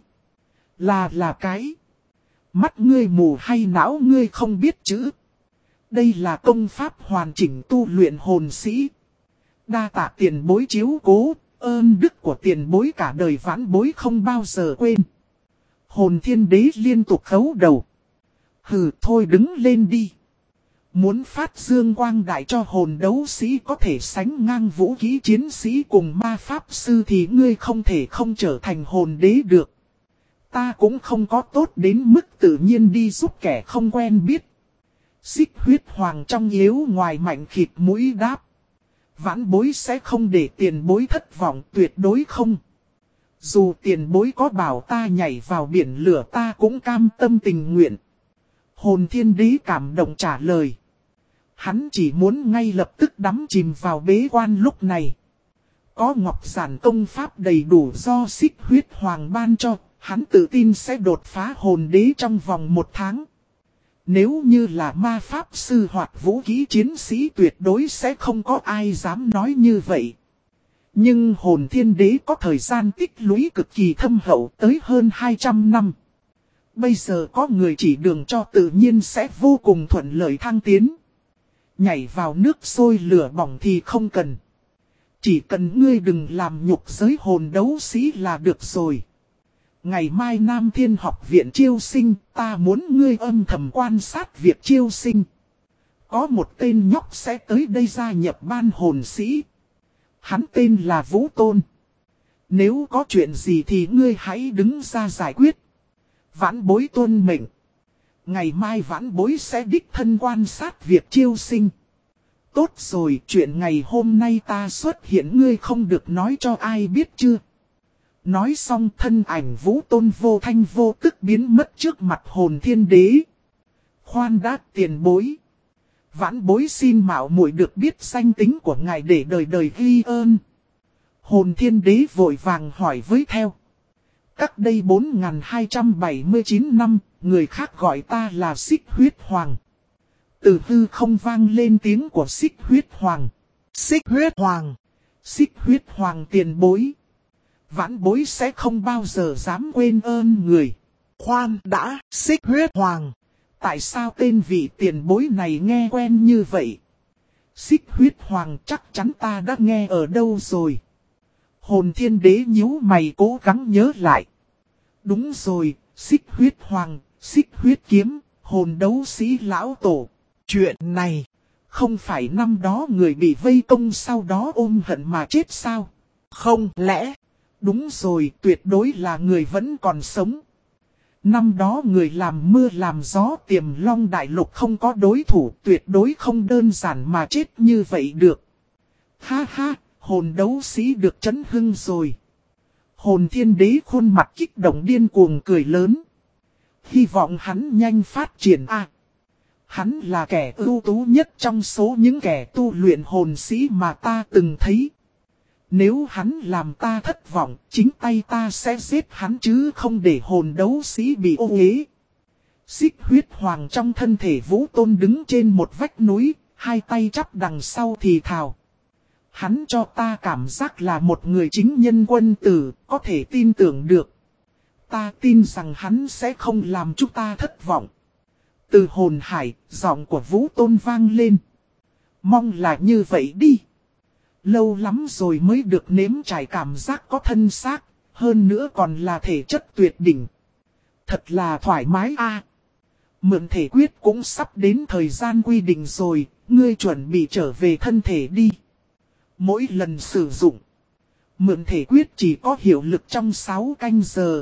Là cái... Mắt ngươi mù hay não ngươi không biết chữ? Đây là công pháp hoàn chỉnh tu luyện hồn sĩ. Đa tạ tiền bối chiếu cố, ơn đức của tiền bối cả đời vãn bối không bao giờ quên. Hồn thiên đế liên tục khấu đầu. Hừ thôi đứng lên đi. Muốn phát dương quang đại cho hồn đấu sĩ có thể sánh ngang vũ khí chiến sĩ cùng ma pháp sư thì ngươi không thể không trở thành hồn đế được. Ta cũng không có tốt đến mức tự nhiên đi giúp kẻ không quen biết. Xích huyết hoàng trong yếu ngoài mạnh khịt mũi đáp. Vãn bối sẽ không để tiền bối thất vọng, tuyệt đối không. Dù tiền bối có bảo ta nhảy vào biển lửa ta cũng cam tâm tình nguyện. Hồn thiên đế cảm động trả lời. Hắn chỉ muốn ngay lập tức đắm chìm vào bế quan lúc này. Có ngọc giản công pháp đầy đủ do Xích Huyết Hoàng ban cho, hắn tự tin sẽ đột phá hồn đế trong vòng 1 tháng. Nếu như là ma pháp sư hoặc vũ khí chiến sĩ tuyệt đối sẽ không có ai dám nói như vậy. Nhưng hồn thiên đế có thời gian tích lũy cực kỳ thâm hậu tới hơn 200 năm. Bây giờ có người chỉ đường cho tự nhiên sẽ vô cùng thuận lợi thăng tiến. Nhảy vào nước sôi lửa bỏng thì không cần. Chỉ cần ngươi đừng làm nhục giới hồn đấu sĩ là được rồi. Ngày mai Nam Thiên học viện chiêu sinh, ta muốn ngươi âm thầm quan sát việc chiêu sinh. Có một tên nhóc sẽ tới đây gia nhập ban hồn sĩ. Hắn tên là Vũ Tôn. Nếu có chuyện gì thì ngươi hãy đứng ra giải quyết. Vãn bối tuân mệnh. Ngày mai vãn bối sẽ đích thân quan sát việc chiêu sinh. Tốt rồi, chuyện ngày hôm nay ta xuất hiện ngươi không được nói cho ai biết chưa? Nói xong thân ảnh Vũ Tôn vô thanh vô tức biến mất trước mặt hồn thiên đế. Khoan đã, tiền bối. Vãn bối xin mạo muội được biết danh tính của ngài để đời đời ghi ơn. Hồn thiên đế vội vàng hỏi với theo. Cách đây 4279 năm, người khác gọi ta là Xích Huyết Hoàng. Từ hư không vang lên tiếng của Xích Huyết Hoàng. Xích Huyết Hoàng. Xích Huyết Hoàng tiền bối. Vãn bối sẽ không bao giờ dám quên ơn người. Khoan đã, Xích Huyết Hoàng. Tại sao tên vị tiền bối này nghe quen như vậy? Xích Huyết Hoàng chắc chắn ta đã nghe ở đâu rồi. Hồn thiên đế nhíu mày cố gắng nhớ lại. Đúng rồi, Xích Huyết Hoàng, Xích Huyết Kiếm, hồn đấu sĩ lão tổ. Chuyện này, không phải năm đó người bị vây công sau đó ôm hận mà chết sao? Không lẽ? Đúng rồi, tuyệt đối là người vẫn còn sống. Năm đó người làm mưa làm gió Tiềm Long Đại Lục không có đối thủ, tuyệt đối không đơn giản mà chết như vậy được. Ha ha, hồn đấu sĩ được chấn hưng rồi. Hồn thiên đế khuôn mặt kích động điên cuồng cười lớn. Hy vọng hắn nhanh phát triển a. Hắn là kẻ ưu tú nhất trong số những kẻ tu luyện hồn sĩ mà ta từng thấy. Nếu hắn làm ta thất vọng, chính tay ta sẽ giết hắn chứ không để hồn đấu sĩ bị ô uế. Xích Huyết Hoàng trong thân thể Vũ Tôn đứng trên một vách núi, hai tay chắp đằng sau thì thào. Hắn cho ta cảm giác là một người chính nhân quân tử, có thể tin tưởng được. Ta tin rằng hắn sẽ không làm chúng ta thất vọng. Từ hồn hải, giọng của Vũ Tôn vang lên. Mong là như vậy đi. Lâu lắm rồi mới được nếm trải cảm giác có thân xác, hơn nữa còn là thể chất tuyệt đỉnh. Thật là thoải mái a. Mượn thể quyết cũng sắp đến thời gian quy định rồi, ngươi chuẩn bị trở về thân thể đi. Mỗi lần sử dụng, mượn thể quyết chỉ có hiệu lực trong 6 canh giờ.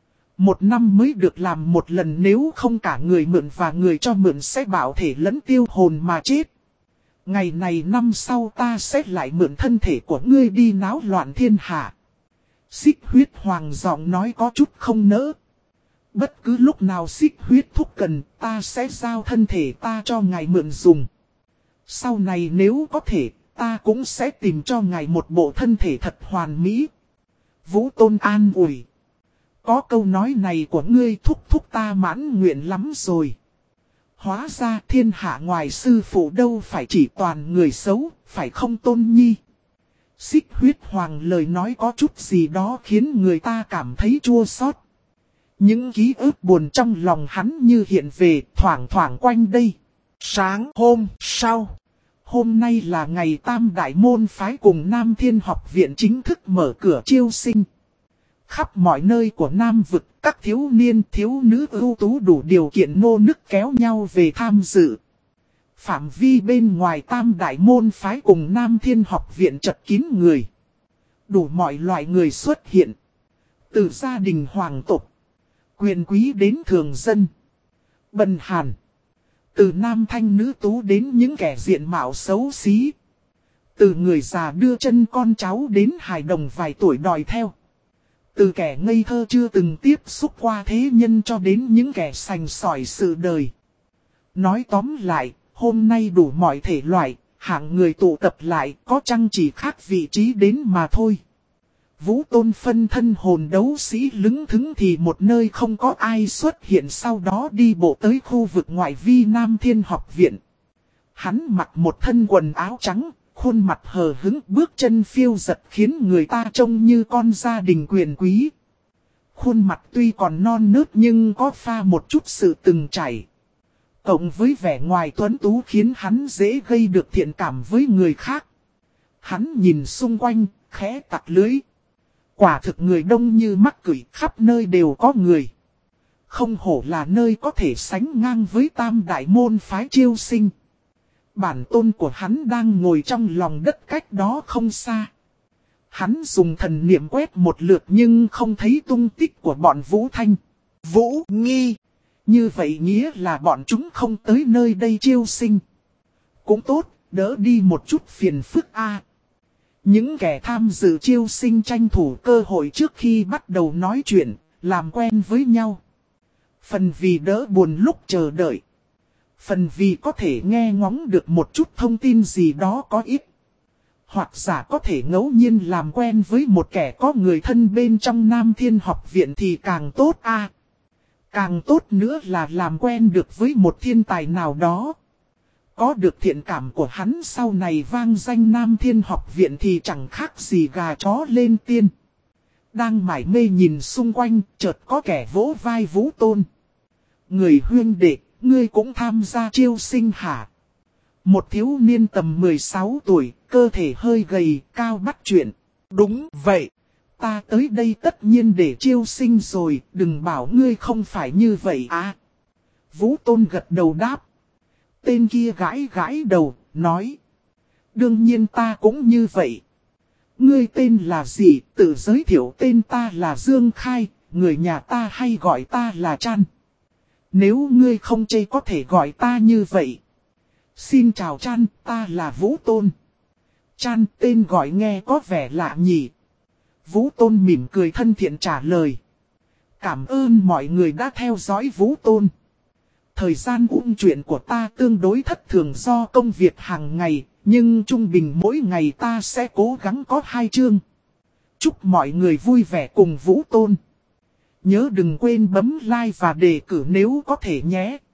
1 năm mới được làm một lần, nếu không cả người mượn và người cho mượn sẽ bảo thể lẫn tiêu hồn mà chết. Ngày này năm sau ta sẽ lại mượn thân thể của ngươi đi náo loạn thiên hạ. Xích Huyết Hoàng giọng nói có chút không nỡ. Bất cứ lúc nào Xích Huyết thúc cần, ta sẽ giao thân thể ta cho ngài mượn dùng. Sau này nếu có thể, ta cũng sẽ tìm cho ngài một bộ thân thể thật hoàn mỹ. Vũ Tôn an ủi. Có câu nói này của ngươi thúc ta mãn nguyện lắm rồi. Hóa ra thiên hạ ngoài sư phụ đâu phải chỉ toàn người xấu, phải không Tôn Nhi? Xích Huyết Hoàng lời nói có chút gì đó khiến người ta cảm thấy chua xót. Những ký ức buồn trong lòng hắn như hiện về thoảng thoảng quanh đây. Sáng hôm sau, hôm nay là ngày Tam Đại Môn Phái cùng Nam Thiên học viện chính thức mở cửa chiêu sinh. Khắp mọi nơi của Nam Vực, các thiếu niên thiếu nữ ưu tú đủ điều kiện nô nức kéo nhau về tham dự. Phạm vi bên ngoài Tam Đại Môn Phái cùng Nam Thiên học viện chật kín người. Đủ mọi loại người xuất hiện. Từ gia đình hoàng tộc, quyền quý đến thường dân, bần hàn. Từ nam thanh nữ tú đến những kẻ diện mạo xấu xí. Từ người già đưa chân con cháu đến hài đồng vài tuổi đòi theo. Từ kẻ ngây thơ chưa từng tiếp xúc qua thế nhân cho đến những kẻ sành sỏi sự đời. Nói tóm lại, Hôm nay đủ mọi thể loại, hạng người tụ tập lại có chăng chỉ khác vị trí đến mà thôi. Vũ Tôn phân thân hồn đấu sĩ lững thững thì một nơi không có ai xuất hiện, sau đó đi bộ tới khu vực ngoại vi Nam Thiên Học Viện. Hắn mặc một thân quần áo trắng, khuôn mặt hờ hững, bước chân phiêu giật khiến người ta trông như con gia đình quyền quý. Khuôn mặt tuy còn non nớt nhưng có pha một chút sự từng trải. Cộng với vẻ ngoài tuấn tú khiến hắn dễ gây được thiện cảm với người khác. Hắn nhìn xung quanh, khẽ tặc lưỡi. Quả thực người đông như mắc cửi, khắp nơi đều có người. Không hổ là nơi có thể sánh ngang với tam đại môn phái Chiêu Sinh. Bản tôn của hắn đang ngồi trong lòng đất cách đó không xa. Hắn dùng thần niệm quét một lượt nhưng không thấy tung tích của bọn Vũ Thanh, Vũ Nghi. Như vậy nghĩa là bọn chúng không tới nơi đây Chiêu Sinh. Cũng tốt, đỡ đi một chút phiền phức a. Những kẻ tham dự Chiêu Sinh tranh thủ cơ hội trước khi bắt đầu nói chuyện, làm quen với nhau. Phần vì đỡ buồn lúc chờ đợi. Phần vì có thể nghe ngóng được một chút thông tin gì đó có ích. Hoặc giả có thể ngẫu nhiên làm quen với một kẻ có người thân bên trong Nam Thiên Học Viện thì càng tốt a. Càng tốt nữa là làm quen được với một thiên tài nào đó. Có được thiện cảm của hắn sau này vang danh Nam Thiên Học Viện thì chẳng khác gì gà chó lên tiên. Đang mải mê nhìn xung quanh, chợt có kẻ vỗ vai Vũ Tôn. Người huynh đệ, ngươi cũng tham gia Chiêu Sinh hả? Một thiếu niên tầm 16 tuổi, cơ thể hơi gầy, cao bắt chuyện. Đúng vậy, ta tới đây tất nhiên để Chiêu Sinh rồi, đừng bảo ngươi không phải như vậy à. Vũ Tôn gật đầu đáp. Tên kia gãi gãi đầu, nói. Đương nhiên ta cũng như vậy. Ngươi tên là gì? Tự giới thiệu tên ta là Dương Khai, người nhà ta hay gọi ta là Chan. Nếu ngươi không chê có thể gọi ta như vậy. Xin chào Chan, ta là Vũ Tôn. Chan, tên gọi nghe có vẻ lạ nhỉ. Vũ Tôn mỉm cười thân thiện trả lời. Cảm ơn mọi người đã theo dõi Vũ Tôn. Thời gian chuyện của ta tương đối thất thường do công việc hàng ngày, nhưng trung bình mỗi ngày ta sẽ cố gắng có 2 chương. Chúc mọi người vui vẻ cùng Vũ Tôn. Nhớ đừng quên bấm like và đề cử nếu có thể nhé.